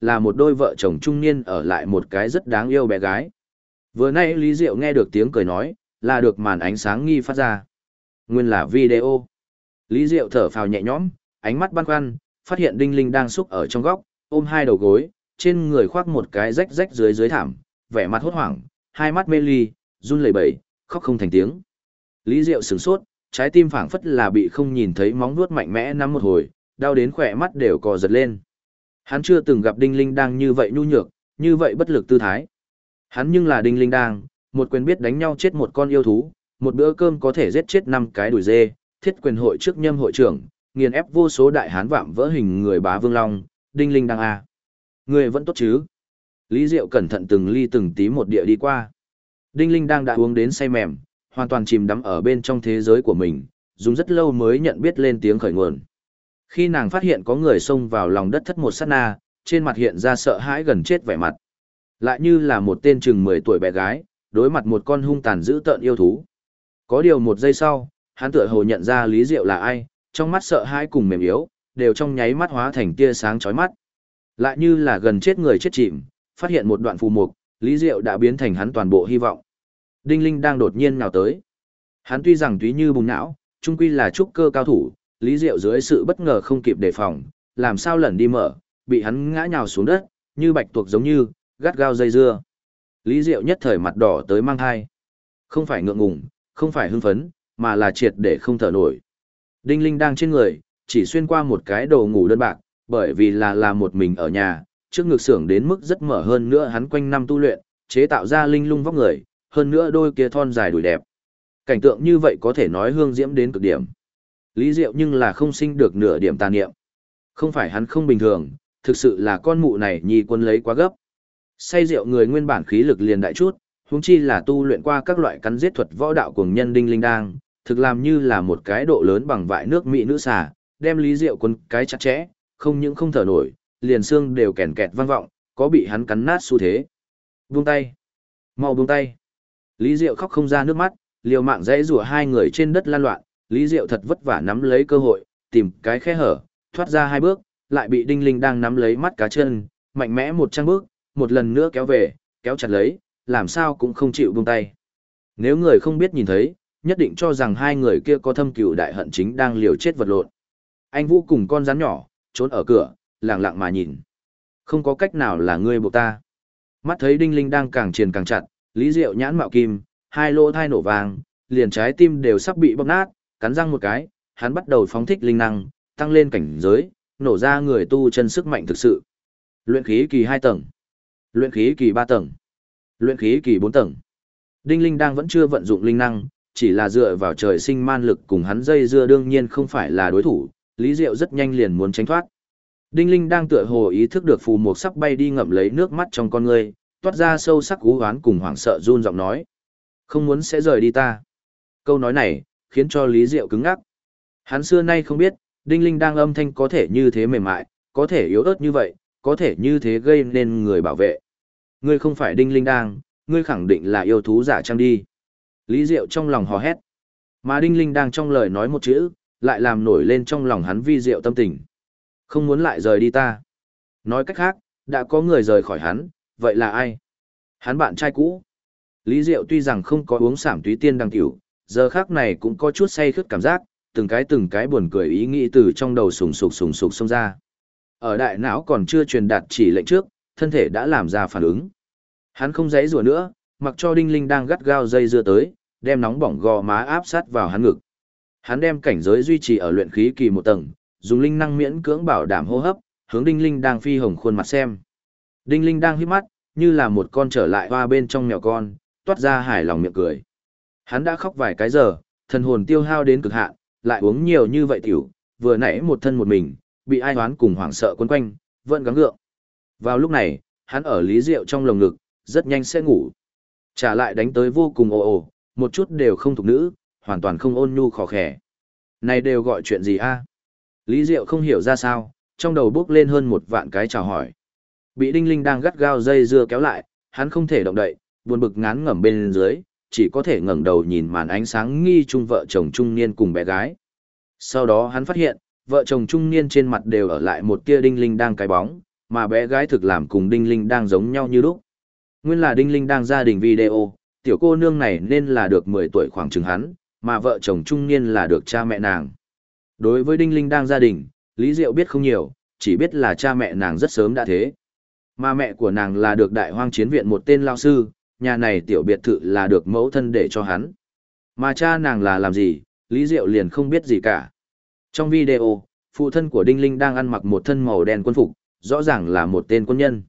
là một đôi vợ chồng trung niên ở lại một cái rất đáng yêu bé gái. Vừa nay Lý Diệu nghe được tiếng cười nói, là được màn ánh sáng nghi phát ra. Nguyên là video. Lý Diệu thở phào nhẹ nhõm, ánh mắt băn khoăn, phát hiện Đinh Linh đang xúc ở trong góc, ôm hai đầu gối, trên người khoác một cái rách rách dưới thảm, vẻ mặt hốt hoảng, hai mắt mê ly, run lẩy bẩy, khóc không thành tiếng. Lý Diệu sửng sốt, trái tim phảng phất là bị không nhìn thấy móng vuốt mạnh mẽ nắm một hồi, đau đến khỏe mắt đều cò giật lên. Hắn chưa từng gặp Đinh Linh đang như vậy nhu nhược, như vậy bất lực tư thái. Hắn nhưng là Đinh Linh đang, một quyền biết đánh nhau chết một con yêu thú, một bữa cơm có thể giết chết 5 cái đùi dê, thiết quyền hội trước nhâm hội trưởng, nghiền ép vô số đại hán vạm vỡ hình người bá vương long, Đinh Linh đang a. Người vẫn tốt chứ? Lý Diệu cẩn thận từng ly từng tí một địa đi qua. Đinh Linh đang đã uống đến say mềm, hoàn toàn chìm đắm ở bên trong thế giới của mình, dùng rất lâu mới nhận biết lên tiếng khởi nguồn. Khi nàng phát hiện có người xông vào lòng đất thất một sát na, trên mặt hiện ra sợ hãi gần chết vẻ mặt. Lại như là một tên chừng 10 tuổi bé gái, đối mặt một con hung tàn dữ tợn yêu thú. Có điều một giây sau, hắn tựa hồ nhận ra Lý Diệu là ai, trong mắt sợ hãi cùng mềm yếu, đều trong nháy mắt hóa thành tia sáng chói mắt. Lại như là gần chết người chết chìm, phát hiện một đoạn phù mục, Lý Diệu đã biến thành hắn toàn bộ hy vọng. Đinh Linh đang đột nhiên nhào tới. Hắn tuy rằng túy như bùng não, chung quy là trúc cơ cao thủ, Lý Diệu dưới sự bất ngờ không kịp đề phòng, làm sao lẩn đi mở, bị hắn ngã nhào xuống đất, như bạch tuộc giống như, gắt gao dây dưa. Lý Diệu nhất thời mặt đỏ tới mang hai. Không phải ngượng ngùng, không phải hưng phấn, mà là triệt để không thở nổi. Đinh Linh đang trên người, chỉ xuyên qua một cái đồ ngủ đơn bạc, bởi vì là một mình ở nhà, trước ngực xưởng đến mức rất mở hơn nữa hắn quanh năm tu luyện, chế tạo ra linh lung vóc người, hơn nữa đôi kia thon dài đùi đẹp. Cảnh tượng như vậy có thể nói hương diễm đến cực điểm. Lý Diệu nhưng là không sinh được nửa điểm tà niệm. Không phải hắn không bình thường, thực sự là con mụ này nhi quân lấy quá gấp. Say rượu người nguyên bản khí lực liền đại chút, huống chi là tu luyện qua các loại cắn giết thuật võ đạo cuồng nhân Đinh Linh đang, thực làm như là một cái độ lớn bằng vại nước mỹ nữ xà, đem Lý Diệu quân cái chặt chẽ, không những không thở nổi, liền xương đều kèn kẹt vang vọng, có bị hắn cắn nát xu thế. Buông tay, mau buông tay. Lý Diệu khóc không ra nước mắt, liều mạng dãy rủa hai người trên đất lan loạn, Lý Diệu thật vất vả nắm lấy cơ hội, tìm cái khe hở, thoát ra hai bước, lại bị Đinh Linh đang nắm lấy mắt cá chân, mạnh mẽ một trang bước, một lần nữa kéo về, kéo chặt lấy, làm sao cũng không chịu buông tay. Nếu người không biết nhìn thấy, nhất định cho rằng hai người kia có thâm cừu đại hận chính đang liều chết vật lộn. Anh Vũ cùng con rắn nhỏ, trốn ở cửa, lặng lặng mà nhìn. Không có cách nào là ngươi buộc ta. Mắt thấy Đinh Linh đang càng triền càng chặt, Lý Diệu nhãn mạo kim, hai lỗ thai nổ vàng, liền trái tim đều sắp bị bóp nát, cắn răng một cái, hắn bắt đầu phóng thích linh năng, tăng lên cảnh giới, nổ ra người tu chân sức mạnh thực sự. Luyện khí kỳ 2 tầng, luyện khí kỳ 3 tầng, luyện khí kỳ 4 tầng. Đinh Linh đang vẫn chưa vận dụng linh năng, chỉ là dựa vào trời sinh man lực cùng hắn dây dưa đương nhiên không phải là đối thủ, Lý Diệu rất nhanh liền muốn tránh thoát. Đinh Linh đang tựa hồ ý thức được phù mục sắp bay đi ngậm lấy nước mắt trong con ngươi, toát ra sâu sắc cú hoán cùng hoảng sợ run giọng nói. Không muốn sẽ rời đi ta. Câu nói này, khiến cho Lý Diệu cứng ngắc. Hắn xưa nay không biết, Đinh Linh đang âm thanh có thể như thế mềm mại, có thể yếu ớt như vậy, có thể như thế gây nên người bảo vệ. Ngươi không phải Đinh Linh đang, ngươi khẳng định là yêu thú giả trang đi. Lý Diệu trong lòng hò hét. Mà Đinh Linh đang trong lời nói một chữ, lại làm nổi lên trong lòng hắn vi diệu tâm tình. Không muốn lại rời đi ta. Nói cách khác, đã có người rời khỏi hắn, vậy là ai? Hắn bạn trai cũ. Lý Diệu tuy rằng không có uống sảm túy tiên đăng tiểu, giờ khác này cũng có chút say khướt cảm giác, từng cái buồn cười ý nghĩ từ trong đầu sùng sục xông ra. Ở đại não còn chưa truyền đạt chỉ lệnh trước, thân thể đã làm ra phản ứng. Hắn không giãy giụa nữa, mặc cho Đinh Linh đang gắt gao dây dưa tới, đem nóng bỏng gò má áp sát vào hắn ngực. Hắn đem cảnh giới duy trì ở luyện khí kỳ 1 tầng, dùng linh năng miễn cưỡng bảo đảm hô hấp, hướng Đinh Linh đang phi hồng khuôn mặt xem. Đinh Linh đang híp mắt, như là một con trở lại hoa bên trong mèo con, toát ra hài lòng miệng cười. Hắn đã khóc vài cái giờ, thần hồn tiêu hao đến cực hạn, lại uống nhiều như vậy tiểu, vừa nãy một thân một mình, bị ai oán cùng hoảng sợ quấn quanh, vẫn gắng gượng. Vào lúc này, hắn ở Lý Diệu trong lồng ngực, rất nhanh sẽ ngủ. Trả lại đánh tới vô cùng ồ, một chút đều không thuộc nữ, hoàn toàn không ôn nhu khò khẻ. Này đều gọi chuyện gì a? Lý Diệu không hiểu ra sao, trong đầu bước lên hơn 1 vạn cái chào hỏi. Bị Đinh Linh đang gắt gao dây dưa kéo lại, hắn không thể động đậy, buồn bực ngán ngẩm bên dưới, chỉ có thể ngẩng đầu nhìn màn ánh sáng nghi chung vợ chồng trung niên cùng bé gái. Sau đó hắn phát hiện, vợ chồng trung niên trên mặt đều ở lại một tia Đinh Linh đang cái bóng, mà bé gái thực làm cùng Đinh Linh đang giống nhau như lúc. Nguyên là Đinh Linh đang gia đình video, tiểu cô nương này nên là được 10 tuổi khoảng chừng hắn, mà vợ chồng trung niên là được cha mẹ nàng. Đối với Đinh Linh đang gia đình, Lý Diệu biết không nhiều, chỉ biết là cha mẹ nàng rất sớm đã thế. Mà mẹ của nàng là được Đại Hoang Chiến viện một tên lao sư, nhà này tiểu biệt thự là được mẫu thân để cho hắn. Mà cha nàng là làm gì, Lý Diệu liền không biết gì cả. Trong video, phụ thân của Đinh Linh đang ăn mặc một thân màu đen quân phục, rõ ràng là một tên quân nhân.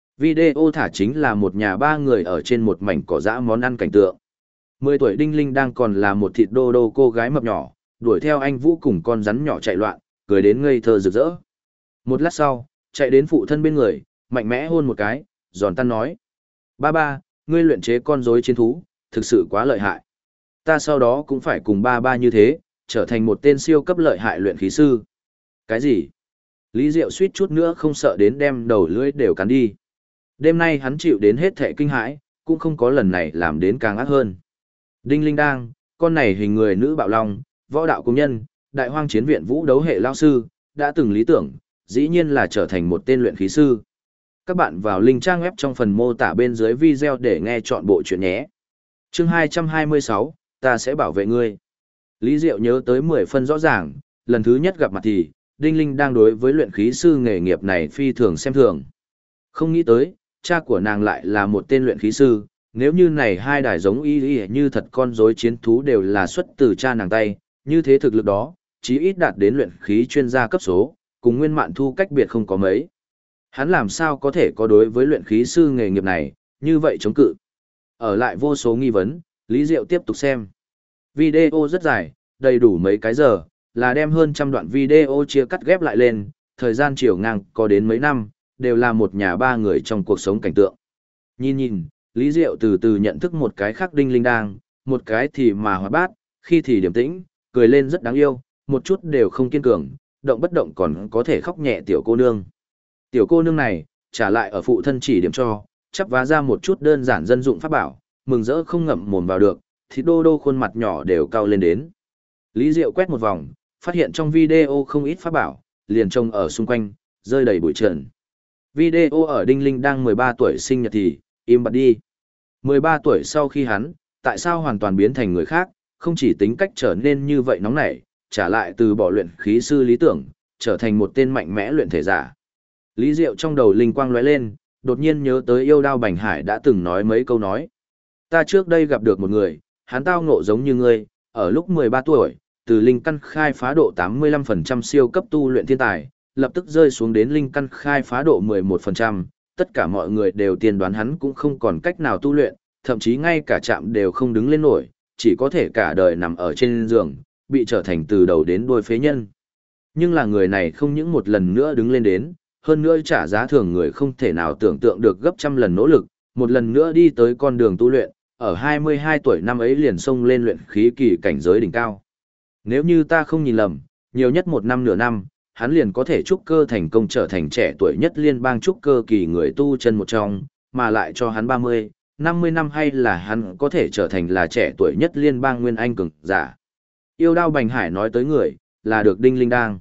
Video thả chính là một nhà ba người ở trên một mảnh cỏ dã món ăn cảnh tượng. 10 tuổi Đinh Linh đang còn là một thịt đô đô cô gái mập nhỏ, đuổi theo anh Vũ cùng con rắn nhỏ chạy loạn, cười đến ngây thơ rực rỡ. Một lát sau, chạy đến phụ thân bên người, mạnh mẽ hôn một cái, giòn tan nói. Ba ba, ngươi luyện chế con rối chiến thú, thực sự quá lợi hại. Ta sau đó cũng phải cùng ba ba như thế, trở thành một tên siêu cấp lợi hại luyện khí sư. Cái gì? Lý Diệu suýt chút nữa không sợ đến đem đầu lưỡi đều cắn đi. Đêm nay hắn chịu đến hết thệ kinh hãi, cũng không có lần này làm đến càng ác hơn. Đinh Linh đang, con này hình người nữ bạo long, võ đạo công nhân, Đại Hoang Chiến viện vũ đấu hệ lao sư, đã từng lý tưởng, dĩ nhiên là trở thành một tên luyện khí sư. Các bạn vào link trang web trong phần mô tả bên dưới video để nghe chọn bộ chuyện nhé. Chương 226, ta sẽ bảo vệ ngươi. Lý Diệu nhớ tới 10 phân rõ ràng, lần thứ nhất gặp mặt thì, Đinh Linh đang đối với luyện khí sư nghề nghiệp này phi thường xem thường. Không nghĩ tới, cha của nàng lại là một tên luyện khí sư, nếu như này hai đài giống y như thật con rối chiến thú đều là xuất từ cha nàng tay, như thế thực lực đó, chí ít đạt đến luyện khí chuyên gia cấp số, cùng Nguyên Mạn Thu cách biệt không có mấy. Hắn làm sao có thể có đối với luyện khí sư nghề nghiệp này, như vậy chống cự. Ở lại vô số nghi vấn, Lý Diệu tiếp tục xem. Video rất dài, đầy đủ mấy cái giờ, là đem hơn trăm đoạn video chia cắt ghép lại lên, thời gian chiều ngang có đến mấy năm, đều là một nhà ba người trong cuộc sống cảnh tượng. Nhìn nhìn, Lý Diệu từ từ nhận thức một cái khác Đinh Linh đang, một cái thì mà hoạt bát, khi thì điềm tĩnh, cười lên rất đáng yêu, một chút đều không kiên cường, động bất động còn có thể khóc nhẹ tiểu cô nương. Tiểu cô nương này, trả lại ở phụ thân chỉ điểm cho, chắp vá ra một chút đơn giản dân dụng pháp bảo, mừng rỡ không ngậm mồm vào được, thì đô đô khuôn mặt nhỏ đều cao lên đến. Lý Diệu quét một vòng, phát hiện trong video không ít pháp bảo, liền trông ở xung quanh, rơi đầy bụi trần. Video ở Đinh Linh đang 13 tuổi sinh nhật thì, im bặt đi. 13 tuổi sau khi hắn, tại sao hoàn toàn biến thành người khác, không chỉ tính cách trở nên như vậy nóng nảy, trả lại từ bỏ luyện khí sư lý tưởng, trở thành một tên mạnh mẽ luyện thể giả. Lý Diệu trong đầu linh quang lóe lên, đột nhiên nhớ tới Yêu Đao Bành Hải đã từng nói mấy câu nói. Ta trước đây gặp được một người, hắn tao ngộ giống như ngươi, ở lúc 13 tuổi, từ linh căn khai phá độ 85% siêu cấp tu luyện thiên tài, lập tức rơi xuống đến linh căn khai phá độ 11%, tất cả mọi người đều tiên đoán hắn cũng không còn cách nào tu luyện, thậm chí ngay cả chạm đều không đứng lên nổi, chỉ có thể cả đời nằm ở trên giường, bị trở thành từ đầu đến đuôi phế nhân. Nhưng là người này không những một lần nữa đứng lên đến, hơn nữa trả giá thường người không thể nào tưởng tượng được gấp trăm lần nỗ lực, một lần nữa đi tới con đường tu luyện, ở 22 tuổi năm ấy liền xông lên luyện khí kỳ cảnh giới đỉnh cao. Nếu như ta không nhìn lầm, nhiều nhất một năm nửa năm, hắn liền có thể trúc cơ thành công trở thành trẻ tuổi nhất liên bang trúc cơ kỳ người tu chân một trong, mà lại cho hắn 30, 50 năm hay là hắn có thể trở thành là trẻ tuổi nhất liên bang nguyên anh cường giả. Yêu Đao Bành Hải nói tới người, là được Đinh Linh đang.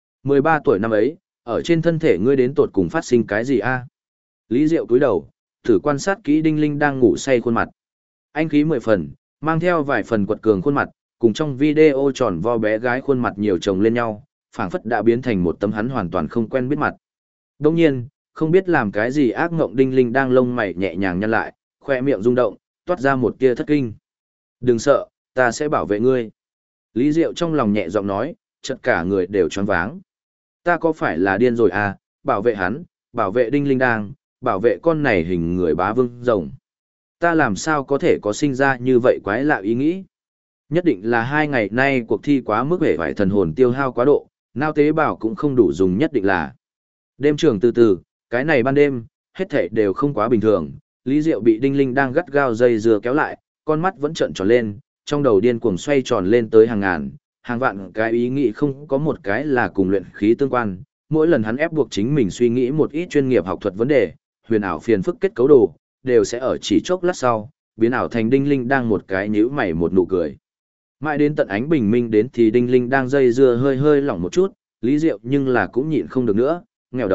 13 tuổi năm ấy, ở trên thân thể ngươi đến tột cùng phát sinh cái gì a? Lý Diệu cúi đầu, thử quan sát kỹ Đinh Linh đang ngủ say khuôn mặt. Anh khí 10 phần, mang theo vài phần quật cường khuôn mặt, cùng trong video tròn vo bé gái khuôn mặt nhiều chồng lên nhau, phảng phất đã biến thành một tấm hắn hoàn toàn không quen biết mặt. Đồng nhiên, không biết làm cái gì ác ngộng Đinh Linh đang lông mày nhẹ nhàng nhăn lại, khoe miệng rung động, toát ra một tia thất kinh. Đừng sợ, ta sẽ bảo vệ ngươi. Lý Diệu trong lòng nhẹ giọng nói, chợt cả người đều choáng váng. Ta có phải là điên rồi à, bảo vệ hắn, bảo vệ Đinh Linh đang, bảo vệ con này hình người bá vương rồng. Ta làm sao có thể có sinh ra như vậy quái lạ ý nghĩ. Nhất định là 2 ngày nay cuộc thi quá mức vẻ vải thần hồn tiêu hao quá độ, não tế bào cũng không đủ dùng nhất định là. Đêm trường từ từ, cái này ban đêm, hết thảy đều không quá bình thường, Lý Diệu bị Đinh Linh đang gắt gao dây dưa kéo lại, con mắt vẫn trợn tròn lên, trong đầu điên cuồng xoay tròn lên tới hàng ngàn, hàng vạn cái ý nghĩ không có một cái là cùng luyện khí tương quan. Mỗi lần hắn ép buộc chính mình suy nghĩ một ít chuyên nghiệp học thuật vấn đề, huyền ảo phiền phức kết cấu đồ, đều sẽ ở chỉ chốc lát sau, biến ảo thành Đinh Linh đang một cái nhíu mày một nụ cười. Mãi đến tận ánh bình minh đến thì Đinh Linh đang dây dưa hơi hơi lỏng một chút, Lý Diệu nhưng là cũng nhịn không được nữa, nghèo đầu,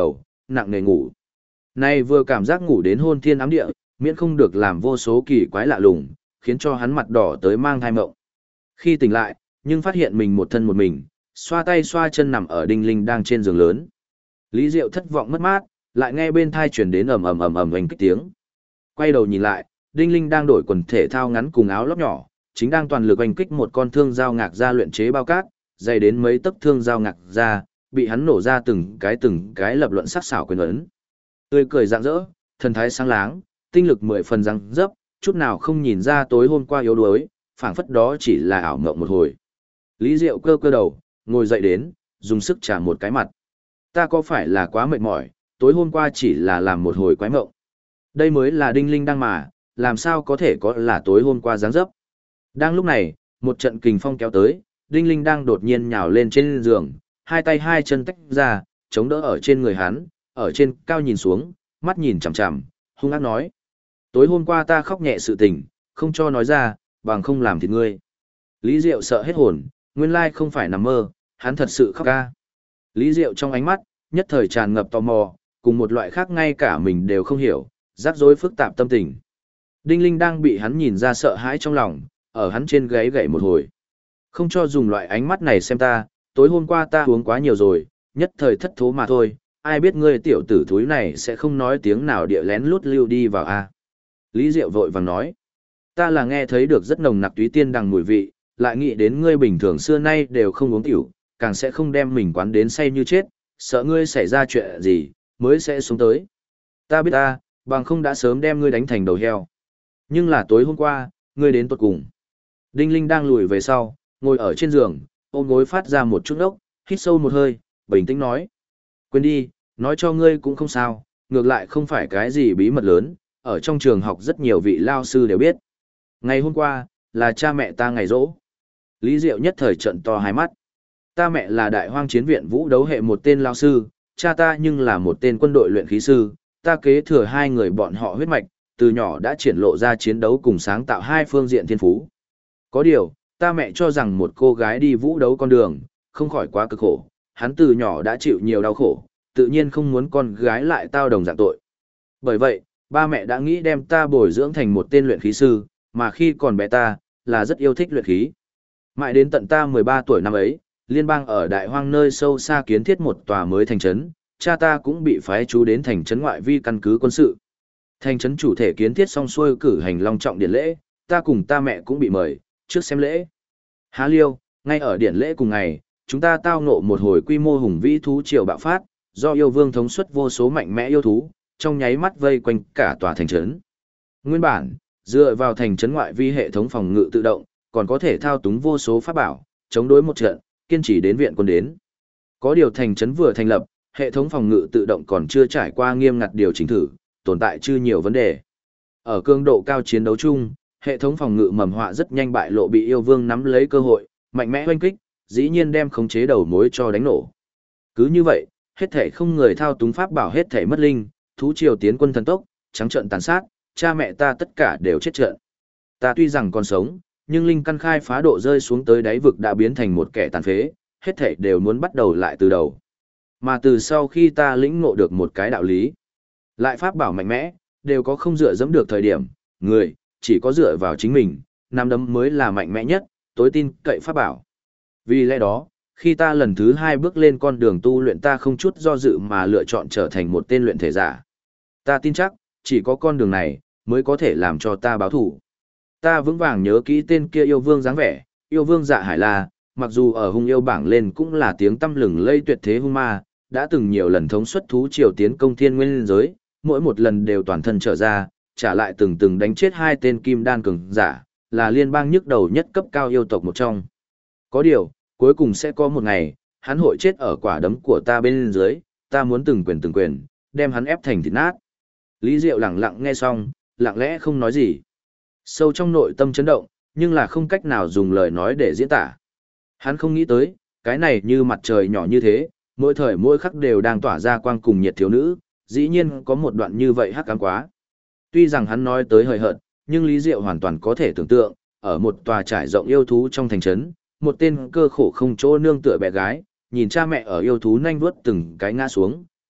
nặng nề ngủ. Nay vừa cảm giác ngủ đến hôn thiên ám địa, miễn không được làm vô số kỳ quái lạ lùng, khiến cho hắn mặt đỏ tới mang thai mộng. Khi tỉnh lại, nhưng phát hiện mình một thân một mình, xoa tay xoa chân nằm ở Đinh Linh đang trên giường lớn. Lý Diệu thất vọng mất mát, lại nghe bên thai chuyển đến ầm ầm ầm ầm oanh kích tiếng. Quay đầu nhìn lại, Đinh Linh đang đổi quần thể thao ngắn cùng áo lót nhỏ, chính đang toàn lực oanh kích một con thương dao ngạc ra luyện chế bao cát, dày đến mấy tấc thương dao ngạc ra, bị hắn nổ ra từng cái lập luận sắc sảo quyền ấn. Tươi cười rạng rỡ, thần thái sáng láng, tinh lực 10 phần răng dấp, chút nào không nhìn ra tối hôm qua yếu đuối, phảng phất đó chỉ là ảo mộng một hồi. Lý Diệu cơ cơ đầu, ngồi dậy đến, dùng sức trả một cái mặt. Ta có phải là quá mệt mỏi, tối hôm qua chỉ là làm một hồi quái mộng. Đây mới là Đinh Linh đang mà, làm sao có thể có là tối hôm qua dáng dấp. Đang lúc này, một trận kình phong kéo tới, Đinh Linh đang đột nhiên nhào lên trên giường, hai tay hai chân tách ra, chống đỡ ở trên người hắn, ở trên cao nhìn xuống, mắt nhìn chằm chằm, hung ác nói. Tối hôm qua ta khóc nhẹ sự tình, không cho nói ra, bằng không làm thịt ngươi. Lý Diệu sợ hết hồn, nguyên lai không phải nằm mơ, hắn thật sự khóc ca. Lý Diệu trong ánh mắt, nhất thời tràn ngập tò mò, cùng một loại khác ngay cả mình đều không hiểu, rắc rối phức tạp tâm tình. Đinh Linh đang bị hắn nhìn ra sợ hãi trong lòng, ở hắn trên gáy gậy một hồi. Không cho dùng loại ánh mắt này xem ta, tối hôm qua ta uống quá nhiều rồi, nhất thời thất thố mà thôi, ai biết ngươi tiểu tử thúi này sẽ không nói tiếng nào địa lén lút lưu đi vào a. Lý Diệu vội vàng nói, ta là nghe thấy được rất nồng nặc túy tiên đằng mùi vị, lại nghĩ đến ngươi bình thường xưa nay đều không uống tiểu, càng sẽ không đem mình quán đến say như chết, sợ ngươi xảy ra chuyện gì, mới sẽ xuống tới. Ta biết ta, bằng không đã sớm đem ngươi đánh thành đầu heo. Nhưng là tối hôm qua, ngươi đến tuột cùng. Đinh Linh đang lùi về sau, ngồi ở trên giường, ôm gối phát ra một chút ốc, hít sâu một hơi, bình tĩnh nói. Quên đi, nói cho ngươi cũng không sao, ngược lại không phải cái gì bí mật lớn, ở trong trường học rất nhiều vị lao sư đều biết. Ngày hôm qua, là cha mẹ ta ngày rỗ. Lý Diệu nhất thời trận to hai mắt. Ta mẹ là đại hoang chiến viện vũ đấu hệ một tên lao sư, cha ta nhưng là một tên quân đội luyện khí sư, ta kế thừa hai người bọn họ huyết mạch, từ nhỏ đã triển lộ ra chiến đấu cùng sáng tạo hai phương diện thiên phú. Có điều, ta mẹ cho rằng một cô gái đi vũ đấu con đường, không khỏi quá cực khổ, hắn từ nhỏ đã chịu nhiều đau khổ, tự nhiên không muốn con gái lại tao đồng dạng tội. Bởi vậy, ba mẹ đã nghĩ đem ta bồi dưỡng thành một tên luyện khí sư, mà khi còn bé ta, là rất yêu thích luyện khí. Mãi đến tận ta 13 tuổi năm ấy, liên bang ở đại hoang nơi sâu xa kiến thiết một tòa mới thành trấn, cha ta cũng bị phái trú đến thành trấn ngoại vi căn cứ quân sự. Thành trấn chủ thể kiến thiết xong xuôi cử hành long trọng điển lễ, ta cùng ta mẹ cũng bị mời, trước xem lễ. Há liêu, ngay ở điển lễ cùng ngày, chúng ta tao ngộ một hồi quy mô hùng vĩ thú triều bạo phát, do yêu vương thống suất vô số mạnh mẽ yêu thú, trong nháy mắt vây quanh cả tòa thành trấn. Nguyên bản, dựa vào thành trấn ngoại vi hệ thống phòng ngự tự động, còn có thể thao túng vô số pháp bảo, chống đối một trận, kiên trì đến viện quân đến. Có điều thành trấn vừa thành lập, hệ thống phòng ngự tự động còn chưa trải qua nghiêm ngặt điều chỉnh thử, tồn tại chưa nhiều vấn đề. Ở cường độ cao chiến đấu chung, hệ thống phòng ngự mầm họa rất nhanh bại lộ, bị yêu vương nắm lấy cơ hội, mạnh mẽ hoanh kích, dĩ nhiên đem khống chế đầu mối cho đánh nổ. Cứ như vậy, hết thể không người thao túng pháp bảo, hết thể mất linh, thú triều tiến quân thần tốc, trắng trợn tàn sát, cha mẹ ta tất cả đều chết trận. Ta tuy rằng còn sống, nhưng linh căn khai phá độ rơi xuống tới đáy vực đã biến thành một kẻ tàn phế, hết thể đều muốn bắt đầu lại từ đầu. Mà từ sau khi ta lĩnh ngộ được một cái đạo lý, lại pháp bảo mạnh mẽ, đều có không dựa dẫm được thời điểm, người, chỉ có dựa vào chính mình, nắm đấm mới là mạnh mẽ nhất, tối tin cậy pháp bảo. Vì lẽ đó, khi ta lần thứ 2 bước lên con đường tu luyện, ta không chút do dự mà lựa chọn trở thành một tên luyện thể giả. Ta tin chắc, chỉ có con đường này, mới có thể làm cho ta báo thủ. Ta vững vàng nhớ kỹ tên kia yêu vương dáng vẻ, yêu vương Dạ Hải La, mặc dù ở hung yêu bảng lên cũng là tiếng tăm lừng lây tuyệt thế hung ma, đã từng nhiều lần thống suất thú triều tiến công thiên nguyên giới, mỗi một lần đều toàn thân trở ra, trả lại từng đánh chết 2 tên kim đan cường giả, là liên bang nhức đầu nhất cấp cao yêu tộc một trong. Có điều, cuối cùng sẽ có một ngày, hắn hội chết ở quả đấm của ta bên dưới, ta muốn từng quyền, đem hắn ép thành thịt nát. Lý Diệu lặng lặng nghe xong, lặng lẽ không nói gì. Sâu trong nội tâm chấn động, nhưng là không cách nào dùng lời nói để diễn tả. Hắn không nghĩ tới, cái này như mặt trời nhỏ như thế, mỗi thời mỗi khắc đều đang tỏa ra quang cùng nhiệt thiếu nữ, dĩ nhiên có một đoạn như vậy hắc ám quá. Tuy rằng hắn nói tới hời hợt, nhưng Lý Diệu hoàn toàn có thể tưởng tượng, ở một tòa trải rộng yêu thú trong thành trấn, một tên cơ khổ không chỗ nương tựa bé gái, nhìn cha mẹ ở yêu thú nhanh vuốt từng cái ngã xuống,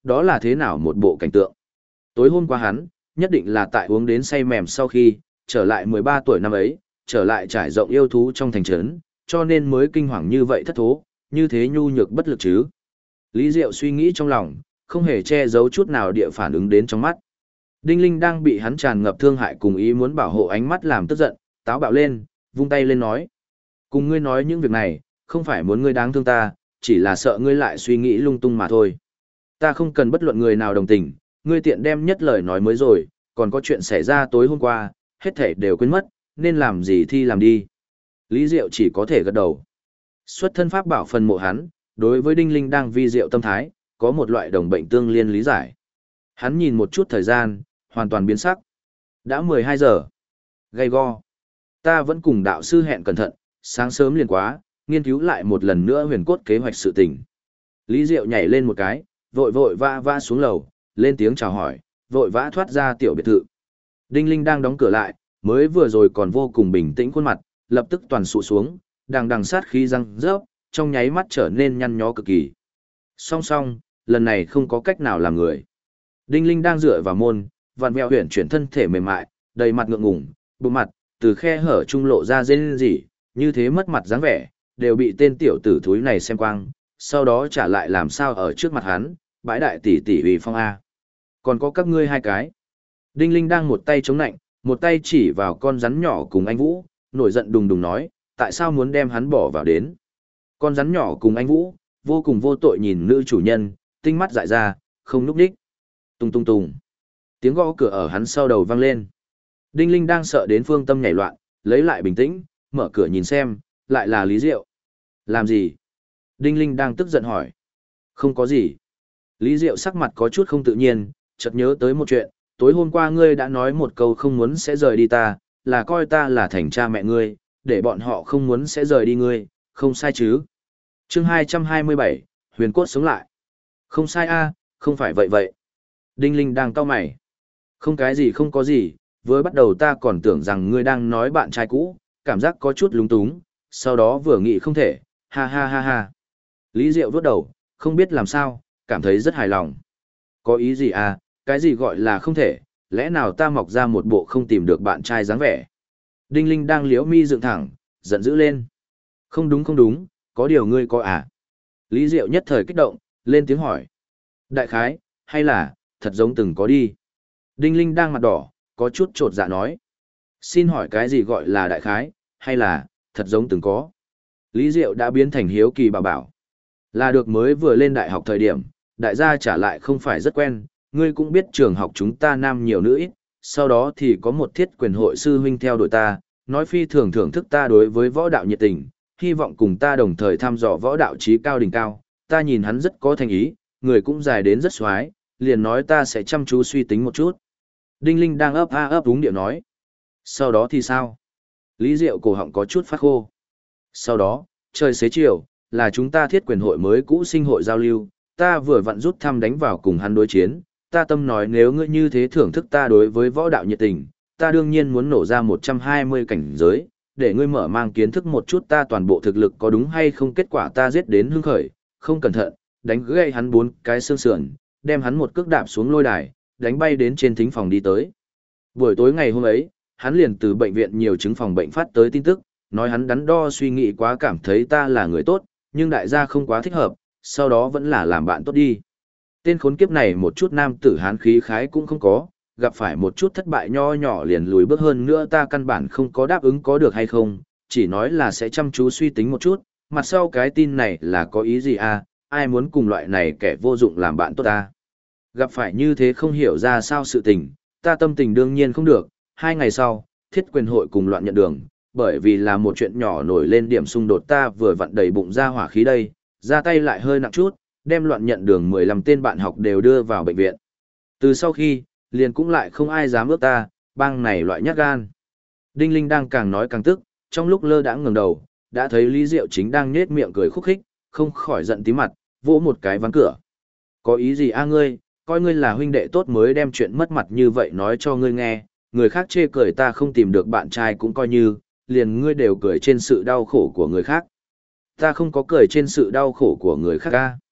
đó là thế nào một bộ cảnh tượng. Tối hôm qua hắn, nhất định là tại uống đến say mềm sau khi, trở lại 13 tuổi năm ấy, trở lại trải rộng yêu thú trong thành trấn, cho nên mới kinh hoàng như vậy thất thố, như thế nhu nhược bất lực chứ. Lý Diệu suy nghĩ trong lòng, không hề che giấu chút nào địa phản ứng đến trong mắt. Đinh Linh đang bị hắn tràn ngập thương hại cùng ý muốn bảo hộ ánh mắt làm tức giận, táo bạo lên, vung tay lên nói. Cùng ngươi nói những việc này, không phải muốn ngươi đáng thương ta, chỉ là sợ ngươi lại suy nghĩ lung tung mà thôi. Ta không cần bất luận người nào đồng tình, ngươi tiện đem nhất lời nói mới rồi, còn có chuyện xảy ra tối hôm qua, hết thảy đều quên mất, nên làm gì thì làm đi. Lý Diệu chỉ có thể gật đầu. Xuất thân pháp bảo phần mộ hắn, đối với Đinh Linh đang vi diệu tâm thái, có một loại đồng bệnh tương liên lý giải. Hắn nhìn một chút thời gian, hoàn toàn biến sắc. Đã 12 giờ. Gay go. Ta vẫn cùng đạo sư hẹn cẩn thận, sáng sớm liền quá, nghiên cứu lại một lần nữa huyền cốt kế hoạch sự tình. Lý Diệu nhảy lên một cái, vội vội vã xuống lầu, lên tiếng chào hỏi, vội vã thoát ra tiểu biệt thự. Đinh Linh đang đóng cửa lại, mới vừa rồi còn vô cùng bình tĩnh khuôn mặt, lập tức toàn sụ xuống, đằng sát khí răng rớp, trong nháy mắt trở nên nhăn nhó cực kỳ. Song song, lần này không có cách nào làm người. Đinh Linh đang dựa vào môn, vặn vẹo huyển chuyển thân thể mềm mại, đầy mặt ngượng ngùng, bụng mặt, từ khe hở trung lộ ra rên rỉ, như thế mất mặt dáng vẻ, đều bị tên tiểu tử thúi này xem quang, sau đó trả lại làm sao ở trước mặt hắn, bãi đại tỷ tỷ ủy phong A. Còn có các ngươi hai cái. Đinh Linh đang một tay chống nạnh, một tay chỉ vào con rắn nhỏ cùng anh Vũ, nổi giận đùng đùng nói, tại sao muốn đem hắn bỏ vào đến. Con rắn nhỏ cùng anh Vũ, vô cùng vô tội nhìn nữ chủ nhân, tinh mắt dại ra, không núp đích. Tung tung tung. Tiếng gõ cửa ở hắn sau đầu vang lên. Đinh Linh đang sợ đến phương tâm nhảy loạn, lấy lại bình tĩnh, mở cửa nhìn xem, lại là Lý Diệu. Làm gì? Đinh Linh đang tức giận hỏi. Không có gì. Lý Diệu sắc mặt có chút không tự nhiên, chợt nhớ tới một chuyện, tối hôm qua ngươi đã nói một câu không muốn sẽ rời đi ta, là coi ta là thành cha mẹ ngươi, để bọn họ không muốn sẽ rời đi ngươi, không sai chứ. Chương 227, Huyền Cốt sống lại. Không sai a, không phải vậy vậy. Đinh Linh đang cau mày. Không cái gì không có gì, với bắt đầu ta còn tưởng rằng ngươi đang nói bạn trai cũ, cảm giác có chút lúng túng, sau đó vừa nghĩ không thể, ha ha ha ha. Lý Diệu vuốt đầu, không biết làm sao, cảm thấy rất hài lòng. Có ý gì à, cái gì gọi là không thể, lẽ nào ta mọc ra một bộ không tìm được bạn trai dáng vẻ. Đinh Linh đang liếu mi dựng thẳng, giận dữ lên. Không đúng không đúng, có điều ngươi có à. Lý Diệu nhất thời kích động, lên tiếng hỏi. Đại khái, hay là, thật giống từng có đi. Đinh Linh đang mặt đỏ, có chút trột dạ nói. Xin hỏi cái gì gọi là đại khái, hay là, thật giống từng có. Lý Diệu đã biến thành hiếu kỳ bảo bảo. Là được mới vừa lên đại học thời điểm, đại gia trả lại không phải rất quen, ngươi cũng biết trường học chúng ta nam nhiều nữ ít, sau đó thì có một thiết quyền hội sư huynh theo đuổi ta, nói phi thường thưởng thức ta đối với võ đạo nhiệt tình, hy vọng cùng ta đồng thời thăm dò võ đạo trí cao đỉnh cao, ta nhìn hắn rất có thành ý, người cũng dài đến rất xoái, liền nói ta sẽ chăm chú suy tính một chút. Đinh Linh đang ấp a ấp úng điệu nói. Sau đó thì sao? Lý Diệu cổ họng có chút phát khô. Sau đó, trời xế chiều, là chúng ta thiết quyền hội mới cũ sinh hội giao lưu, ta vừa vặn rút thăm đánh vào cùng hắn đối chiến, ta tâm nói nếu ngươi như thế thưởng thức ta đối với võ đạo nhiệt tình, ta đương nhiên muốn nổ ra 120 cảnh giới, để ngươi mở mang kiến thức một chút ta toàn bộ thực lực có đúng hay không. Kết quả ta giết đến hưng khởi, không cẩn thận, đánh gãy hắn 4 cái xương sườn, đem hắn một cước đạp xuống lôi đài, đánh bay đến trên thính phòng đi tới. Buổi tối ngày hôm ấy, hắn liền từ bệnh viện nhiều chứng phòng bệnh phát tới tin tức, nói hắn đắn đo suy nghĩ quá cảm thấy ta là người tốt, nhưng đại gia không quá thích hợp, sau đó vẫn là làm bạn tốt đi. Tên khốn kiếp này một chút nam tử hán khí khái cũng không có, gặp phải một chút thất bại nho nhỏ liền lùi bước hơn nữa ta căn bản không có đáp ứng có được hay không, chỉ nói là sẽ chăm chú suy tính một chút, mặt sau cái tin này là có ý gì à, ai muốn cùng loại này kẻ vô dụng làm bạn tốt ta. Gặp phải như thế không hiểu ra sao sự tình, ta tâm tình đương nhiên không được, 2 ngày sau, thiết quyền hội cùng loạn nhận đường, bởi vì là một chuyện nhỏ nổi lên điểm xung đột ta vừa vặn đầy bụng ra hỏa khí đây, ra tay lại hơi nặng chút, đem loạn nhận đường 15 tên bạn học đều đưa vào bệnh viện. Từ sau khi, liền cũng lại không ai dám ước ta, bang này loại nhát gan. Đinh Linh đang càng nói càng tức, trong lúc lơ đãng ngẩng đầu, đã thấy Lý Diệu chính đang nhếch miệng cười khúc khích, không khỏi giận tí mặt, vỗ một cái ván cửa. Có ý gì a ngươi, coi ngươi là huynh đệ tốt mới đem chuyện mất mặt như vậy nói cho ngươi nghe, người khác chê cười ta không tìm được bạn trai cũng coi như, liền ngươi đều cười trên sự đau khổ của người khác. Ta không có cười trên sự đau khổ của người khác a.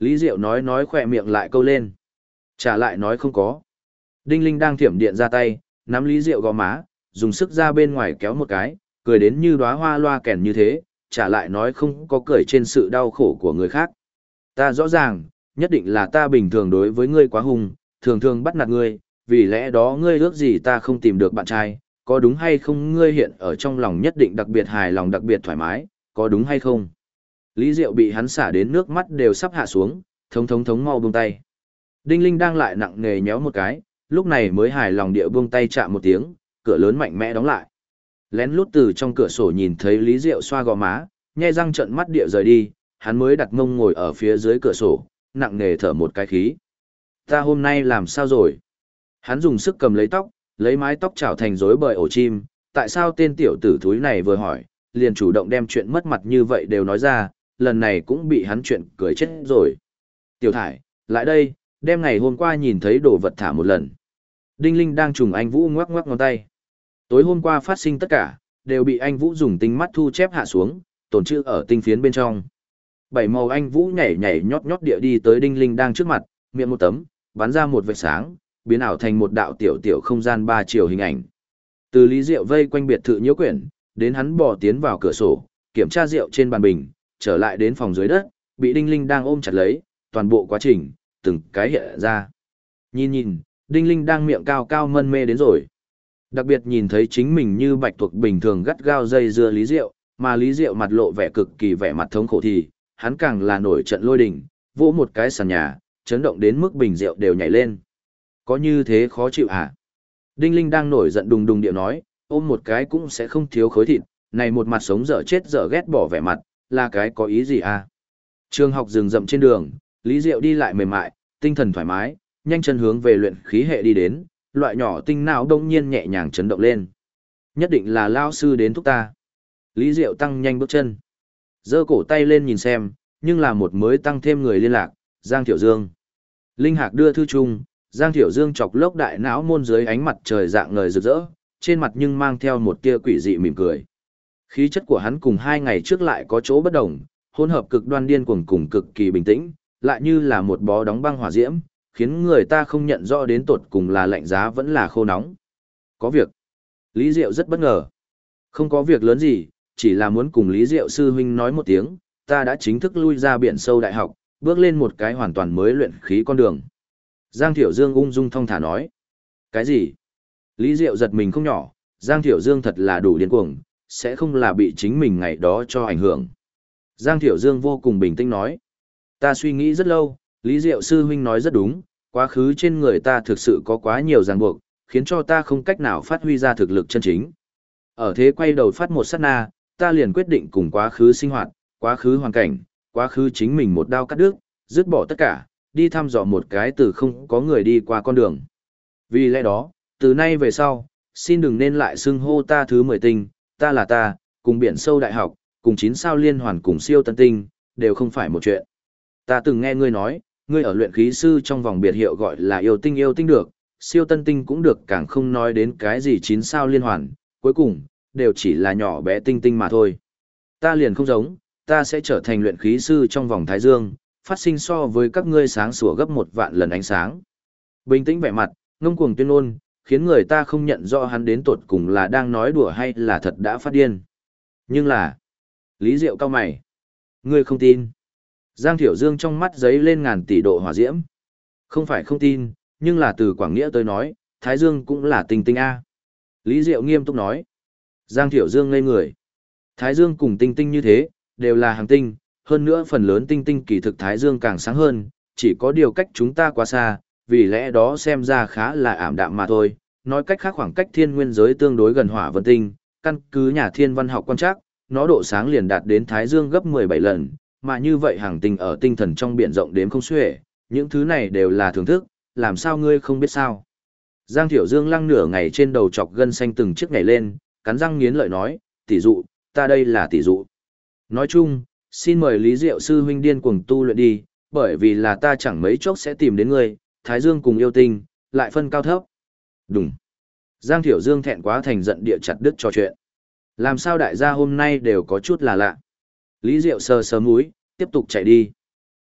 Lý Diệu nói khỏe miệng lại câu lên. Trả lại nói không có. Đinh Linh đang thiểm điện ra tay, nắm Lý Diệu gò má, dùng sức ra bên ngoài kéo một cái, cười đến như đóa hoa loa kèn như thế, trả lại nói không có cười trên sự đau khổ của người khác. Ta rõ ràng, nhất định là ta bình thường đối với ngươi quá hung, thường thường bắt nạt ngươi, vì lẽ đó ngươi ước gì ta không tìm được bạn trai, có đúng hay không ngươi hiện ở trong lòng nhất định đặc biệt hài lòng đặc biệt thoải mái, có đúng hay không? Lý Diệu bị hắn xả đến nước mắt đều sắp hạ xuống, thống mau buông tay. Đinh Linh đang lại nặng nề nhéo một cái, lúc này mới hài lòng địa buông tay chạm một tiếng, cửa lớn mạnh mẽ đóng lại. Lén lút từ trong cửa sổ nhìn thấy Lý Diệu xoa gò má, nhe răng trợn mắt địa rời đi, hắn mới đặt mông ngồi ở phía dưới cửa sổ, nặng nề thở một cái khí. Ta hôm nay làm sao rồi? Hắn dùng sức cầm lấy tóc, lấy mái tóc chảo thành rối bời ổ chim, tại sao tên tiểu tử thúi này vừa hỏi, liền chủ động đem chuyện mất mặt như vậy đều nói ra, lần này cũng bị hắn chuyện cười chết rồi. Tiểu Thải, lại đây, đem ngày hôm qua nhìn thấy đồ vật thả một lần. Đinh Linh đang trùng anh Vũ ngoắc ngoắc ngón tay. Tối hôm qua phát sinh tất cả, đều bị anh Vũ dùng tinh mắt thu chép hạ xuống, tồn trữ ở tinh phiến bên trong. Bảy màu anh Vũ nhảy nhảy nhót nhót địa đi tới Đinh Linh đang trước mặt, miệng một tấm, bắn ra một vệt sáng, biến ảo thành một đạo tiểu tiểu không gian 3 chiều hình ảnh. Từ Lý Diệu vây quanh biệt thự nhiễu quyển, đến hắn bò tiến vào cửa sổ, kiểm tra rượu trên bàn bình, trở lại đến phòng dưới đất, bị Đinh Linh đang ôm chặt lấy, toàn bộ quá trình, từng cái hiện ra. Nhìn, Đinh Linh đang miệng cao cao mân mê đến rồi. Đặc biệt nhìn thấy chính mình như bạch tuộc bình thường gắt gao dây dưa Lý Diệu, mà Lý Diệu mặt lộ vẻ cực kỳ vẻ mặt thống khổ thì, hắn càng là nổi trận lôi đình, vỗ một cái sàn nhà, chấn động đến mức bình rượu đều nhảy lên. Có như thế khó chịu hả? Đinh Linh đang nổi giận đùng đùng điệu nói, ôm một cái cũng sẽ không thiếu khối thịt, này một mặt sống dở chết dở ghét bỏ vẻ mặt, là cái có ý gì à? Trường học rừng rậm trên đường, Lý Diệu đi lại mềm mại, tinh thần thoải mái, nhanh chân hướng về luyện khí hệ đi đến, loại nhỏ tinh não đông nhiên nhẹ nhàng chấn động lên. Nhất định là lao sư đến thúc ta. Lý Diệu tăng nhanh bước chân. Giơ cổ tay lên nhìn xem, nhưng là một mới tăng thêm người liên lạc, Giang Thiểu Dương. Linh Hạc đưa thư chung, Giang Thiểu Dương chọc lốc đại não môn dưới ánh mặt trời dạng ngời rực rỡ, trên mặt nhưng mang theo một tia quỷ dị mỉm cười. Khí chất của hắn cùng 2 ngày trước lại có chỗ bất đồng, hỗn hợp cực đoan điên cuồng cùng cực kỳ bình tĩnh, lại như là một bó đóng băng hỏa diễm, khiến người ta không nhận rõ đến tột cùng là lạnh giá vẫn là khô nóng. Có việc. Lý Diệu rất bất ngờ. Không có việc lớn gì, chỉ là muốn cùng Lý Diệu sư huynh nói một tiếng, ta đã chính thức lui ra biển sâu đại học, bước lên một cái hoàn toàn mới luyện khí con đường. Giang Thiểu Dương ung dung thong thả nói. Cái gì? Lý Diệu giật mình không nhỏ, Giang Thiểu Dương thật là đủ điên cuồng, sẽ không là bị chính mình ngày đó cho ảnh hưởng. Giang Thiểu Dương vô cùng bình tĩnh nói. Ta suy nghĩ rất lâu, Lý Diệu sư huynh nói rất đúng, quá khứ trên người ta thực sự có quá nhiều ràng buộc, khiến cho ta không cách nào phát huy ra thực lực chân chính. Ở thế quay đầu phát một sát na, ta liền quyết định cùng quá khứ sinh hoạt, quá khứ hoàn cảnh, quá khứ chính mình một đao cắt đứt, dứt bỏ tất cả, đi thăm dò một cái từ không có người đi qua con đường. Vì lẽ đó, từ nay về sau, xin đừng nên lại xưng hô ta thứ 10 tinh, ta là ta, cùng biển sâu đại học, cùng 9 sao liên hoàn cùng siêu tân tinh, đều không phải một chuyện. Ta từng nghe ngươi nói, ngươi ở luyện khí sư trong vòng biệt hiệu gọi là yêu tinh được, siêu tân tinh cũng được, càng không nói đến cái gì 9 sao liên hoàn, cuối cùng, đều chỉ là nhỏ bé tinh tinh mà thôi. Ta liền không giống, ta sẽ trở thành luyện khí sư trong vòng thái dương, phát sinh so với các ngươi sáng sủa gấp 1 vạn lần ánh sáng. Bình tĩnh vẻ mặt, ngông cuồng tuyên ngôn, khiến người ta không nhận rõ hắn đến tột cùng là đang nói đùa hay là thật đã phát điên. Nhưng là, Lý Diệu cao mày. Ngươi không tin. Giang Thiểu Dương trong mắt giấy lên ngàn tỷ độ hỏa diễm. Không phải không tin, nhưng là từ Quảng Nghĩa tới nói, Thái Dương cũng là tinh tinh A. Lý Diệu nghiêm túc nói. Giang Thiểu Dương ngây người. Thái Dương cùng tinh tinh như thế, đều là hành tinh, hơn nữa phần lớn tinh tinh kỳ thực Thái Dương càng sáng hơn, chỉ có điều cách chúng ta quá xa, vì lẽ đó xem ra khá là ảm đạm mà thôi. Nói cách khác khoảng cách thiên nguyên giới tương đối gần hỏa vân tinh, căn cứ nhà thiên văn học quan trắc, nó độ sáng liền đạt đến Thái Dương gấp 17 lần, mà như vậy hàng tinh ở tinh thần trong biển rộng đếm không xuể, những thứ này đều là thưởng thức, làm sao ngươi không biết sao. Giang Thiểu Dương lăng nửa ngày trên đầu chọc gân xanh từng chiếc nhảy lên, cắn răng nghiến lợi nói, tỷ dụ, ta đây là tỷ dụ. Nói chung, xin mời Lý Diệu sư huynh điên cuồng tu luyện đi, bởi vì là ta chẳng mấy chốc sẽ tìm đến ngươi, Thái Dương cùng yêu tinh, lại phân cao thấp. Đúng. Giang Thiểu Dương thẹn quá thành giận địa chặt đứt trò chuyện. Làm sao đại gia hôm nay đều có chút là lạ. Lý Diệu sờ sờ múi, tiếp tục chạy đi.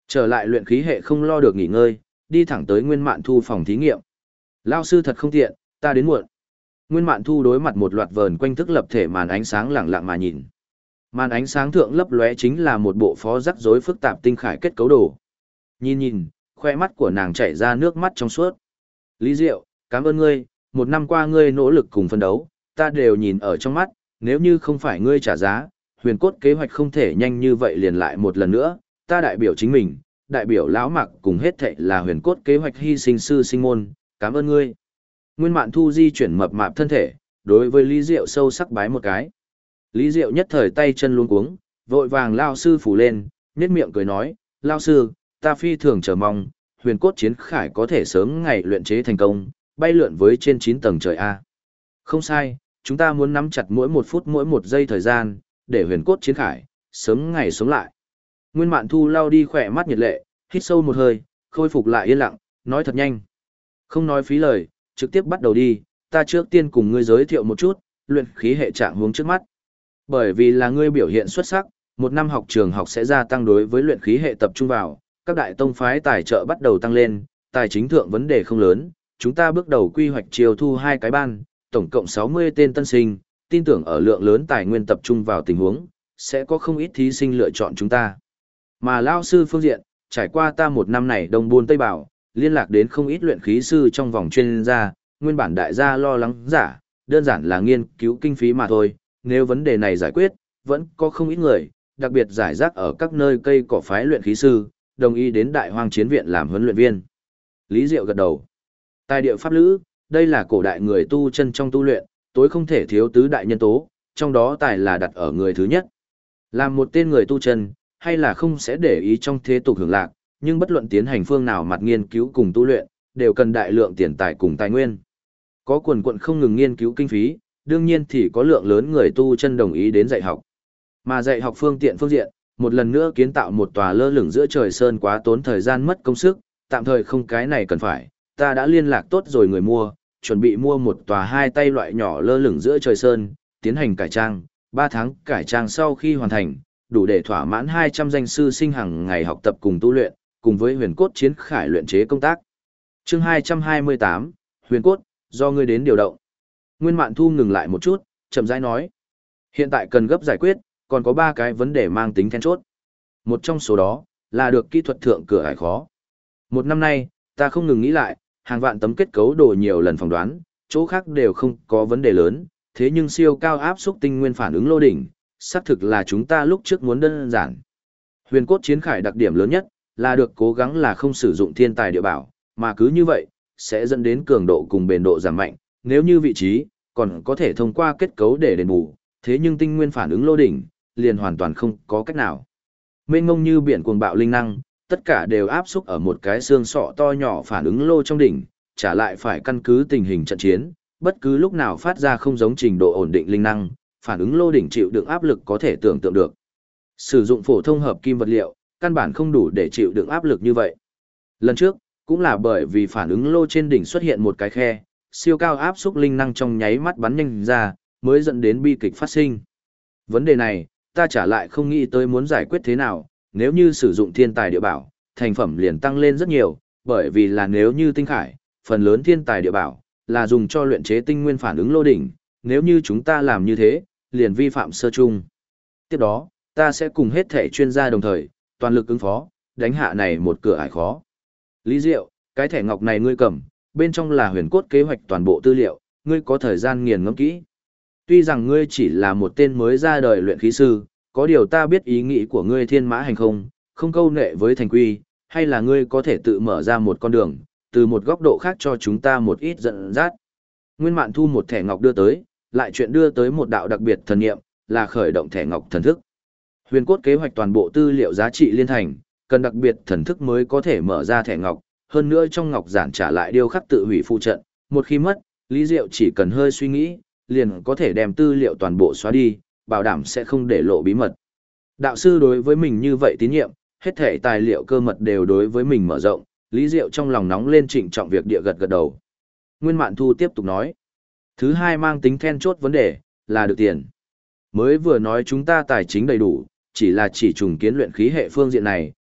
Trở lại luyện khí hệ không lo được nghỉ ngơi, đi thẳng tới Nguyên Mạn Thu phòng thí nghiệm. Lao sư thật không tiện, ta đến muộn. Nguyên Mạn Thu đối mặt một loạt vờn quanh thức lập thể màn ánh sáng lẳng lặng mà nhìn. Màn ánh sáng thượng lấp lóe chính là một bộ phó rắc rối phức tạp tinh khải kết cấu đồ. Nhìn nhìn, khoe mắt của nàng chảy ra nước mắt trong suốt. Lý Diệu, cảm ơn ngươi, một năm qua ngươi nỗ lực cùng phân đấu, ta đều nhìn ở trong mắt, nếu như không phải ngươi trả giá, huyền cốt kế hoạch không thể nhanh như vậy liền lại một lần nữa, ta đại biểu chính mình, đại biểu lão Mạc cùng hết thệ là huyền cốt kế hoạch hy sinh sư sinh môn, cảm ơn ngươi. Nguyên Mạn Thu di chuyển mập mạp thân thể, đối với Lý Diệu sâu sắc bái một cái. Lý Diệu nhất thời tay chân luống cuống, vội vàng lao sư phủ lên, nhếch miệng cười nói, lao sư, ta phi thường chờ mong, huyền cốt chiến khải có thể sớm ngày luyện chế thành công, bay lượn với trên 9 tầng trời A. Không sai, chúng ta muốn nắm chặt mỗi 1 phút mỗi 1 giây thời gian, để huyền cốt chiến khải, sớm ngày sống lại. Nguyên Mạn Thu lau đi khỏe mắt nhiệt lệ, hít sâu một hơi, khôi phục lại yên lặng, nói thật nhanh. Không nói phí lời, trực tiếp bắt đầu đi, ta trước tiên cùng ngươi giới thiệu một chút, luyện khí hệ trạng hướng trước mắt. Bởi vì là ngươi biểu hiện xuất sắc, một năm học trường học sẽ gia tăng đối với luyện khí hệ tập trung vào, các đại tông phái tài trợ bắt đầu tăng lên, tài chính thượng vấn đề không lớn, chúng ta bước đầu quy hoạch chiêu thu 2 cái ban, tổng cộng 60 tên tân sinh, tin tưởng ở lượng lớn tài nguyên tập trung vào tình huống, sẽ có không ít thí sinh lựa chọn chúng ta. Mà lao sư phương diện, trải qua ta một năm này đông buôn tây bảo, liên lạc đến không ít luyện khí sư trong vòng chuyên gia, nguyên bản đại gia lo lắng giả, đơn giản là nghiên cứu kinh phí mà thôi, nếu vấn đề này giải quyết, vẫn có không ít người, đặc biệt giải rác ở các nơi cây cỏ phái luyện khí sư, đồng ý đến Đại Hoang Chiến Viện làm huấn luyện viên. Lý Diệu gật đầu. Tài địa pháp lữ, đây là cổ đại người tu chân trong tu luyện, tối không thể thiếu tứ đại nhân tố, trong đó tài là đặt ở người thứ nhất. Làm một tên người tu chân, hay là không sẽ để ý trong thế tục hưởng lạc, nhưng bất luận tiến hành phương nào mặt nghiên cứu cùng tu luyện, đều cần đại lượng tiền tài cùng tài nguyên. Có quần quận không ngừng nghiên cứu kinh phí, đương nhiên thì có lượng lớn người tu chân đồng ý đến dạy học. Mà dạy học phương diện, một lần nữa kiến tạo một tòa lơ lửng giữa trời sơn quá tốn thời gian mất công sức, tạm thời không cái này cần phải, ta đã liên lạc tốt rồi người mua, chuẩn bị mua một tòa 2 tay loại nhỏ lơ lửng giữa trời sơn, tiến hành cải trang, 3 tháng cải trang sau khi hoàn thành, đủ để thỏa mãn 200 danh sư sinh hàng ngày học tập cùng tu luyện, cùng với huyền cốt chiến khải luyện chế công tác. Chương 228, huyền cốt, do ngươi đến điều động. Nguyên Mạn Thu ngừng lại một chút, chậm rãi nói. Hiện tại cần gấp giải quyết, còn có 3 cái vấn đề mang tính then chốt. Một trong số đó, là được kỹ thuật thượng cửa ải khó. Một năm nay, ta không ngừng nghĩ lại, hàng vạn tấm kết cấu đồ nhiều lần phỏng đoán, chỗ khác đều không có vấn đề lớn, thế nhưng siêu cao áp xúc tinh nguyên phản ứng lô đỉnh, xác thực là chúng ta lúc trước muốn đơn giản. Huyền cốt chiến khải đặc điểm lớn nhất, là được cố gắng là không sử dụng thiên tài địa bảo, mà cứ như vậy, sẽ dẫn đến cường độ cùng bền độ giảm mạnh, nếu như vị trí, còn có thể thông qua kết cấu để đền bù, thế nhưng tinh nguyên phản ứng lô đỉnh, liền hoàn toàn không có cách nào. Mênh mông như biển cuồng bạo linh năng, tất cả đều áp xúc ở một cái xương sọ to nhỏ phản ứng lô trong đỉnh, trả lại phải căn cứ tình hình trận chiến, bất cứ lúc nào phát ra không giống trình độ ổn định linh năng, phản ứng lô đỉnh chịu đựng áp lực có thể tưởng tượng được. Sử dụng phổ thông hợp kim vật liệu, căn bản không đủ để chịu đựng áp lực như vậy. Lần trước, cũng là bởi vì phản ứng lô trên đỉnh xuất hiện một cái khe, siêu cao áp xúc linh năng trong nháy mắt bắn nhanh ra, mới dẫn đến bi kịch phát sinh. Vấn đề này, ta trả lại không nghĩ tới muốn giải quyết thế nào, nếu như sử dụng thiên tài địa bảo, thành phẩm liền tăng lên rất nhiều, bởi vì là nếu như tinh khải, phần lớn thiên tài địa bảo, là dùng cho luyện chế tinh nguyên phản ứng lô đỉnh, nếu như chúng ta làm như thế, liền vi phạm sơ chung. Tiếp đó, ta sẽ cùng hết thể chuyên gia đồng thời, toàn lực ứng phó, đánh hạ này một cửa ải khó. Lý Diệu, cái thẻ ngọc này ngươi cầm, bên trong là huyền cốt kế hoạch toàn bộ tư liệu, ngươi có thời gian nghiền ngẫm kỹ. Tuy rằng ngươi chỉ là một tên mới ra đời luyện khí sư, có điều ta biết ý nghĩ của ngươi thiên mã hành không, không câu nệ với thành quy, hay là ngươi có thể tự mở ra một con đường, từ một góc độ khác cho chúng ta một ít dẫn dắt. Nguyên Mạn Thu một thẻ ngọc đưa tới, lại chuyện đưa tới một đạo đặc biệt thần niệm, là khởi động thẻ ngọc thần thức. Huyền cốt kế hoạch toàn bộ tư liệu giá trị liên thành, cần đặc biệt thần thức mới có thể mở ra thẻ ngọc, hơn nữa trong ngọc giản trả lại điêu khắc tự hủy phụ trận, một khi mất, Lý Diệu chỉ cần hơi suy nghĩ, liền có thể đem tư liệu toàn bộ xóa đi, bảo đảm sẽ không để lộ bí mật. Đạo sư đối với mình như vậy tín nhiệm, hết thể tài liệu cơ mật đều đối với mình mở rộng, Lý Diệu trong lòng nóng lên trịnh trọng việc địa gật gật đầu. Nguyên Mạn Thu tiếp tục nói, thứ hai mang tính then chốt vấn đề, là được tiền. Mới vừa nói chúng ta tài chính đầy đủ, chỉ là chỉ trùng kiến luyện khí hệ phương diện này,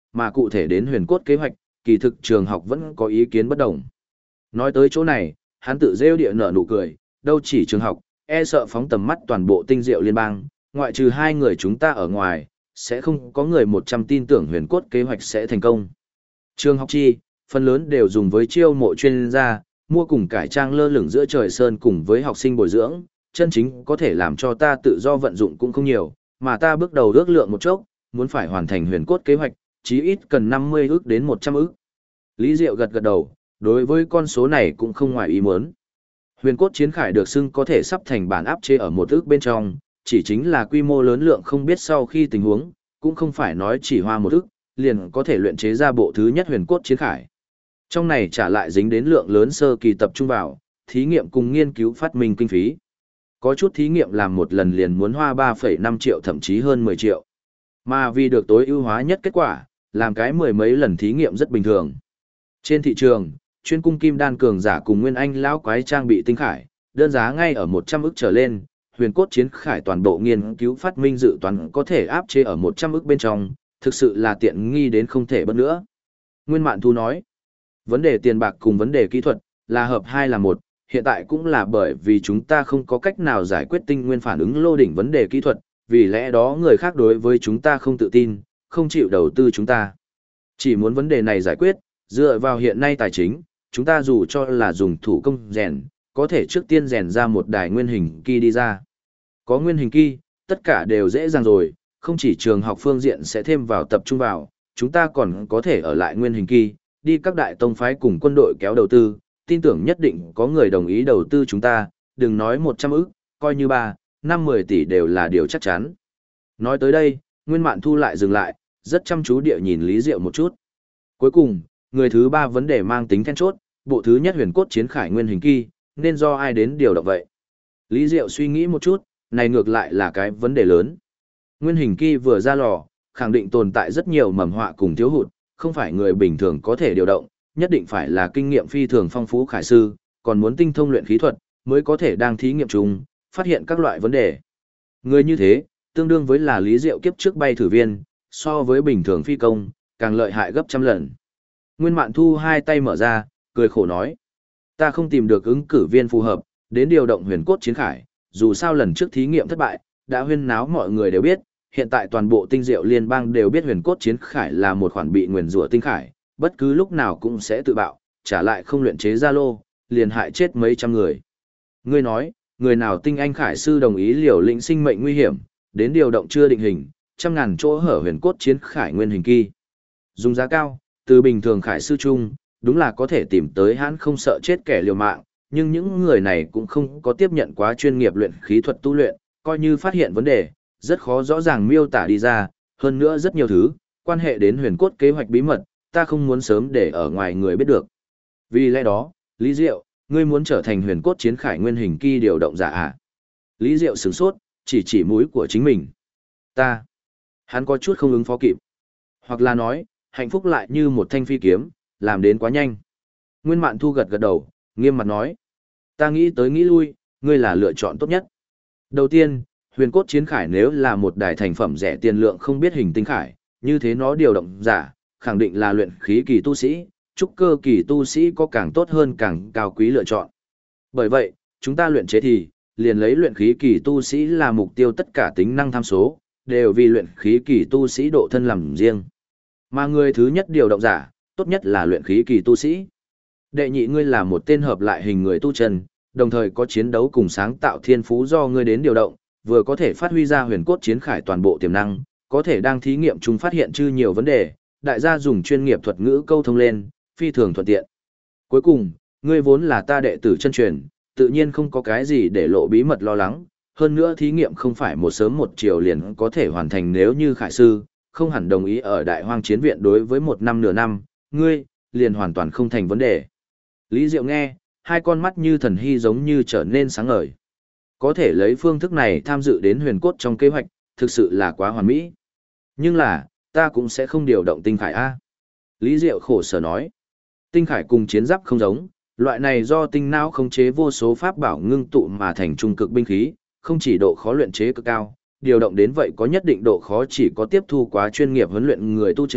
mà cụ thể đến huyền cốt kế hoạch, kỳ thực trường học vẫn có ý kiến bất đồng. Nói tới chỗ này, hắn tự rêu địa nở nụ cười, đâu chỉ trường học, e sợ phóng tầm mắt toàn bộ tinh diệu liên bang, ngoại trừ hai người chúng ta ở ngoài, sẽ không có người 100 tin tưởng huyền cốt kế hoạch sẽ thành công. Trường học chi, phần lớn đều dùng với chiêu mộ chuyên gia, mua cùng cải trang lơ lửng giữa trời sơn cùng với học sinh bồi dưỡng, chân chính có thể làm cho ta tự do vận dụng cũng không nhiều, mà ta bước đầu ước lượng một chốc, muốn phải hoàn thành huyền cốt kế hoạch, chí ít cần 50 ức đến 100 ức. Lý Diệu gật gật đầu, đối với con số này cũng không ngoài ý muốn. Huyền cốt chiến khải được xưng có thể sắp thành bản áp chế ở 1 ức bên trong, chỉ chính là quy mô lớn lượng không biết sau khi tình huống, cũng không phải nói chỉ hoa 1 ức, liền có thể luyện chế ra bộ thứ nhất huyền cốt chiến khải. Trong này trả lại dính đến lượng lớn sơ kỳ tập trung vào, thí nghiệm cùng nghiên cứu phát minh kinh phí. Có chút thí nghiệm làm một lần liền muốn hoa 3,5 triệu thậm chí hơn 10 triệu. Mà vì được tối ưu hóa nhất kết quả, làm cái mười mấy lần thí nghiệm rất bình thường. Trên thị trường, chuyên cung kim đan cường giả cùng nguyên anh lão quái trang bị tinh khải, đơn giá ngay ở 100 ức trở lên, huyền cốt chiến khải toàn bộ nghiên cứu phát minh dự toán có thể áp chế ở 100 ức bên trong, thực sự là tiện nghi đến không thể bất nữa. Nguyên Mạn Thu nói, vấn đề tiền bạc cùng vấn đề kỹ thuật là hợp hai là một, hiện tại cũng là bởi vì chúng ta không có cách nào giải quyết tinh nguyên phản ứng lô đỉnh vấn đề kỹ thuật, vì lẽ đó người khác đối với chúng ta không tự tin, không chịu đầu tư chúng ta. Chỉ muốn vấn đề này giải quyết, dựa vào hiện nay tài chính, chúng ta dù cho là dùng thủ công rèn, có thể trước tiên rèn ra một đài nguyên hình kỳ đi ra. Có nguyên hình kỳ, tất cả đều dễ dàng rồi, không chỉ trường học phương diện sẽ thêm vào tập trung vào, chúng ta còn có thể ở lại nguyên hình kỳ, đi các đại tông phái cùng quân đội kéo đầu tư, tin tưởng nhất định có người đồng ý đầu tư chúng ta, đừng nói 100 ức, coi như 3, 5, 10 tỷ đều là điều chắc chắn. Nói tới đây, Nguyên Mạn Thu lại dừng lại, rất chăm chú địa nhìn Lý Diệu một chút. Cuối cùng, người thứ 3 vấn đề mang tính then chốt, bộ thứ nhất huyền cốt chiến khải nguyên hình kỳ, nên do ai đến điều động vậy? Lý Diệu suy nghĩ một chút, này ngược lại là cái vấn đề lớn. Nguyên hình kỳ vừa ra lò, khẳng định tồn tại rất nhiều mầm họa cùng thiếu hụt, không phải người bình thường có thể điều động, nhất định phải là kinh nghiệm phi thường phong phú khải sư, còn muốn tinh thông luyện khí thuật, mới có thể đang thí nghiệm chung, phát hiện các loại vấn đề. Người như thế, tương đương với là Lý Diệu kiếp trước bay thử viên, so với bình thường phi công, càng lợi hại gấp trăm lần. Nguyên Mạn Thu hai tay mở ra, cười khổ nói. Ta không tìm được ứng cử viên phù hợp, đến điều động huyền cốt chiến khải, dù sao lần trước thí nghiệm thất bại, đã huyên náo mọi người đều biết, hiện tại toàn bộ tinh diệu liên bang đều biết huyền cốt chiến khải là một khoản bị nguyền rủa tinh khải, bất cứ lúc nào cũng sẽ tự bạo, trả lại không luyện chế ra lô, liền hại chết mấy trăm người. Ngươi nói, người nào tinh anh khải sư đồng ý liều lĩnh sinh mệnh nguy hiểm, đến điều động chưa định hình, trăm ngàn chỗ hở huyền cốt chiến khải nguyên hình kỳ. Dùng giá cao, từ bình thường khải sư chung, đúng là có thể tìm tới hắn không sợ chết kẻ liều mạng, nhưng những người này cũng không có tiếp nhận quá chuyên nghiệp luyện khí thuật tu luyện, coi như phát hiện vấn đề, rất khó rõ ràng miêu tả đi ra, hơn nữa rất nhiều thứ, quan hệ đến huyền cốt kế hoạch bí mật, ta không muốn sớm để ở ngoài người biết được. Vì lẽ đó, Lý Diệu, ngươi muốn trở thành huyền cốt chiến khải nguyên hình kỳ điều động giả à? Lý Diệu sửng sốt, chỉ mũi của chính mình. Ta. Hắn có chút không ứng phó kịp. Hoặc là nói, hạnh phúc lại như một thanh phi kiếm, làm đến quá nhanh. Nguyên Mạn Thu gật gật đầu, nghiêm mặt nói. Ta nghĩ tới nghĩ lui, ngươi là lựa chọn tốt nhất. Đầu tiên, huyền cốt chiến khải nếu là một đài thành phẩm rẻ tiền lượng không biết hình tinh khải, như thế nó điều động giả, khẳng định là luyện khí kỳ tu sĩ, trúc cơ kỳ tu sĩ có càng tốt hơn càng cao quý lựa chọn. Bởi vậy, chúng ta luyện chế thì, liền lấy luyện khí kỳ tu sĩ là mục tiêu tất cả tính năng tham số, đều vì luyện khí kỳ tu sĩ độ thân làm riêng. Mà người thứ nhất điều động giả, tốt nhất là luyện khí kỳ tu sĩ. Đệ nhị ngươi là một tên hợp lại hình người tu chân, đồng thời có chiến đấu cùng sáng tạo thiên phú do ngươi đến điều động, vừa có thể phát huy ra huyền cốt chiến khải toàn bộ tiềm năng, có thể đang thí nghiệm chung phát hiện chư nhiều vấn đề, đại gia dùng chuyên nghiệp thuật ngữ câu thông lên, phi thường thuận tiện. Cuối cùng, ngươi vốn là ta đệ tử chân truyền, tự nhiên không có cái gì để lộ bí mật lo lắng, hơn nữa thí nghiệm không phải một sớm một chiều liền có thể hoàn thành nếu như khải sư, không hẳn đồng ý ở đại hoang chiến viện đối với 1 năm nửa năm, ngươi, liền hoàn toàn không thành vấn đề. Lý Diệu nghe, hai con mắt như thần hy giống như trở nên sáng ngời. Có thể lấy phương thức này tham dự đến huyền cốt trong kế hoạch, thực sự là quá hoàn mỹ. Nhưng là, ta cũng sẽ không điều động tinh khải A. Lý Diệu khổ sở nói. Tinh khải cùng chiến giáp không giống, loại này do tinh não khống chế vô số pháp bảo ngưng tụ mà thành trung cực binh khí, không chỉ độ khó luyện chế cực cao, điều động đến vậy có nhất định độ khó chỉ có tiếp thu quá chuyên nghiệp huấn luyện người tu chân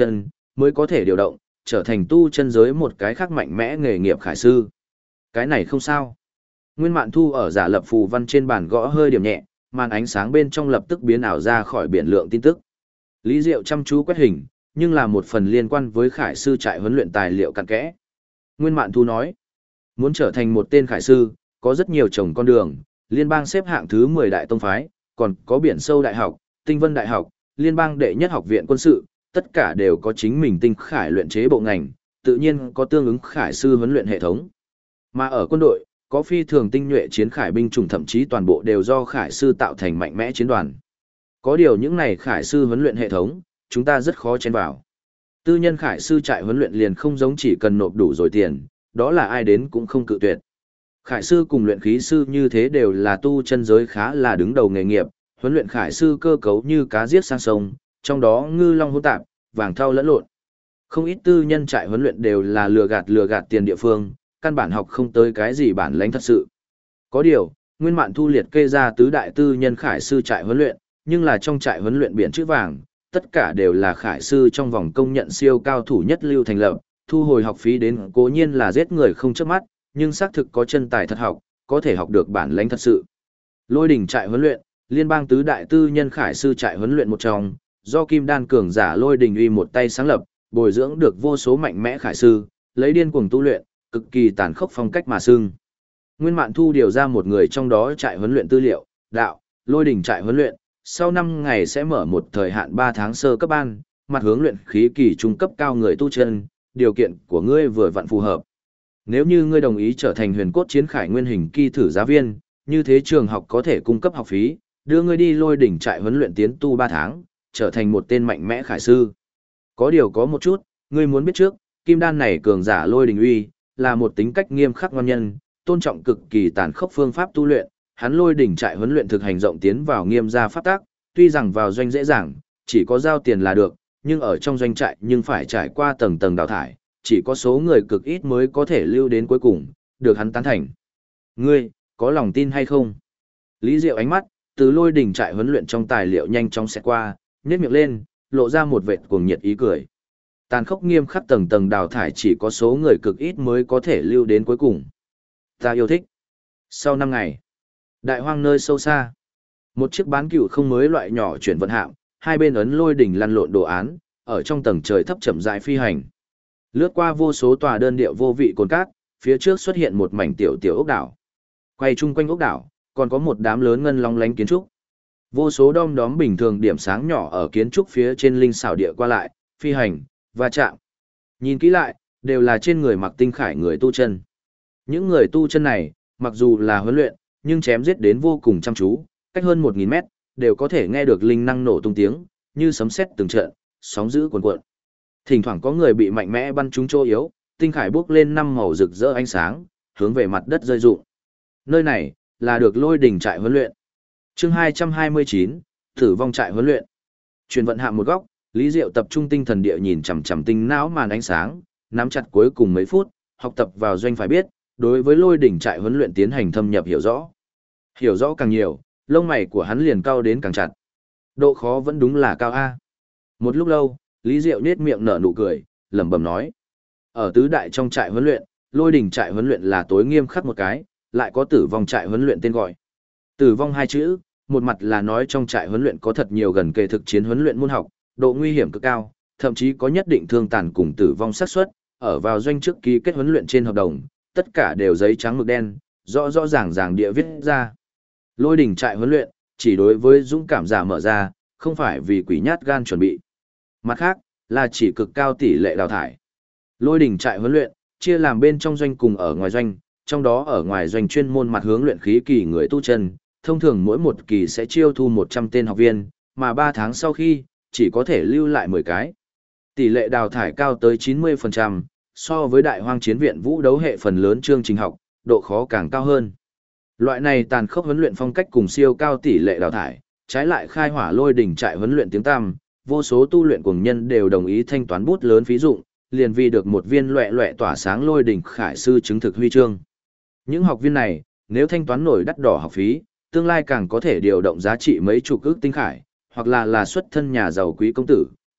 mới có thể điều động, trở thành tu chân giới một cái khác mạnh mẽ nghề nghiệp khải sư. Cái này không sao. Nguyên Mạn Thu ở giả lập phù văn trên bàn gõ hơi điểm nhẹ, màn ánh sáng bên trong lập tức biến ảo ra khỏi biển lượng tin tức. Lý Diệu chăm chú quét hình, nhưng là một phần liên quan với khải sư trại huấn luyện tài liệu cặn kẽ. Nguyên Mạn Thu nói, muốn trở thành một tên khải sư, có rất nhiều chồng con đường, liên bang xếp hạng thứ 10 đại tông phái, còn có biển sâu đại học, tinh vân đại học, liên bang đệ nhất học viện quân sự, tất cả đều có chính mình tinh khải luyện chế bộ ngành, tự nhiên có tương ứng khải sư huấn luyện hệ thống. Mà ở quân đội, có phi thường tinh nhuệ chiến khải binh chủng, thậm chí toàn bộ đều do khải sư tạo thành mạnh mẽ chiến đoàn. Có điều những này khải sư huấn luyện hệ thống, chúng ta rất khó chen vào. Tư nhân khải sư trại huấn luyện liền không giống chỉ cần nộp đủ rồi tiền, đó là ai đến cũng không cự tuyệt. Khải sư cùng luyện khí sư như thế đều là tu chân giới khá là đứng đầu nghề nghiệp, huấn luyện khải sư cơ cấu như cá giết sang sông, trong đó ngư long hỗn tạp, vàng thau lẫn lộn. Không ít tư nhân trại huấn luyện đều là lừa gạt tiền địa phương, căn bản học không tới cái gì bản lãnh thật sự. Có điều, Nguyên Mạn Thu liệt kê ra tứ đại tư nhân khải sư trại huấn luyện, nhưng là trong trại huấn luyện biển chữ vàng, tất cả đều là khải sư trong vòng công nhận siêu cao thủ nhất lưu thành lập, thu hồi học phí đến cố nhiên là giết người không chớp mắt, nhưng xác thực có chân tài thật học, có thể học được bản lãnh thật sự. Lôi đỉnh trại huấn luyện, liên bang tứ đại tư nhân khải sư trại huấn luyện một trong, do Kim Đan cường giả Lôi Đình Uy một tay sáng lập, bồi dưỡng được vô số mạnh mẽ khải sư, lấy điên cuồng tu luyện, cực kỳ tàn khốc phong cách mà xưng. Nguyên Mạn Thu điều ra một người trong đó trại huấn luyện tư liệu, đạo, Lôi đỉnh trại huấn luyện, sau 5 ngày sẽ mở một thời hạn 3 tháng sơ cấp ban, mặt hướng luyện khí kỳ trung cấp cao người tu chân, điều kiện của ngươi vừa vặn phù hợp. Nếu như ngươi đồng ý trở thành huyền cốt chiến khải nguyên hình kỳ thử giá viên, như thế trường học có thể cung cấp học phí, đưa ngươi đi Lôi đỉnh trại huấn luyện tiến tu 3 tháng, trở thành một tên mạnh mẽ khải sư. Có điều có một chút, ngươi muốn biết trước, kim đan này cường giả Lôi Đình Uy, là một tính cách nghiêm khắc ngoan nhân, tôn trọng cực kỳ tàn khốc phương pháp tu luyện, hắn Lôi đỉnh trại huấn luyện thực hành rộng tiến vào nghiêm gia pháp tác, tuy rằng vào doanh dễ dàng, chỉ có giao tiền là được, nhưng ở trong doanh trại nhưng phải trải qua tầng tầng đào thải, chỉ có số người cực ít mới có thể lưu đến cuối cùng, được hắn tán thành. Ngươi, có lòng tin hay không? Lý Diệu ánh mắt, từ Lôi đỉnh trại huấn luyện trong tài liệu nhanh chóng xẹt qua, nhếch miệng lên, lộ ra một vệt cuồng nhiệt ý cười. Tàn khốc nghiêm khắc tầng tầng đào thải, chỉ có số người cực ít mới có thể lưu đến cuối cùng. Ta yêu thích. Sau 5 ngày, đại hoang nơi sâu xa, một chiếc bán cựu không mới loại nhỏ chuyển vận hạm, hai bên ấn Lôi đỉnh lăn lộn đồ án, ở trong tầng trời thấp chậm rãi phi hành. Lướt qua vô số tòa đơn điệu vô vị cồn cát, phía trước xuất hiện một mảnh tiểu tiểu ốc đảo. Quay chung quanh ốc đảo, còn có một đám lớn ngân long lánh kiến trúc. Vô số đom đóm bình thường điểm sáng nhỏ ở kiến trúc phía trên linh xảo địa qua lại, phi hành, va chạm. Nhìn kỹ lại, đều là trên người mặc tinh khải người tu chân. Những người tu chân này, mặc dù là huấn luyện, nhưng chém giết đến vô cùng chăm chú, cách hơn 1000 mét, đều có thể nghe được linh năng nổ tung tiếng, như sấm sét từng trận, sóng dữ cuồn cuộn. Thỉnh thoảng có người bị mạnh mẽ bắn trúng chỗ yếu, tinh khải bước lên 5 màu rực rỡ ánh sáng, hướng về mặt đất rơi rụng. Nơi này là được Lôi đỉnh trại huấn luyện. Chương 229, Tử vong trại huấn luyện. Truyền vận hạm một góc, Lý Diệu tập trung tinh thần địa nhìn chằm chằm tinh não màn ánh sáng, nắm chặt cuối cùng mấy phút, học tập vào doanh phải biết, đối với Lôi đỉnh trại huấn luyện tiến hành thâm nhập hiểu rõ. Hiểu rõ càng nhiều, lông mày của hắn liền cao đến càng chặt. Độ khó vẫn đúng là cao a. Một lúc lâu, Lý Diệu nhếch miệng nở nụ cười, lẩm bẩm nói: "Ở tứ đại trong trại huấn luyện, Lôi đỉnh trại huấn luyện là tối nghiêm khắc một cái, lại có Tử vong trại huấn luyện tên gọi. Tử vong hai chữ, một mặt là nói trong trại huấn luyện có thật nhiều gần kề thực chiến huấn luyện môn học, độ nguy hiểm cực cao, thậm chí có nhất định thương tàn cùng tử vong xác suất, ở vào doanh trước ký kết huấn luyện trên hợp đồng, tất cả đều giấy trắng mực đen, rõ rõ ràng ràng địa viết ra. Lôi đỉnh trại huấn luyện, chỉ đối với dũng cảm giả mở ra, không phải vì quỷ nhát gan chuẩn bị. Mặt khác, là chỉ cực cao tỷ lệ đào thải. Lôi đỉnh trại huấn luyện, chia làm bên trong doanh cùng ở ngoài doanh, trong đó ở ngoài doanh chuyên môn mặt hướng luyện khí kỳ người tu chân, thông thường mỗi một kỳ sẽ chiêu thu 100 tên học viên, mà 3 tháng sau khi, chỉ có thể lưu lại 10 cái. Tỷ lệ đào thải cao tới 90%, so với đại hoang chiến viện vũ đấu hệ phần lớn chương trình học, độ khó càng cao hơn. Loại này tàn khốc huấn luyện phong cách cùng siêu cao tỷ lệ đào thải, trái lại khai hỏa Lôi đỉnh trại huấn luyện tiếng tăm, vô số tu luyện cuồng nhân đều đồng ý thanh toán bút lớn phí dụng, liền vì được một viên loẻ loẻ tỏa sáng Lôi đỉnh khải sư chứng thực huy chương. Những học viên này, nếu thanh toán nổi đắt đỏ học phí, tương lai càng có thể điều động giá trị mấy chục ức tinh khải, hoặc là xuất thân nhà giàu quý công tử,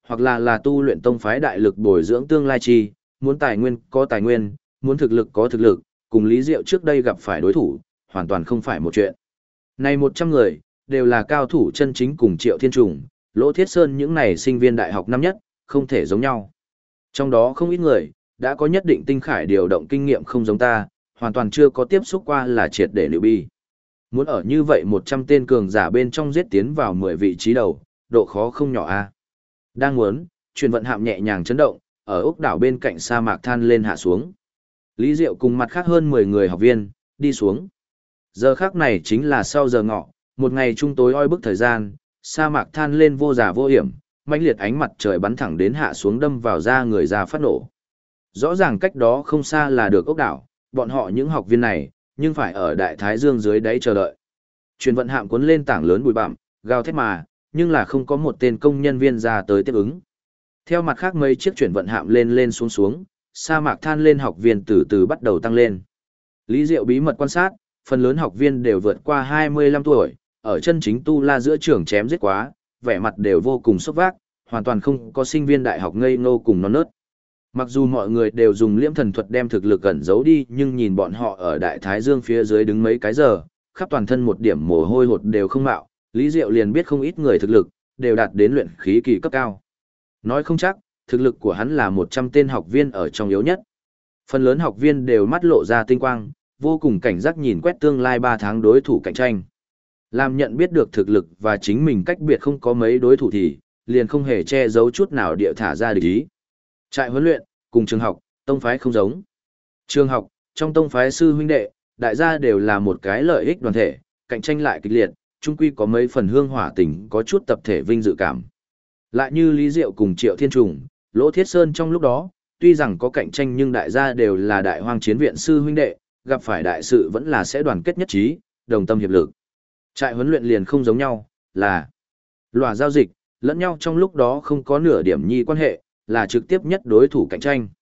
hoặc là tu luyện tông phái đại lực bồi dưỡng tương lai chi, muốn tài nguyên có tài nguyên, muốn thực lực có thực lực, cùng Lý Diệu trước đây gặp phải đối thủ, hoàn toàn không phải một chuyện. Này 100 người, đều là cao thủ chân chính cùng Triệu Thiên Trùng, Lỗ Thiết Sơn những này sinh viên đại học năm nhất, không thể giống nhau. Trong đó không ít người, đã có nhất định tinh khải điều động kinh nghiệm không giống ta, hoàn toàn chưa có tiếp xúc qua là triệt để liệu bi. Muốn ở như vậy 100 tên cường giả bên trong giết tiến vào 10 vị trí đầu, độ khó không nhỏ a. Đang muốn, truyền vận hạm nhẹ nhàng chấn động, ở ốc đảo bên cạnh sa mạc than lên hạ xuống. Lý Diệu cùng mặt khác hơn 10 người học viên, đi xuống. Giờ khác này chính là sau giờ ngọ, một ngày trung tối oi bức thời gian, sa mạc than lên vô giả vô hiểm, mãnh liệt ánh mặt trời bắn thẳng đến hạ xuống đâm vào da người ra phát nổ. Rõ ràng cách đó không xa là được ốc đảo, bọn họ những học viên này, nhưng phải ở đại thái dương dưới đáy chờ đợi. Truyền vận hạm cuốn lên tảng lớn bụi bặm, gào thét mà, nhưng là không có một tên công nhân viên ra tới tiếp ứng. Theo mặt khác mấy chiếc chuyển vận hạm lên lên xuống xuống, sa mạc than lên học viên từ từ bắt đầu tăng lên. Lý Diệu bí mật quan sát, phần lớn học viên đều vượt qua 25 tuổi, ở chân chính tu la giữa trường chém giết quá, vẻ mặt đều vô cùng sốc vác, hoàn toàn không có sinh viên đại học ngây ngô cùng non nớt. Mặc dù mọi người đều dùng liễm thần thuật đem thực lực ẩn giấu đi, nhưng nhìn bọn họ ở đại thái dương phía dưới đứng mấy cái giờ, khắp toàn thân một điểm mồ hôi hột đều không mạo, Lý Diệu liền biết không ít người thực lực, đều đạt đến luyện khí kỳ cấp cao. Nói không chắc, thực lực của hắn là 100 tên học viên ở trong yếu nhất. Phần lớn học viên đều mắt lộ ra tinh quang, vô cùng cảnh giác nhìn quét tương lai 3 tháng đối thủ cạnh tranh. Làm nhận biết được thực lực và chính mình cách biệt không có mấy đối thủ thì, liền không hề che giấu chút nào địa thả ra địch ý. Trại huấn luyện, cùng trường học, tông phái không giống. Trường học, trong tông phái sư huynh đệ, đại gia đều là một cái lợi ích đoàn thể, cạnh tranh lại kịch liệt, chung quy có mấy phần hương hỏa tình có chút tập thể vinh dự cảm. Lại như Lý Diệu cùng Triệu Thiên Trùng, Lỗ Thiết Sơn trong lúc đó, tuy rằng có cạnh tranh nhưng đại gia đều là đại hoang chiến viện sư huynh đệ, gặp phải đại sự vẫn là sẽ đoàn kết nhất trí, đồng tâm hiệp lực. Trại huấn luyện liền không giống nhau, là lòa giao dịch, lẫn nhau trong lúc đó không có nửa điểm nhi quan hệ, là trực tiếp nhất đối thủ cạnh tranh.